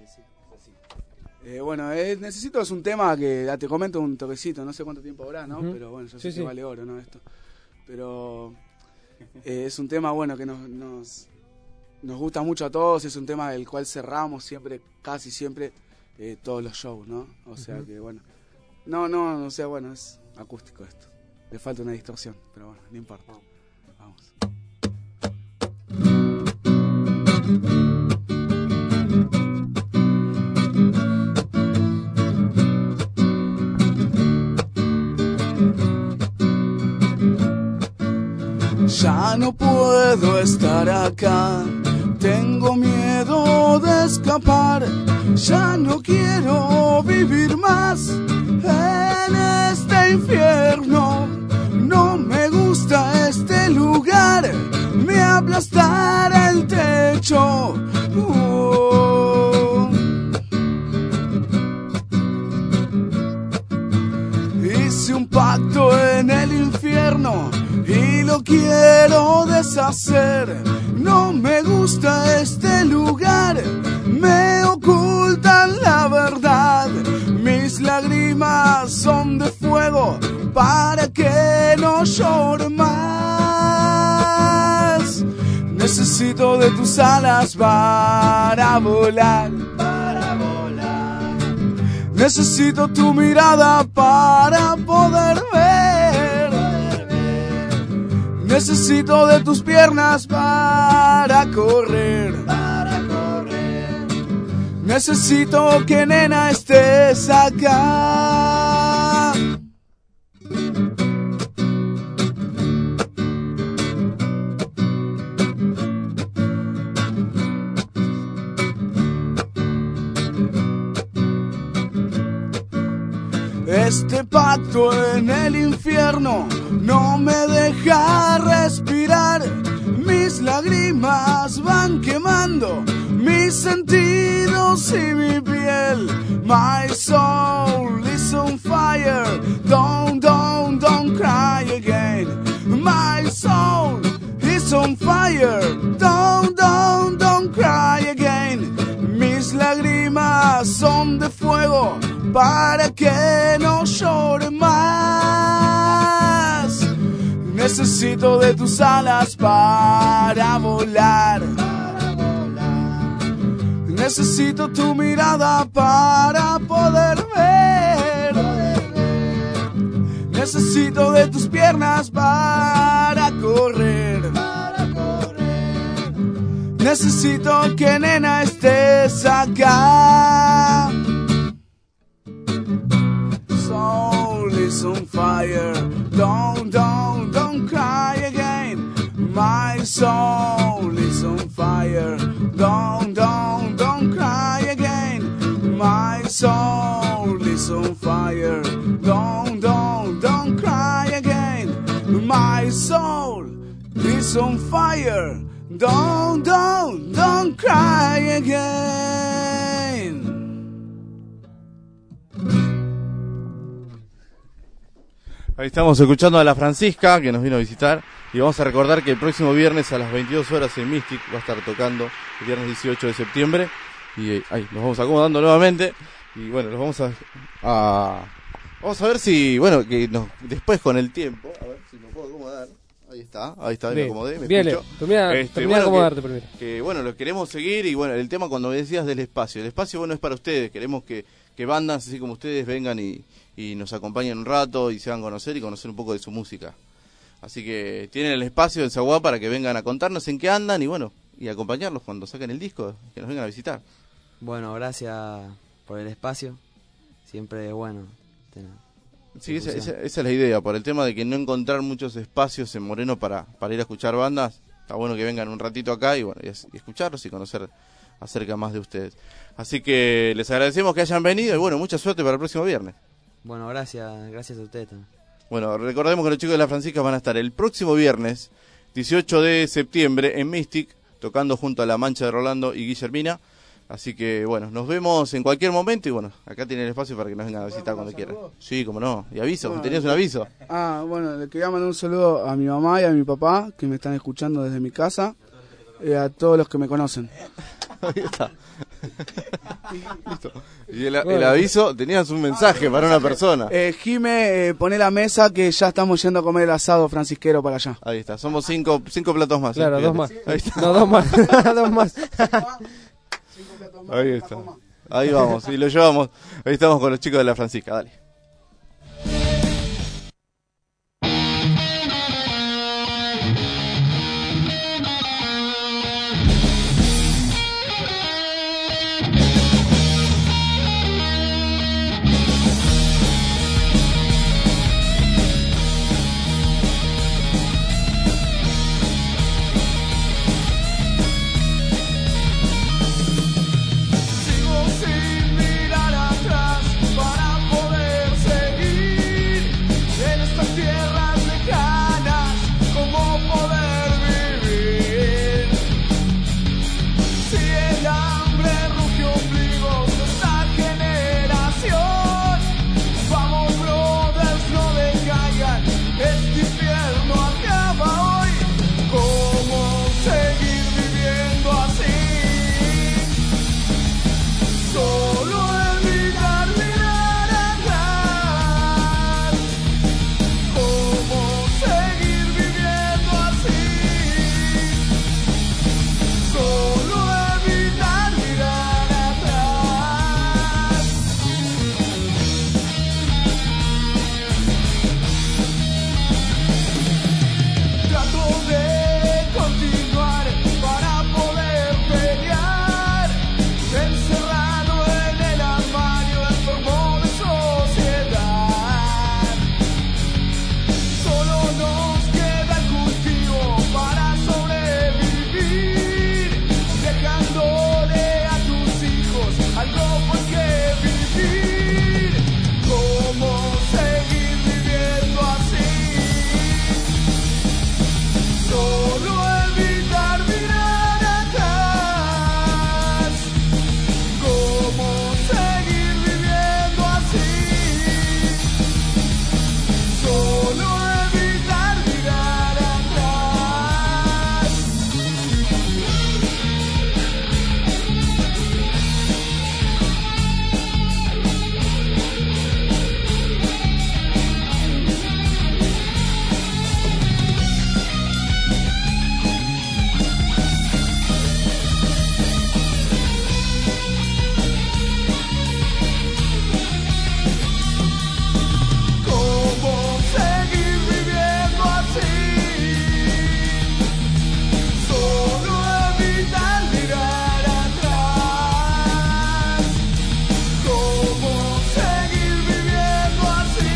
Bueno, necesito es un tema que te comento un toquecito, no sé cuánto tiempo habrá, ¿no? Pero bueno, yo sé que vale oro, ¿no? Esto. Pero es un tema, bueno, que nos gusta mucho a todos, es un tema del cual cerramos siempre, casi siempre, todos los shows, ¿no? O sea que, bueno, o sea, bueno, es acústico esto. Le falta una distorsión, pero bueno, no importa. Vamos. Ya no puedo estar acá, tengo miedo de escapar, ya no quiero vivir más en este infierno, no me gusta este lugar, me aplastará el techo. Hice un pacto en el infierno y lo quiero deshacer. No me gusta este lugar, me ocultan la verdad. Mis lágrimas son de fuego para que no llore más. Necesito de tus alas para volar. Necesito tu mirada para poder ver. Necesito de tus piernas para correr. Necesito que nena estés acá. Este pacto en el infierno no me deja respirar. Mis lágrimas van quemando mis sentidos y mi piel. My soul is on fire. Don't cry again. My soul is on fire. Don't cry again. Mis lágrimas son de fuego para que no llore más. Necesito de tus alas para volar. Necesito tu mirada para poder ver. Necesito de tus piernas para correr. Necesito que nena estés acá. Soul is on fire. Don't cry again. My soul is on fire. Don't cry again. My soul is on fire. Don't cry again. My soul is on fire. Don't cry again. Ahí estamos escuchando a La Francisca, que nos vino a visitar. Y vamos a recordar que el próximo viernes a las 22 horas en Mystic va a estar tocando el viernes 18 de septiembre. Y ahí nos vamos acomodando nuevamente. Y bueno, nos vamos a ver si, bueno, que después con el tiempo, a ver si me puedo acomodar. Ahí está, me acomodé, me escucho. Termina de acomodarte primero. Que bueno, lo queremos seguir y bueno, el tema cuando me decías del espacio. El espacio, bueno, es para ustedes. Queremos que bandas así como ustedes vengan y nos acompañen un rato y se hagan conocer y conocer un poco de su música. Así que tienen el espacio del Zaguá para que vengan a contarnos en qué andan y bueno, y acompañarlos cuando saquen el disco, que nos vengan a visitar. Bueno, gracias por el espacio. Siempre es bueno. Sí, esa es la idea, por el tema de que no encontrar muchos espacios en Moreno para ir a escuchar bandas. Está bueno que vengan un ratito acá y bueno y escucharlos y conocer acerca más de ustedes. Así que les agradecemos que hayan venido y bueno, mucha suerte para el próximo viernes. Bueno, gracias a ustedes también. Bueno, recordemos que los chicos de La Francisca van a estar el próximo viernes 18 de septiembre en Mystic tocando junto a La Mancha de Rolando y Guillermina. Así que bueno, nos vemos en cualquier momento y bueno, acá tienen el espacio para que nos vengan a visitar cuando quieran. Sí, como no. Y aviso, Bueno, ¿tenías un aviso? Bueno, le quería mandar un saludo a mi mamá y a mi papá, que me están escuchando desde mi casa, y a todos los que me conocen. Ahí está. Listo. Y el aviso, tenías un mensaje para una persona. Jime, poné la mesa que ya estamos yendo a comer el asado francisquero para allá. Ahí está, somos cinco platos más. Claro, Fíjate. 2 más. Ahí está. No, 2 más. 2 más. Ahí está. Ahí vamos, y lo llevamos. Ahí estamos con los chicos de la Francisca, dale. Sigo sin mirar atrás para poder seguir en estas tierras lejanas, cómo poder vivir. Si el hambre ruge ombligos de esta generación, vamos brothers, no decaigan, este infierno acaba hoy. ¿Cómo seguir viviendo así? Solo evitar mirar atrás. ¿Cómo seguir viviendo así? Solo evitar mirar atrás. Trato de continuar para poder pelear, encerrado en el armario, enfermo de sociedad. Solo nos queda el cultivo para sobrevivir, dejándole a tus hijos algo por qué vivir. ¿Cómo seguir viviendo así? Solo evitar mirar atrás. ¿Cómo seguir viviendo así? Solo evitar mirar atrás. ¿Cómo seguir viviendo así? Solo evitar mirar atrás. ¿Cómo seguir viviendo así?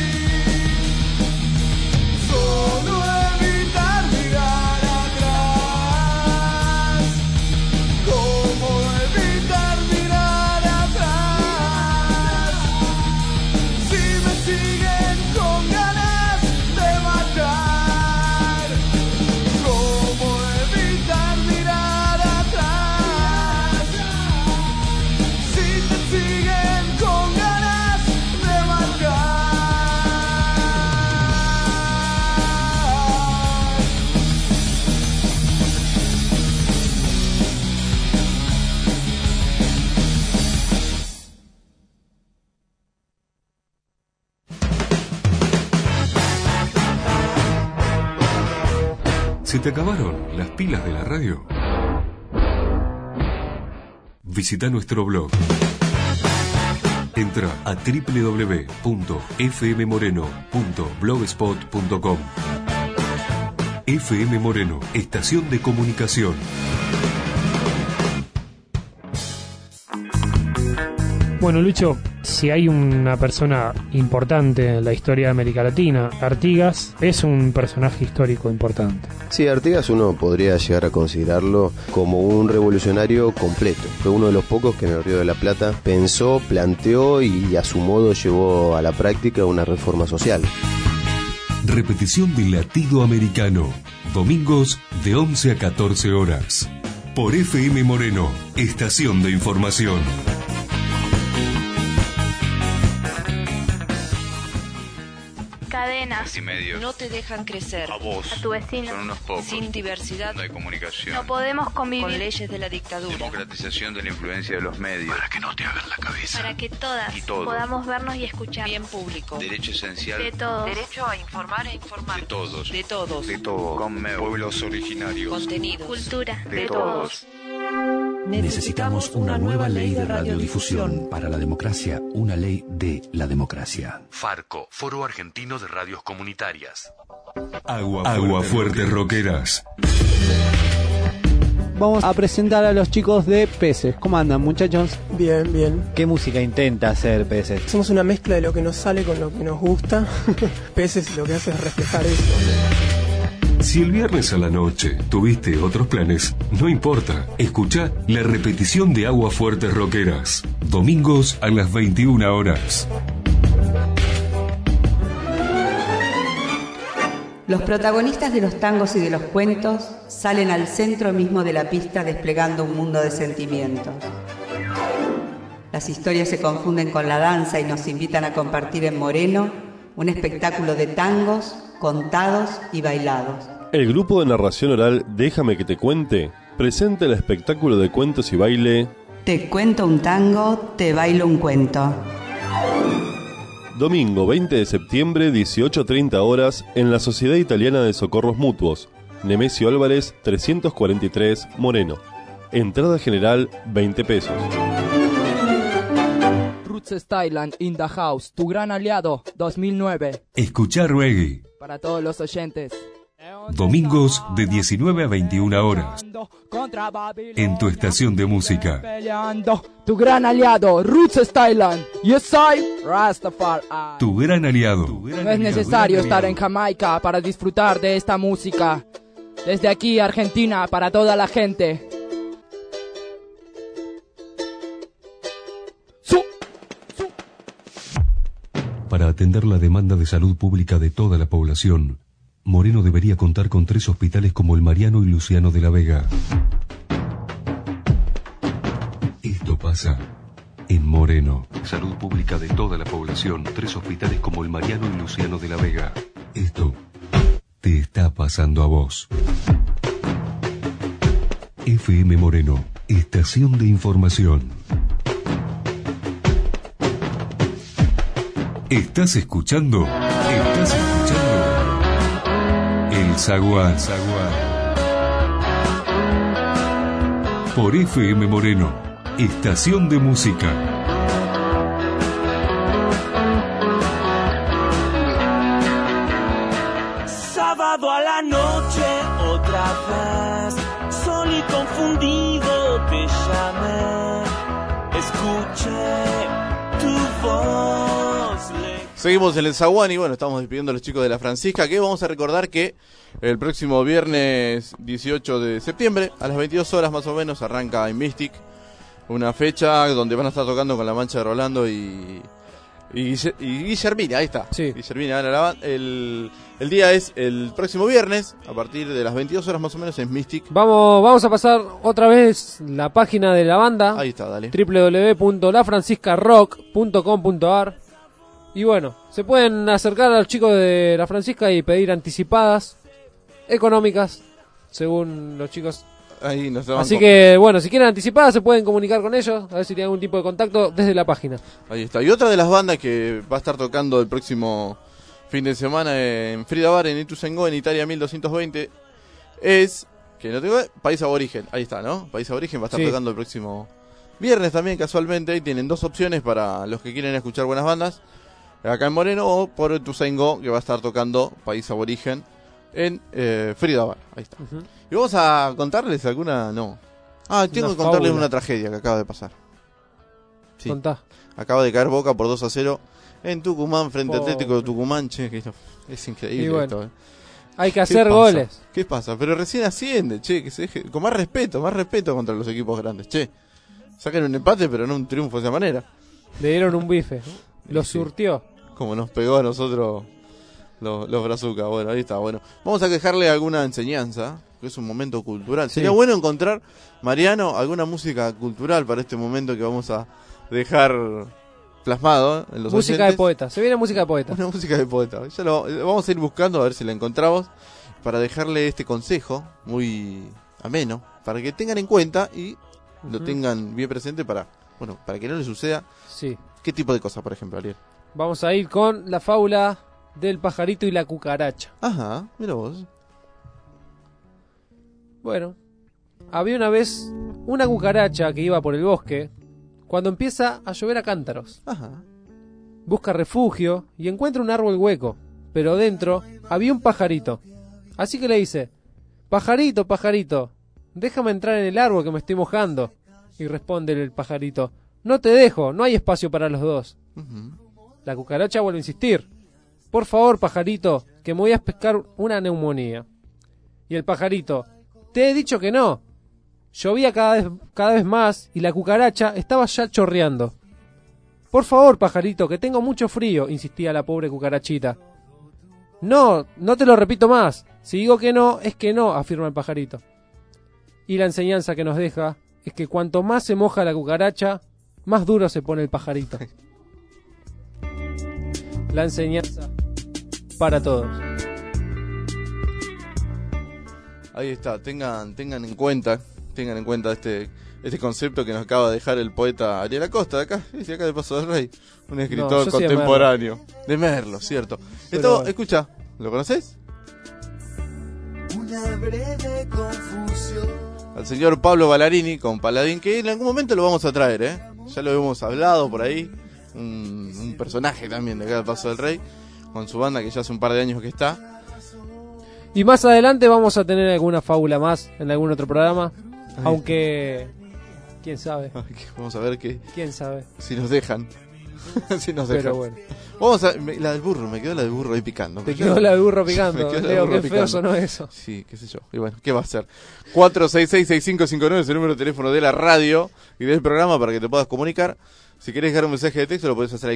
Solo evitar mirar atrás. ¿Cómo evitar mirar atrás? Si me siguen con ganas de matar, ¿cómo evitar mirar atrás? Si te siguen con ganas de matar. ¿Se te acabaron las pilas de la radio? Visita nuestro blog. Entra a www.fmmoreno.blogspot.com. FM Moreno, estación de comunicación. Bueno, Lucho, si hay una persona importante en la historia de América Latina, Artigas es un personaje histórico importante. Sí, Artigas uno podría llegar a considerarlo como un revolucionario completo. Fue uno de los pocos que en el Río de la Plata pensó, planteó y a su modo llevó a la práctica una reforma social. Repetición del latido americano. Domingos de 11 a 14 horas. Por FM Moreno, estación de información. Cadenas y medios no te dejan crecer. A vos, a tu vecino, son unos pocos. Sin diversidad No hay comunicación. no podemos convivir con leyes de la dictadura. Democratización de la influencia de los medios. Para que no te hagan la cabeza. Para que todas Y todos. podamos vernos y escuchar. Bien público. Derecho esencial. De todos. Derecho a informar e informar. De todos. De todos. De todos. Conmebol. Pueblos originarios. Contenidos. Cultura. De todos. Necesitamos una nueva ley de radiodifusión. Para la democracia, una ley de la democracia. Farco, Foro Argentino de Radios Comunitarias. Agua Fuerte Rockeras. Vamos a presentar a los chicos de Peces. ¿Cómo andan, muchachos? Bien, bien. ¿Qué música intenta hacer Peces? Somos una mezcla de lo que nos sale con lo que nos gusta. Peces lo que hace es reflejar eso. Si el viernes a la noche tuviste otros planes, no importa. Escuchá la repetición de Agua Fuerte Rockeras. Domingos a las 21 horas. Los protagonistas de los tangos y de los cuentos salen al centro mismo de la pista desplegando un mundo de sentimientos. Las historias se confunden con la danza y nos invitan a compartir en Moreno un espectáculo de tangos, contados y bailados. El grupo de narración oral Déjame que te cuente presenta el espectáculo de cuentos y baile Te cuento un tango, te bailo un cuento. Domingo 20 de septiembre, 18:30 horas, en la Sociedad Italiana de Socorros Mutuos, Nemesio Álvarez 343, Moreno. Entrada general 20 pesos. Roots Styland in the house, tu gran aliado 2009. Escuchá reggae. Para todos los oyentes. Domingos de 19 a 21 horas. En tu estación de música. Peleando, tu gran aliado, Roots Styland. Yes, I, Rastafari. Tu gran aliado. No es necesario estar en Jamaica para disfrutar de esta música. Desde aquí, Argentina, para toda la gente. Para atender la demanda de salud pública de toda la población, Moreno debería contar con 3 hospitales como el Mariano y Luciano de la Vega. Esto pasa en Moreno. Salud pública de toda la población, 3 hospitales como el Mariano y Luciano de la Vega. Esto te está pasando a vos. FM Moreno, estación de información. ¿Estás escuchando? ¿Estás escuchando? El Zaguán. Por FM Moreno, estación de música. Sábado a la noche, otra vez, sol y confundido te llamé, escuché tu voz. Seguimos en el Zaguán y bueno, estamos despidiendo a los chicos de la Francisca, que vamos a recordar que el próximo viernes 18 de septiembre, a las 22 horas más o menos, arranca en Mystic, una fecha donde van a estar tocando con la Mancha de Rolando y Guillermina, ahí está. Sí. Guillermina, el día es el próximo viernes, a partir de las 22 horas más o menos en Mystic. Vamos a pasar otra vez la página de la banda. Ahí está, dale. www.lafranciscarock.com.ar. Y bueno, se pueden acercar a los chicos de La Francisca y pedir anticipadas económicas, según los chicos. Ahí nos Así que bueno, si quieren anticipadas se pueden comunicar con ellos, a ver si tienen algún tipo de contacto desde la página. Ahí está. Y otra de las bandas que va a estar tocando el próximo fin de semana en Frida Bar, en Ituzaingó, en Italia 1220, es, que no tengo, País Aborigen. Ahí está, ¿no? País Aborigen va a estar tocando el próximo viernes también, casualmente. Ahí tienen 2 opciones para los que quieren escuchar buenas bandas, acá en Moreno, o por Ituzaingó, que va a estar tocando País Aborigen en Frida Bar. Ahí está. ¿Y vamos a contarles alguna? No. Tengo que contarles una tragedia que acaba de pasar. Sí. Contá. Acaba de caer Boca por 2-0 en Tucumán frente al Atlético de Tucumán. Che, que es increíble bueno, esto. Hay que hacer goles. ¿Qué pasa? Pero recién asciende, che, que se deje, con más respeto contra los equipos grandes. Che, saquen un empate, pero no un triunfo de esa manera. Le dieron un bife. Lo surtió. Como nos pegó a nosotros Los brazucas, bueno, ahí está, bueno. Vamos a dejarle alguna enseñanza, que es un momento cultural. Sería bueno encontrar, Mariano, alguna música cultural para este momento que vamos a dejar plasmado en los música oyentes. De poeta, se viene música de poeta. Una música de poeta. Ya lo vamos a ir buscando a ver si la encontramos para dejarle este consejo muy ameno, para que tengan en cuenta y lo tengan bien presente para que no les suceda. Sí. ¿Qué tipo de cosas, por ejemplo, Ariel? Vamos a ir con la fábula del pajarito y la cucaracha. Ajá, mira vos. Bueno, había una vez una cucaracha que iba por el bosque cuando empieza a llover a cántaros. Ajá. Busca refugio y encuentra un árbol hueco, pero dentro había un pajarito. Así que le dice: pajarito, pajarito, déjame entrar en el árbol que me estoy mojando. Y responde el pajarito: no te dejo, no hay espacio para los dos. La cucaracha vuelve a insistir: por favor, pajarito, que me voy a pescar una neumonía. Y el pajarito: te he dicho que no. Llovía cada vez más y la cucaracha estaba ya chorreando. Por favor, pajarito, que tengo mucho frío, insistía la pobre cucarachita. No, no te lo repito más. Si digo que no, es que no, afirma el pajarito. Y la enseñanza que nos deja es que cuanto más se moja la cucaracha, más duro se pone el pajarito. La enseñanza para todos. Ahí está, tengan en cuenta este concepto que nos acaba de dejar el poeta Ariel Acosta de acá, dice acá de Paso del Rey, un escritor contemporáneo de Merlo, cierto. Esto, escucha, ¿lo conoces? Una breve confusión. Al señor Pablo Ballarini con Paladín, que en algún momento lo vamos a traer, ya lo hemos hablado por ahí, un personaje también de acá de Paso del Rey, con su banda que ya hace un par de años que está. Y más adelante vamos a tener alguna fábula más en algún otro programa, aunque quién sabe. Vamos a ver quién sabe si nos dejan. Si nos dejan. Pero bueno. Vamos a la del burro, me quedó la del burro ahí picando. Te quedó la del burro picando. Leo, qué feo sonó eso. Sí, qué sé yo. Y bueno, ¿qué va a ser? 466-6559 es el número de teléfono de la radio y del programa para que te puedas comunicar. Si querés dejar un mensaje de texto lo podés hacer al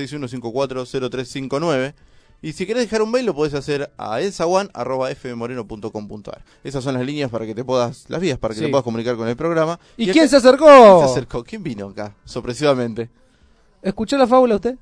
15-6154-0359. Y si querés dejar un mail lo podés hacer a elzaguan@fmmoreno.com.ar. Esas son las líneas para que te puedas, las vías para que te puedas comunicar con el programa. ¿Y quién se acercó? ¿Quién se acercó? ¿Quién vino acá? Sorpresivamente. ¿Escuchó la fábula usted?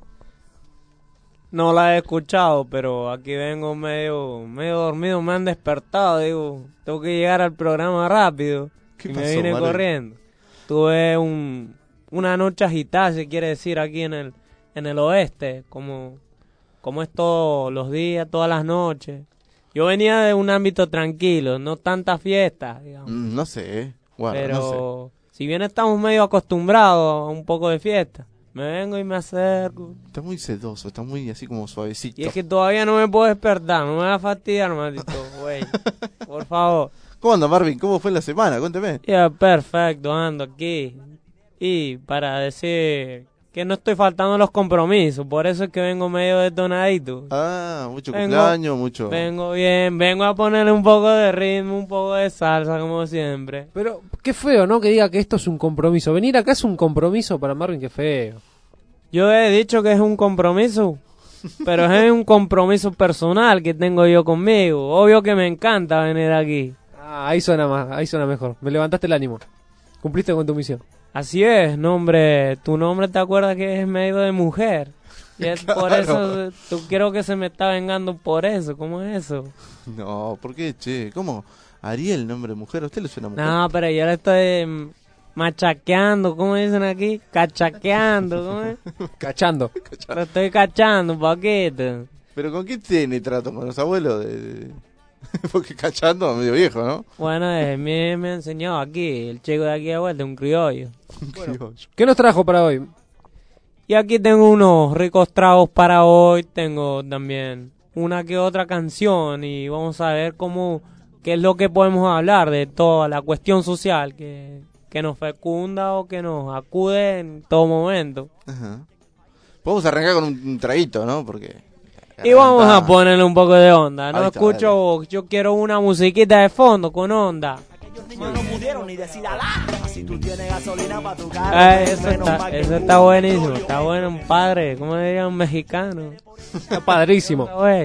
No la he escuchado, pero aquí vengo medio dormido, me han despertado, digo, tengo que llegar al programa rápido. ¿Qué pasó, me vine Manuel? Corriendo. Tuve una noche agitada, se quiere decir, aquí en el oeste, como es todos los días, todas las noches. Yo venía de un ámbito tranquilo, no tanta fiesta, digamos. No sé, bueno, pero no sé. Si bien estamos medio acostumbrados a un poco de fiesta, me vengo y me acerco. Está muy sedoso, está muy así como suavecito. Y es que todavía no me puedo despertar, no me va a fastidiar, maldito güey. Por favor. ¿Cómo anda, Marvin? ¿Cómo fue la semana? Cuénteme. Ya, perfecto, ando aquí. Y para decir que no estoy faltando los compromisos, por eso es que vengo medio detonadito. Ah, mucho cumpleaños, mucho. Vengo bien, vengo a ponerle un poco de ritmo, un poco de salsa, como siempre. Pero qué feo, ¿no? Que diga que esto es un compromiso. Venir acá es un compromiso para Marvin, qué feo. Yo he dicho que es un compromiso, pero es un compromiso personal que tengo yo conmigo. Obvio que me encanta venir aquí. Ah, ahí suena mejor. Me levantaste el ánimo. Cumpliste con tu misión. Así es, nombre, tu nombre te acuerdas que es medio de mujer. Y es Claro. por eso, tú creo que se me está vengando por eso, ¿cómo es eso? No, ¿por qué, che? ¿Cómo? Ariel, nombre de mujer, ¿a usted le suena mujer? No, pero yo le estoy machaqueando, ¿cómo dicen aquí? Cachaqueando, ¿cómo es? Cachando. Lo estoy cachando un poquito. ¿Pero con quién tiene trato? ¿Con los abuelos? Porque cachando medio viejo, ¿no? Bueno, me ha enseñado aquí, el chico de aquí de vuelta, un criollo. Bueno, ¿qué nos trajo para hoy? Y aquí tengo unos ricos tragos para hoy, tengo también una que otra canción y vamos a ver qué es lo que podemos hablar de toda la cuestión social que nos fecunda o que nos acude en todo momento. Ajá. Podemos arrancar con un traguito, ¿no? Porque... Y vamos a ponerle un poco de onda. No Ahí está, escucho, yo quiero una musiquita de fondo con onda. No pudieron ni decir alá. Si tú tienes gasolina para tu carro. Eso está buenísimo. Está bueno, un padre. ¿Cómo diría un mexicano? Está padrísimo.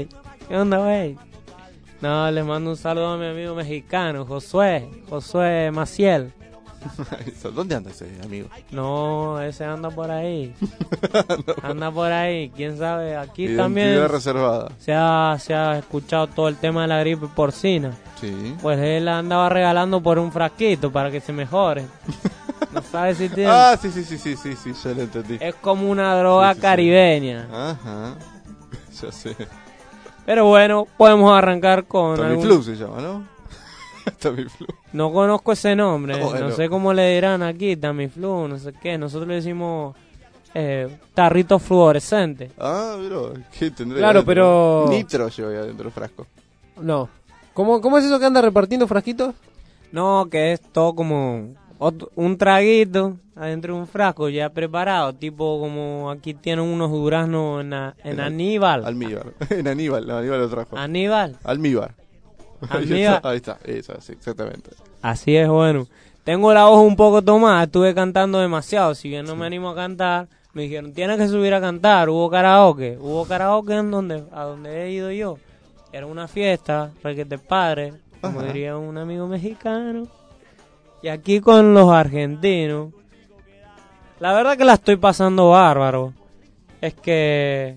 ¿Qué onda, güey? No, les mando un saludo a mi amigo mexicano, Josué Maciel. ¿Dónde anda ese amigo? No, ese anda por ahí. Anda por ahí, quién sabe. Aquí Identidad también reservada. se ha escuchado todo el tema de la gripe porcina. Sí. Pues él andaba regalando por un frasquito para que se mejore. No sabes si tiene. Ah, sí, ya lo entendí. Es como una droga caribeña. Ajá. Ya sé. Pero bueno, podemos arrancar con Tamiflu se llama, ¿no? Tamiflu. No conozco ese nombre, Bueno. no sé cómo le dirán aquí, Tamiflu, no sé qué. Nosotros le decimos tarrito fluorescente. Ah, pero ¿qué tendrá? Claro, pero... Nitro lleva ahí adentro del frasco. No. ¿Cómo es eso que anda repartiendo frasquitos? No, que es todo como un traguito adentro de un frasco ya preparado, tipo como aquí tienen unos duraznos en Aníbal. Almíbar. En Aníbal lo trajo. Aníbal. Almíbar. Almíbar. Ahí está, eso, sí, exactamente. Así es, bueno. Tengo la voz un poco tomada, estuve cantando demasiado, si bien no me animo a cantar, me dijeron, tienes que subir a cantar, hubo karaoke a donde he ido yo. Era una fiesta, requete padre, como diría un amigo mexicano. Y aquí con los argentinos, la verdad que la estoy pasando bárbaro. Es que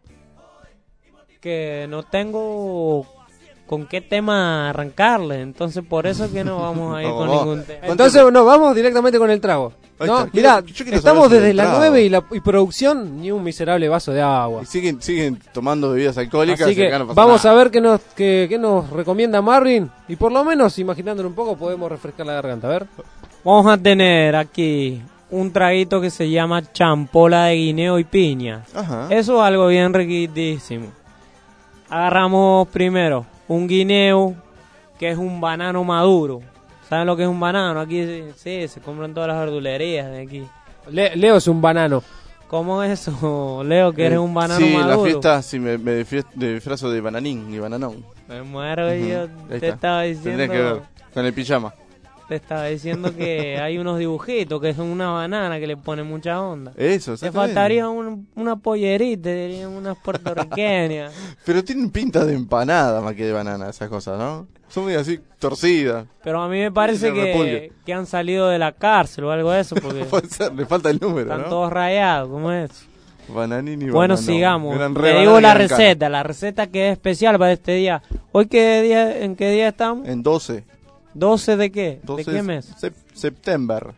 no tengo con qué tema arrancarle, entonces por eso que no vamos a ir con ningún tema. Entonces no, vamos directamente con el trago. No, mirá, estamos desde las 9 y producción, ni un miserable vaso de agua. Y siguen tomando bebidas alcohólicas. Así que vamos a ver qué nos recomienda Marvin. Y por lo menos, imaginándolo un poco, podemos refrescar la garganta. A ver. Vamos a tener aquí un traguito que se llama champola de guineo y piña. Ajá. Eso es algo bien riquísimo. Agarramos primero un guineo, que es un banano maduro. ¿Saben lo que es un banano? Aquí sí, se compran todas las verdulerías de aquí. Leo es un banano. ¿Cómo es eso, Leo, que eres un banano maduro? maduro? Sí, en la fiesta me disfrazo de bananín y bananón. Me muero, yo te estaba diciendo... Tendría que ver, con el pijama. Te estaba diciendo que hay unos dibujitos que son una banana que le ponen mucha onda. Eso, te faltaría una pollerita, dirían unas puertorriqueñas. Pero tienen pinta de empanada más que de banana esas cosas, ¿no? Son muy así torcidas. Pero a mí me parece que han salido de la cárcel o algo de eso. Porque puede ser, le falta el número, están ¿no? todos rayados, ¿cómo es? Bananín y bueno, bananón. sigamos. Le digo la receta que es especial para este día. ¿Hoy en qué día estamos? En 12. ¿12 de qué? 12 ¿De qué mes? Septiembre.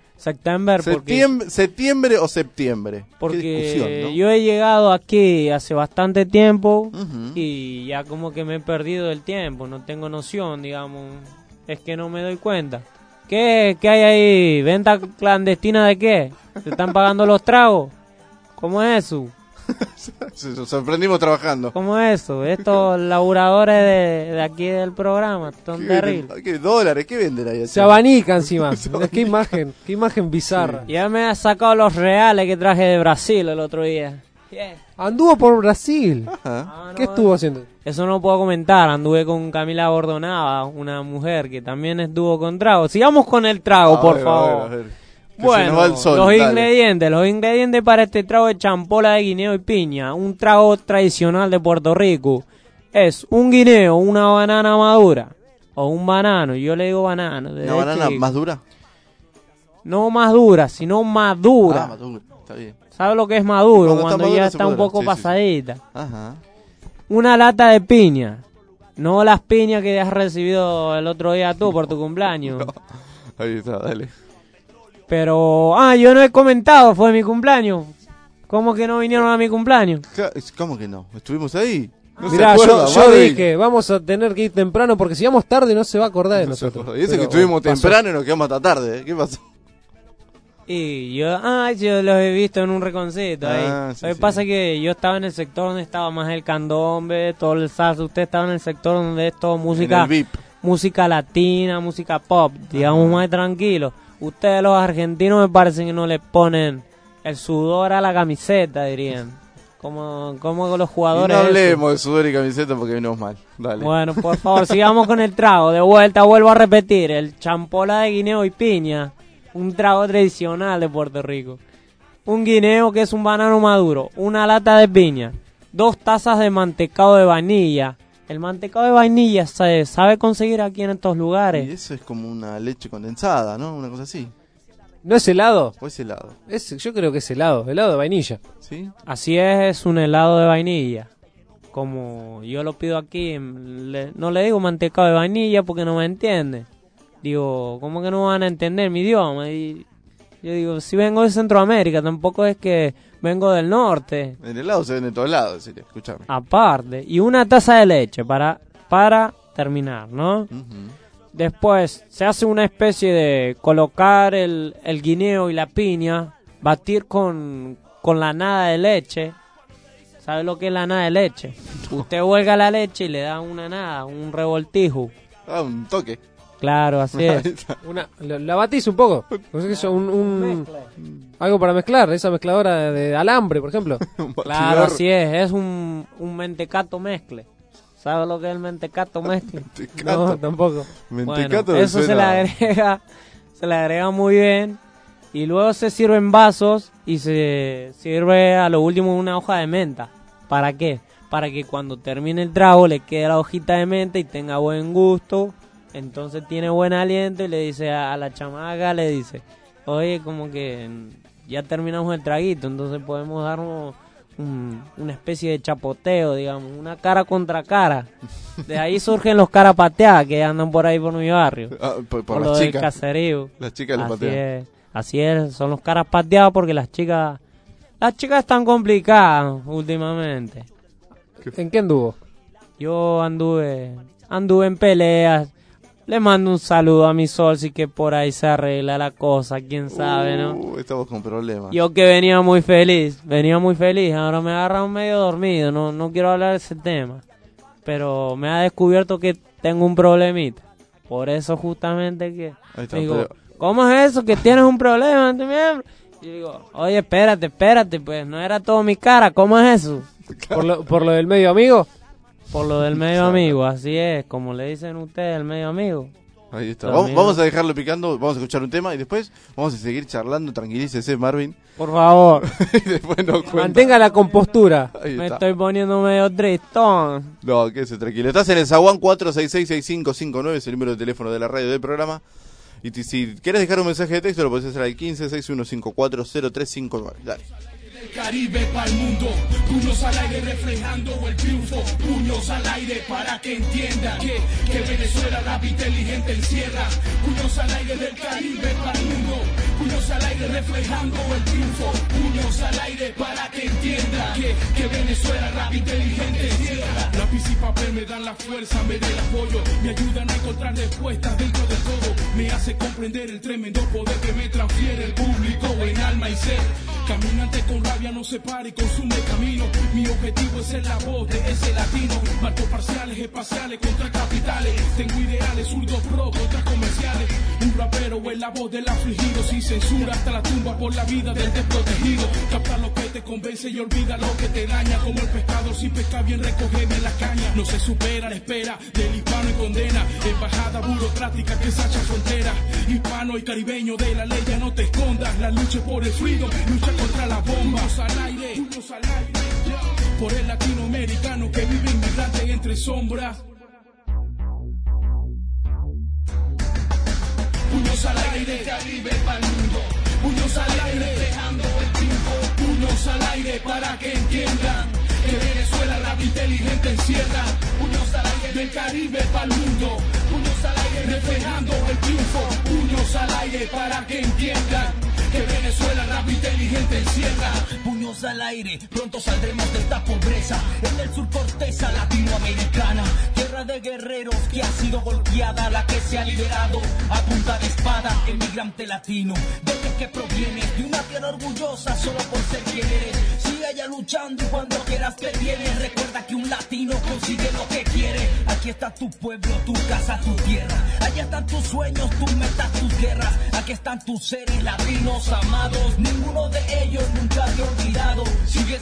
¿Septiembre o septiembre? Porque yo he llegado aquí hace bastante tiempo y ya como que me he perdido el tiempo, no tengo noción, digamos, es que no me doy cuenta. ¿Qué hay ahí? ¿Venta clandestina de qué? ¿Te están pagando los tragos? ¿Cómo es eso? Nos sorprendimos trabajando. ¿Cómo es eso? Estos laburadores de aquí del programa son terribles. ¿Qué dólares? ¿Qué venden ahí? Se abanica encima. Qué imagen bizarra. Sí. Ya me ha sacado los reales que traje de Brasil el otro día. Yeah. Anduvo por Brasil. ¿Qué estuvo haciendo? Eso no puedo comentar. Anduve con Camila Bordonava, una mujer que también estuvo con trago. Sigamos con el trago, por favor. A ver. Bueno, los ingredientes para este trago de champola de guineo y piña, un trago tradicional de Puerto Rico, es un guineo, una banana madura, o un banano, yo le digo banano. ¿Una banana más dura? No más dura, sino madura. Ah, madura, está bien. ¿Sabe lo que es maduro? Cuando ya está un poco pasadita. Sí. Ajá. Una lata de piña, no las piñas que has recibido el otro día tú por tu cumpleaños. No. Ahí está, dale. Pero, yo no he comentado, fue mi cumpleaños. ¿Cómo que no vinieron a mi cumpleaños? ¿Cómo que no? ¿Estuvimos ahí? No mirá, yo dije, vamos a tener que ir temprano porque si vamos tarde no se va a acordar de nosotros. Y eso que estuvimos temprano y nos quedamos hasta tarde, ¿qué pasó? Y yo los he visto en un reconcito ahí. Lo que pasa es que yo estaba en el sector donde estaba más el candombe, todo el salsa. Usted estaba en el sector donde es todo música, música latina, música pop, digamos más tranquilo. Ustedes los argentinos me parece que no le ponen el sudor a la camiseta, dirían. Como los jugadores. Y no hablemos de sudor y camiseta porque venimos mal. Dale. Bueno, por favor, sigamos con el trago. De vuelta, vuelvo a repetir. El champola de guineo y piña. Un trago tradicional de Puerto Rico. Un guineo que es un banano maduro. Una lata de piña. 2 tazas de mantecado de vainilla. El mantecado de vainilla se sabe conseguir aquí en estos lugares. Y eso es como una leche condensada, ¿no? Una cosa así. ¿No es helado? ¿O es helado? Yo creo que es helado de vainilla. ¿Sí? Así es un helado de vainilla. Como yo lo pido aquí, no le digo mantecado de vainilla porque no me entiende. Digo, ¿cómo que no van a entender mi idioma? Y yo digo, si vengo de Centroamérica, tampoco es que vengo del norte. El helado se vende en todos lados, sería, escúchame. Aparte, y una taza de leche para terminar, ¿no? Después se hace una especie de colocar el guineo y la piña, batir con la nada de leche. ¿Sabe lo que es la nada de leche? Usted huelga la leche y le da una nada, un revoltijo. Ah, un toque. Claro, así es. La batís un poco. No sé qué es algo para mezclar, esa mezcladora de alambre, por ejemplo. Claro, así es un mentecato mezcle. ¿Sabe lo que es el mentecato mezcle? No, tampoco. Mentecato bueno, eso se le agrega muy bien. Y luego se sirve en vasos y se sirve a lo último una hoja de menta. ¿Para qué? Para que cuando termine el trago le quede la hojita de menta y tenga buen gusto. Entonces tiene buen aliento y le dice a la chamaca, le dice, oye, como que ya terminamos el traguito, entonces podemos darnos una especie de chapoteo, digamos, una cara contra cara. De ahí surgen los cara pateadas que andan por ahí por mi barrio. Por lo las del chicas. caserío. Las chicas los patean. Así es, son los caras pateados porque las chicas están complicadas últimamente. ¿En qué anduvo? Yo anduve en peleas. Le mando un saludo a mi Solsi que por ahí se arregla la cosa, quién sabe, ¿no? Estamos con problemas. Yo que venía muy feliz, ahora me agarra un medio dormido, no quiero hablar de ese tema. Pero me ha descubierto que tengo un problemita. Por eso justamente que digo, ¿cómo es eso? Que tienes un problema en tu miembro. Y digo, oye, espérate, pues no era todo mi cara, ¿cómo es eso? ¿Por lo del medio amigo? Por lo del medio amigo, así es, como le dicen ustedes, el medio amigo. Ahí está. Vamos a dejarlo picando, vamos a escuchar un tema y después vamos a seguir charlando. Tranquilícese, Marvin. Por favor. Mantenga la compostura. Me estoy poniendo medio tristón. No, quédese tranquilo. Estás en el Zaguán 4666559, es el número de teléfono de la radio del programa. Y si quieres dejar un mensaje de texto, lo puedes hacer al 1561540359. Dale. Del Caribe para el mundo, puños al aire reflejando el triunfo, puños al aire para que entiendan que Venezuela rap inteligente encierra, puños al aire del Caribe para el mundo, puños al aire reflejando el triunfo, puños al aire para que entiendan que Venezuela rap inteligente encierra. Lápiz y papel me dan la fuerza, me dan el apoyo, me ayudan a encontrar respuestas dentro de todo, me hace comprender el tremendo poder que me transfiere el público en alma y ser. Caminante con rabia no se para y consume camino. Mi objetivo es ser la voz de ese latino. Marco parciales, espaciales contra capitales. Tengo ideales, zurdos pro contra comerciales. Un rapero es la voz del afligido. Sin censura hasta la tumba por la vida del desprotegido. Capta lo que te convence y olvida lo que te daña. Como el pescador sin pesca bien recoge bien la caña. No se supera la espera del hispano y condena. Embajada burocrática que sacha fronteras. Hispano y caribeño de la ley ya no te escondas. La lucha por el freedom, lucha contra la bomba. Puños al aire, por el latinoamericano que vive inmigrante entre sombras. Puños al aire, Caribe para el mundo. Puños al aire, dejando el triunfo. Puños al aire para que entiendan que Venezuela rap inteligente encierra. Puños al aire del Caribe para el mundo. Puños al aire reflejando el triunfo. Puños al aire para que entiendan que Venezuela rap inteligente encierra. Puños al aire, pronto saldremos de esta pobreza. En el sur corteza latinoamericana, tierra de guerreros que ha sido golpeada, la que se ha liberado a punta de espada. Emigrante latino, desde que provienes de una tierra orgullosa solo por ser quien eres. Sigue allá luchando y cuando quieras te vienes. Recuerda que un latino consigue lo que quiere. Aquí está tu pueblo, tu casa, tu tierra. Allá están tus sueños, tus metas, tus guerras. Aquí están tus seres latinos amados, ninguno de ellos nunca te ha olvidado. Sigue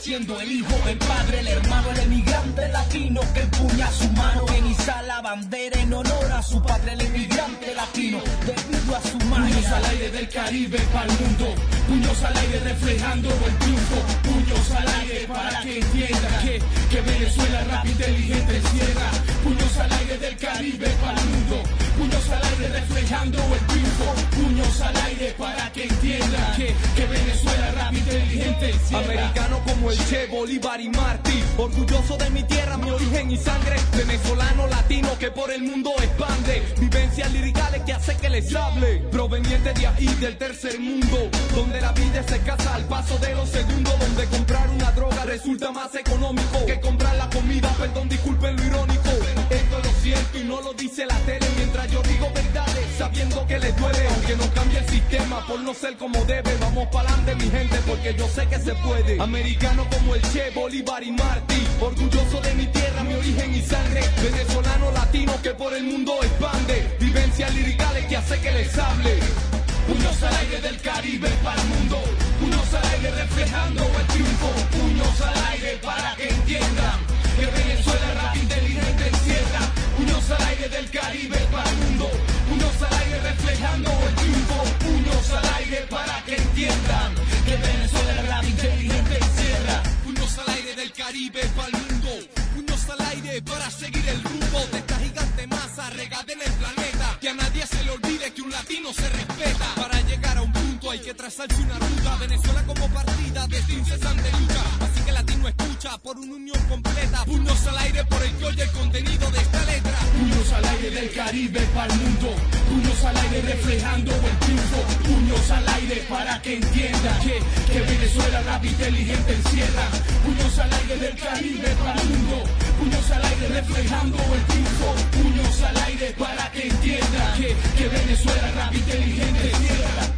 siendo el hijo, el padre, el hermano, el emigrante latino que empuña su mano en izar la bandera en honor a su padre, el emigrante latino, debido a su magia. Puños al aire del Caribe para el mundo, puños al aire reflejando el triunfo, puños al aire para que entienda que Venezuela rap inteligente encierra, puños al aire del Caribe para el mundo, puños al aire reflejando el triunfo, puños al aire para que entienda que Venezuela rap inteligente encierra. Americano como el Che, Bolívar y Martí, orgulloso de mi tierra, mi origen y sangre, venezolano latino que por el mundo expande, vivencias liricales que hace que les hable, proveniente de ahí del tercer mundo, donde la vida se casa al paso de los segundos, donde comprar una droga resulta más económico que comprar la comida, perdón, disculpen lo irónico, esto lo siento y no lo dice la tele, mientras yo digo verdades, sabiendo que les duele, aunque no cambie el sistema por no ser como debe, vamos pa'lante mi gente, porque yo sé que se puede, americano como el Che, Bolívar y Martí, orgulloso de mi tierra, mi origen y sangre, venezolano latino que por el mundo expande, vivencias liricales que hace que les hable. Puños al aire del Caribe para el mundo, puños al aire reflejando el triunfo, puños al aire para que entiendan que Venezuela rap inteligente encierra, puños al aire del Caribe para el mundo, puños al aire reflejando el triunfo, puños al aire para que entiendan que Venezuela rap inteligente encierra, puños al aire del Caribe para el mundo, puños al aire para seguir el rumbo de esta gigante masa regada en el planeta, que a nadie se le olvide que un latino se respeta, para llegar a un punto hay que trazarse una ruta, Venezuela como partida de esta incesante lucha, así que latino escucha por una unión completa, puños al aire por el que oye el contenido de esta letra, puños al aire del Caribe para el mundo, puños al aire reflejando el triunfo, puños al aire para que entienda que Venezuela rap inteligente encierra, puños al aire del Caribe para el mundo, puños al aire reflejando el triunfo, puños al aire para que entienda que Venezuela rap inteligente encierra.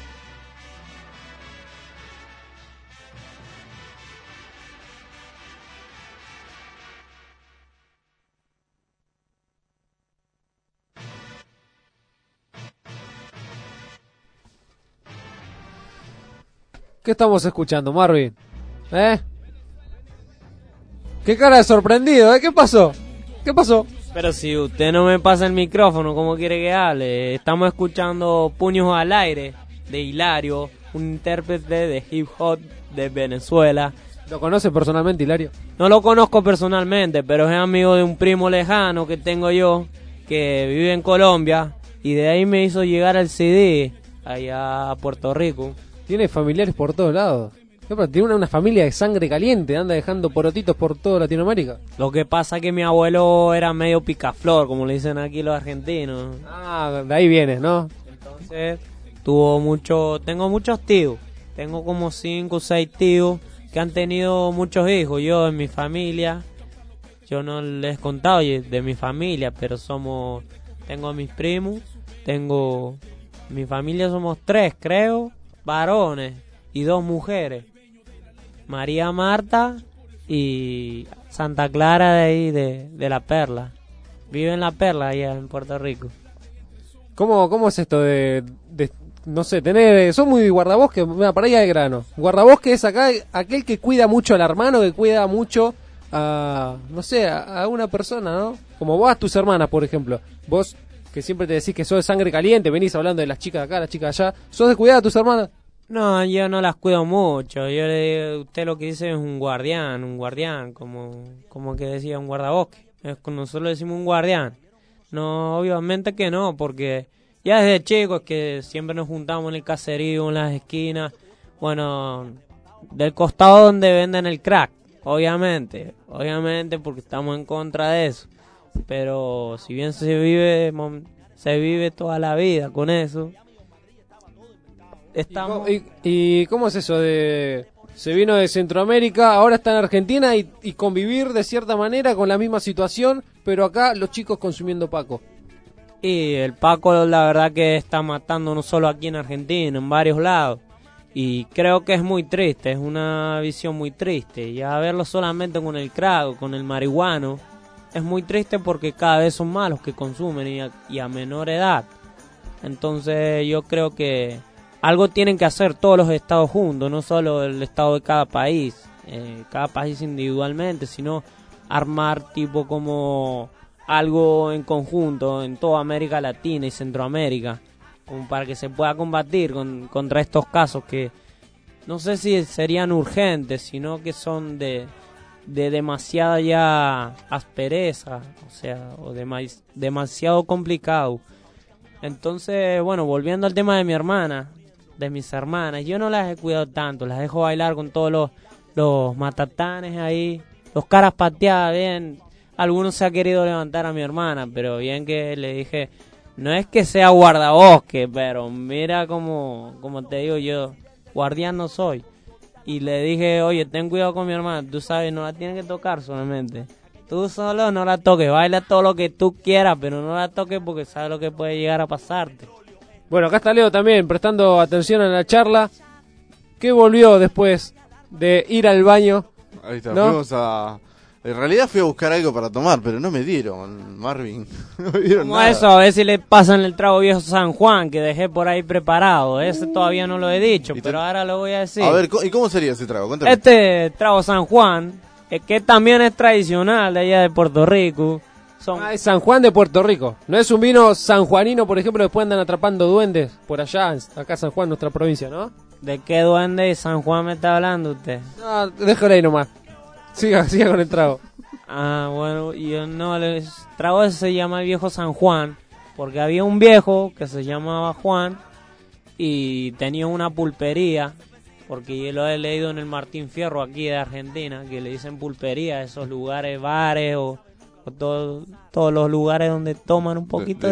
¿Qué estamos escuchando, Marvin? ¿Qué cara de sorprendido, ¿Qué pasó? ¿Qué pasó? Pero si usted no me pasa el micrófono, ¿cómo quiere que hable? Estamos escuchando Puños al Aire de Hilario, un intérprete de hip hop de Venezuela. ¿Lo conoce personalmente, Hilario? No lo conozco personalmente, pero es amigo de un primo lejano que tengo yo, que vive en Colombia, y de ahí me hizo llegar al CD allá a Puerto Rico. Tiene familiares por todos lados. Tiene una familia de sangre caliente, anda dejando porotitos por toda Latinoamérica. Lo que pasa es que mi abuelo era medio picaflor, como le dicen aquí los argentinos. Ah, de ahí vienes, ¿no? Entonces, tengo muchos tíos. Tengo como 5 o 6 tíos que han tenido muchos hijos. Yo en mi familia, yo no les he contado de mi familia, pero tengo a mis primos, mi familia somos 3, creo, varones y 2 mujeres. María Marta y Santa Clara de ahí, de La Perla. Vive en La Perla, allá en Puerto Rico. ¿Cómo es esto de no sé, son muy guardabosques? Para allá de grano. Guardabosque es acá aquel que cuida mucho al hermano, que cuida mucho a una persona, ¿no? Como vos a tus hermanas, por ejemplo. Vos, que siempre te decís que sos de sangre caliente, venís hablando de las chicas de acá, las chicas de allá. ¿Sos de cuidar a tus hermanas? No, yo no las cuido mucho. Yo le digo, usted lo que dice es un guardián, como que decía un guardabosque. Nosotros decimos un guardián. No, obviamente que no, porque ya desde chicos que siempre nos juntamos en el caserío, en las esquinas, bueno, del costado donde venden el crack, obviamente, porque estamos en contra de eso. Pero si bien se vive toda la vida con eso. ¿Y cómo es eso se vino de Centroamérica, ahora está en Argentina y convivir de cierta manera con la misma situación, pero acá los chicos consumiendo Paco? Y el Paco la verdad que está matando no solo aquí en Argentina, en varios lados. Y creo que es muy triste, es una visión muy triste. Ya verlo solamente con el crack, con el marihuano, es muy triste porque cada vez son más los que consumen y a menor edad. Entonces yo creo que algo tienen que hacer todos los estados juntos, no solo el estado de cada país. cada país individualmente, sino armar tipo como algo en conjunto en toda América Latina y Centroamérica, como para que se pueda combatir contra estos casos que no sé si serían urgentes, sino que son de demasiada ya aspereza, o sea, o demasiado complicado. Entonces, bueno, volviendo al tema de mi hermana, de mis hermanas, yo no las he cuidado tanto, las dejo bailar con todos los matatanes ahí, los caras pateadas, bien. Algunos se ha querido levantar a mi hermana, pero bien que le dije, no es que sea guardabosque, pero mira como te digo yo, guardián no soy. Y le dije, oye, ten cuidado con mi hermana, tú sabes, no la tienes que tocar solamente. Tú solo no la toques, baila todo lo que tú quieras, pero no la toques porque sabes lo que puede llegar a pasarte. Bueno, acá está Leo también, prestando atención a la charla. ¿Qué volvió después de ir al baño? Ahí está, ¿no? fuimos a... En realidad fui a buscar algo para tomar, pero no me dieron, Marvin. No me dieron Como nada. eso, a ver si le pasan el trago viejo San Juan, que dejé por ahí preparado. Ese todavía no lo he dicho, pero ahora lo voy a decir. A ver, ¿y cómo sería ese trago? Cuéntame. Este trago San Juan, que también es tradicional de allá de Puerto Rico. Es San Juan de Puerto Rico. No es un vino sanjuanino, por ejemplo, después andan atrapando duendes por allá, acá San Juan, nuestra provincia, ¿no? ¿De qué duende de San Juan me está hablando usted? No, déjale ahí nomás. Siga con el trago. Ah, bueno, yo no, el trago ese se llama el viejo San Juan, porque había un viejo que se llamaba Juan y tenía una pulpería, porque yo lo he leído en el Martín Fierro aquí de Argentina, que le dicen pulpería a esos lugares, bares o todos los lugares donde toman un poquito de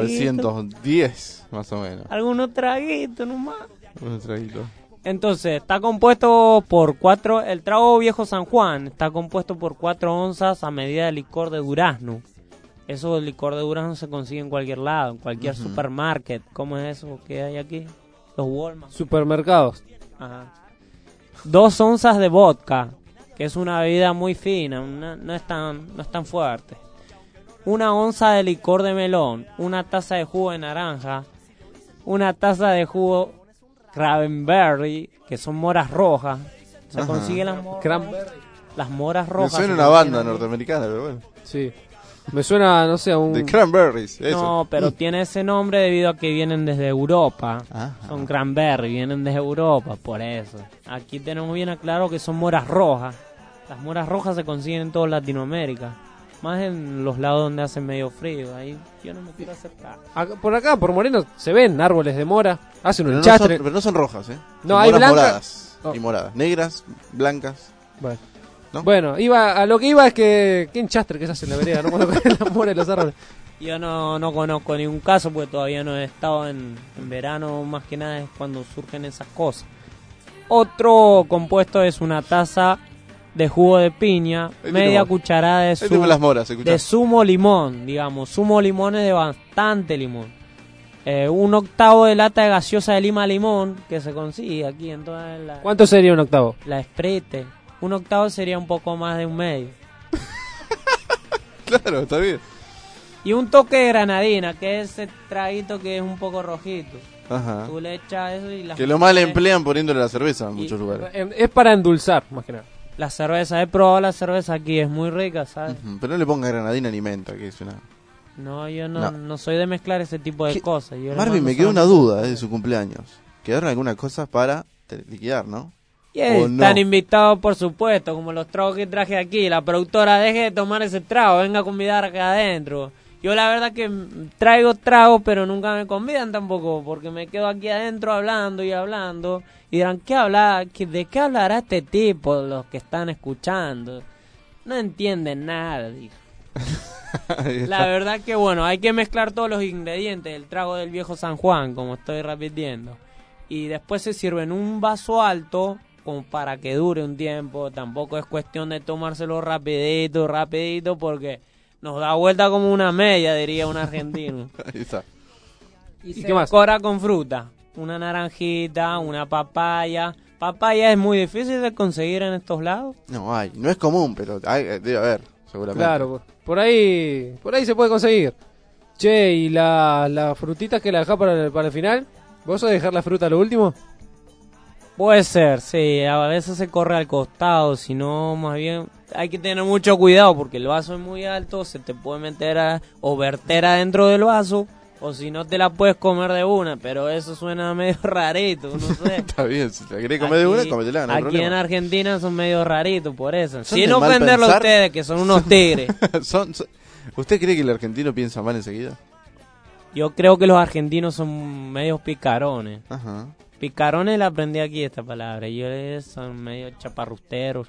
1910, más o menos. Algunos traguitos nomás. Unos traguitos. Entonces, está compuesto por el trago viejo San Juan está compuesto por 4 onzas a medida de licor de durazno. Eso del licor de durazno se consigue en cualquier lado, en cualquier supermarket. ¿Cómo es eso que hay aquí? Los Walmart. Supermercados. Ajá. 2 onzas de vodka, que es una bebida muy fina, no es tan fuerte. 1 onza de licor de melón, 1 taza de jugo de naranja, 1 taza de jugo cranberry, que son moras rojas. Se consiguen las moras rojas. Me suena una banda norteamericana, pero bueno. Sí. Me suena, no sé, a un... The Cranberries, eso. No, pero tiene ese nombre debido a que vienen desde Europa. Son cranberry, vienen desde Europa, por eso. Aquí tenemos bien claro que son moras rojas. Las moras rojas se consiguen en toda Latinoamérica. Más en los lados donde hace medio frío. Ahí yo no me quiero acercar. Por acá, por Moreno, se ven árboles de mora. Hacen un Pero enchastre. pero no son rojas, ¿eh? No, son hay moras blancas. moradas y moradas. Negras, blancas. Bueno. ¿No? Bueno, a lo que iba es que... ¿Qué enchastre que se hace en la vereda? No conozco las moras y los árboles. Yo no conozco ningún caso porque todavía no he estado en verano. Más que nada es cuando surgen esas cosas. Otro compuesto es 1 taza de jugo de piña, media cucharada de zumo limón, digamos. Zumo limón es de bastante limón. 1 octavo de lata de gaseosa de lima limón, que se consigue aquí en toda la... ¿Cuánto sería 1 octavo? La Sprite. 1 octavo sería un poco más de 1/2. Claro, está bien. Y un toque de granadina, que es ese traguito que es un poco rojito. Ajá. Tú le echas eso y la... Que lo mal emplean poniéndole la cerveza en muchos lugares. Es para endulzar, más que nada. La cerveza, he probado la cerveza aquí, es muy rica, ¿sabes? Pero no le ponga granadina ni menta, que es una... No, yo no soy de mezclar ese tipo de cosas. Marvin, me quedó una duda de su cumpleaños. ¿Quedaron algunas cosas para liquidar, no? Están invitados, por supuesto, como los tragos que traje aquí. La productora, deje de tomar ese trago, venga a convidar acá adentro. Yo la verdad que traigo tragos, pero nunca me convidan tampoco, porque me quedo aquí adentro hablando y hablando. Y dirán, ¿de qué hablará este tipo, los que están escuchando? No entienden nada, dijo. La verdad que bueno, hay que mezclar todos los ingredientes del trago del viejo San Juan, como estoy repitiendo. Y después se sirve en un vaso alto, como para que dure un tiempo. Tampoco es cuestión de tomárselo rapidito, porque nos da vuelta como una media, diría un argentino. Ahí está. ¿Y qué más? Decora con fruta, una naranjita, una papaya. Papaya es muy difícil de conseguir en estos lados. No es común, pero debe haber, seguramente. Claro, por ahí se puede conseguir. Che, ¿y la frutita que la dejás para el final? ¿Vos sos de dejar la fruta a lo último? Puede ser, sí, a veces se corre al costado, si no, más bien hay que tener mucho cuidado porque el vaso es muy alto, se te puede meter o verter adentro del vaso, o si no te la puedes comer de una, pero eso suena medio rarito, no sé. Está bien, si te querés comer de una, cómetela, no hay aquí problema. en Argentina son medio raritos por eso, ¿Son sin de mal ofenderlo a pensar? ustedes, que son unos tigres. ¿Usted cree que el argentino piensa mal enseguida? Yo creo que los argentinos son medios picarones. Ajá. Picarones la aprendí aquí esta palabra. Son medio chaparrusteros.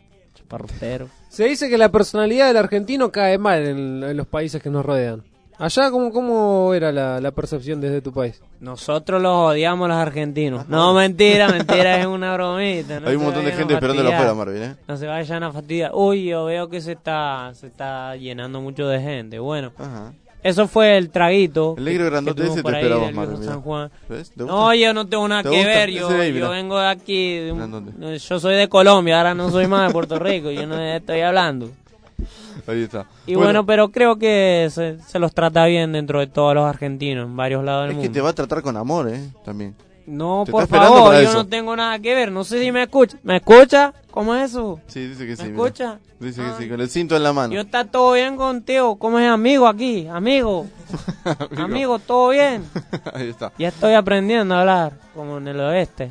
Se dice que la personalidad del argentino cae mal en los países que nos rodean. Allá, ¿cómo era la percepción desde tu país? Nosotros los odiamos los argentinos. No, mentira, es una bromita. No. Hay un montón de gente esperándolo afuera, Marvin, ¿eh? No se vayan a fastidiar. Uy, yo veo que se está llenando mucho de gente. Bueno. Ajá. Eso fue el traguito. El negro grandote ese te esperaba, Marvin. San Juan. ¿Ves? No, yo no tengo nada que ver. Yo vengo de aquí. Yo soy de Colombia, ahora no soy más de Puerto Rico. Yo no estoy hablando. Ahí está. Y bueno, pero creo que se los trata bien dentro de todos los argentinos, en varios lados del mundo. Es que te va a tratar con amor, también. No, por favor, yo no tengo nada que ver. No sé si me escucha. ¿Me escucha? ¿Cómo es eso? Sí, dice que sí. ¿Me escucha? Dice que sí, con el cinto en la mano. Yo está todo bien contigo. ¿Cómo es amigo aquí? Amigo. Amigo, todo bien. Ahí está. Ya estoy aprendiendo a hablar, como en el oeste.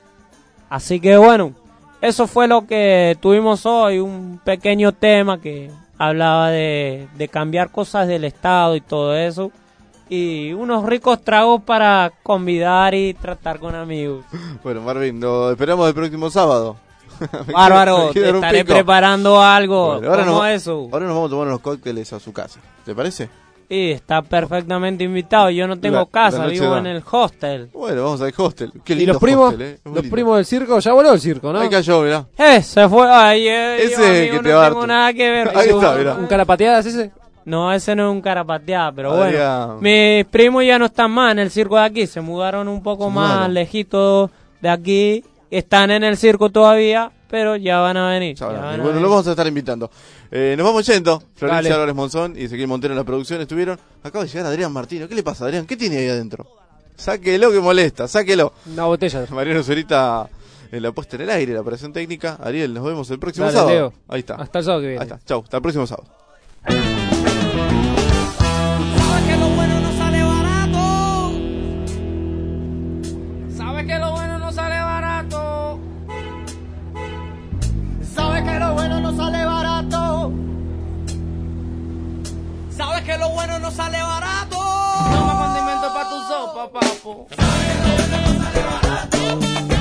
Así que bueno, eso fue lo que tuvimos hoy. Un pequeño tema que hablaba de cambiar cosas del Estado y todo eso. Y unos ricos tragos para convidar y tratar con amigos. Bueno, Marvin, lo esperamos el próximo sábado. Bárbaro, te estaré preparando algo. Bueno, ahora ¿Cómo eso? Ahora nos vamos a tomar unos cócteles a su casa. ¿Te parece? Sí, está perfectamente invitado. Yo no tengo casa, vivo en el hostel. Bueno, vamos al hostel. Qué lindo. ¿Y los primos? Hostel, Los primos del circo, ya voló el circo, ¿no? Ahí cayó, mirá. Se fue. Ay, ese yo que te no va tengo nada que ver. Ahí está, mirá. ¿Un carapateadas ese? No, ese no es un carapateado, pero bueno. Mis primos ya no están más en el circo de aquí. Se mudaron un poco más lejitos de aquí. Están en el circo todavía, pero ya van a venir. Bueno, lo vamos a estar invitando. Nos vamos yendo. Florencia Álvarez Monzón y Ezequiel Montero en la producción estuvieron. Acaba de llegar Adrián Martino. ¿Qué le pasa, Adrián? ¿Qué tiene ahí adentro? Sáquelo que molesta, sáquelo. Una botella. Mariano Zurita en la puesta en el aire, la operación técnica. Ariel, nos vemos el próximo sábado. Leo. Ahí está. Hasta el sábado que viene. Ahí está. Chau, hasta el próximo sábado. Sabes que lo bueno no sale barato. Sabes que lo bueno no sale barato. Sabes que lo bueno no sale barato. Sabes que lo bueno no sale barato. Toma condimento para tu sopa, papo. Sabes que lo bueno no sale barato.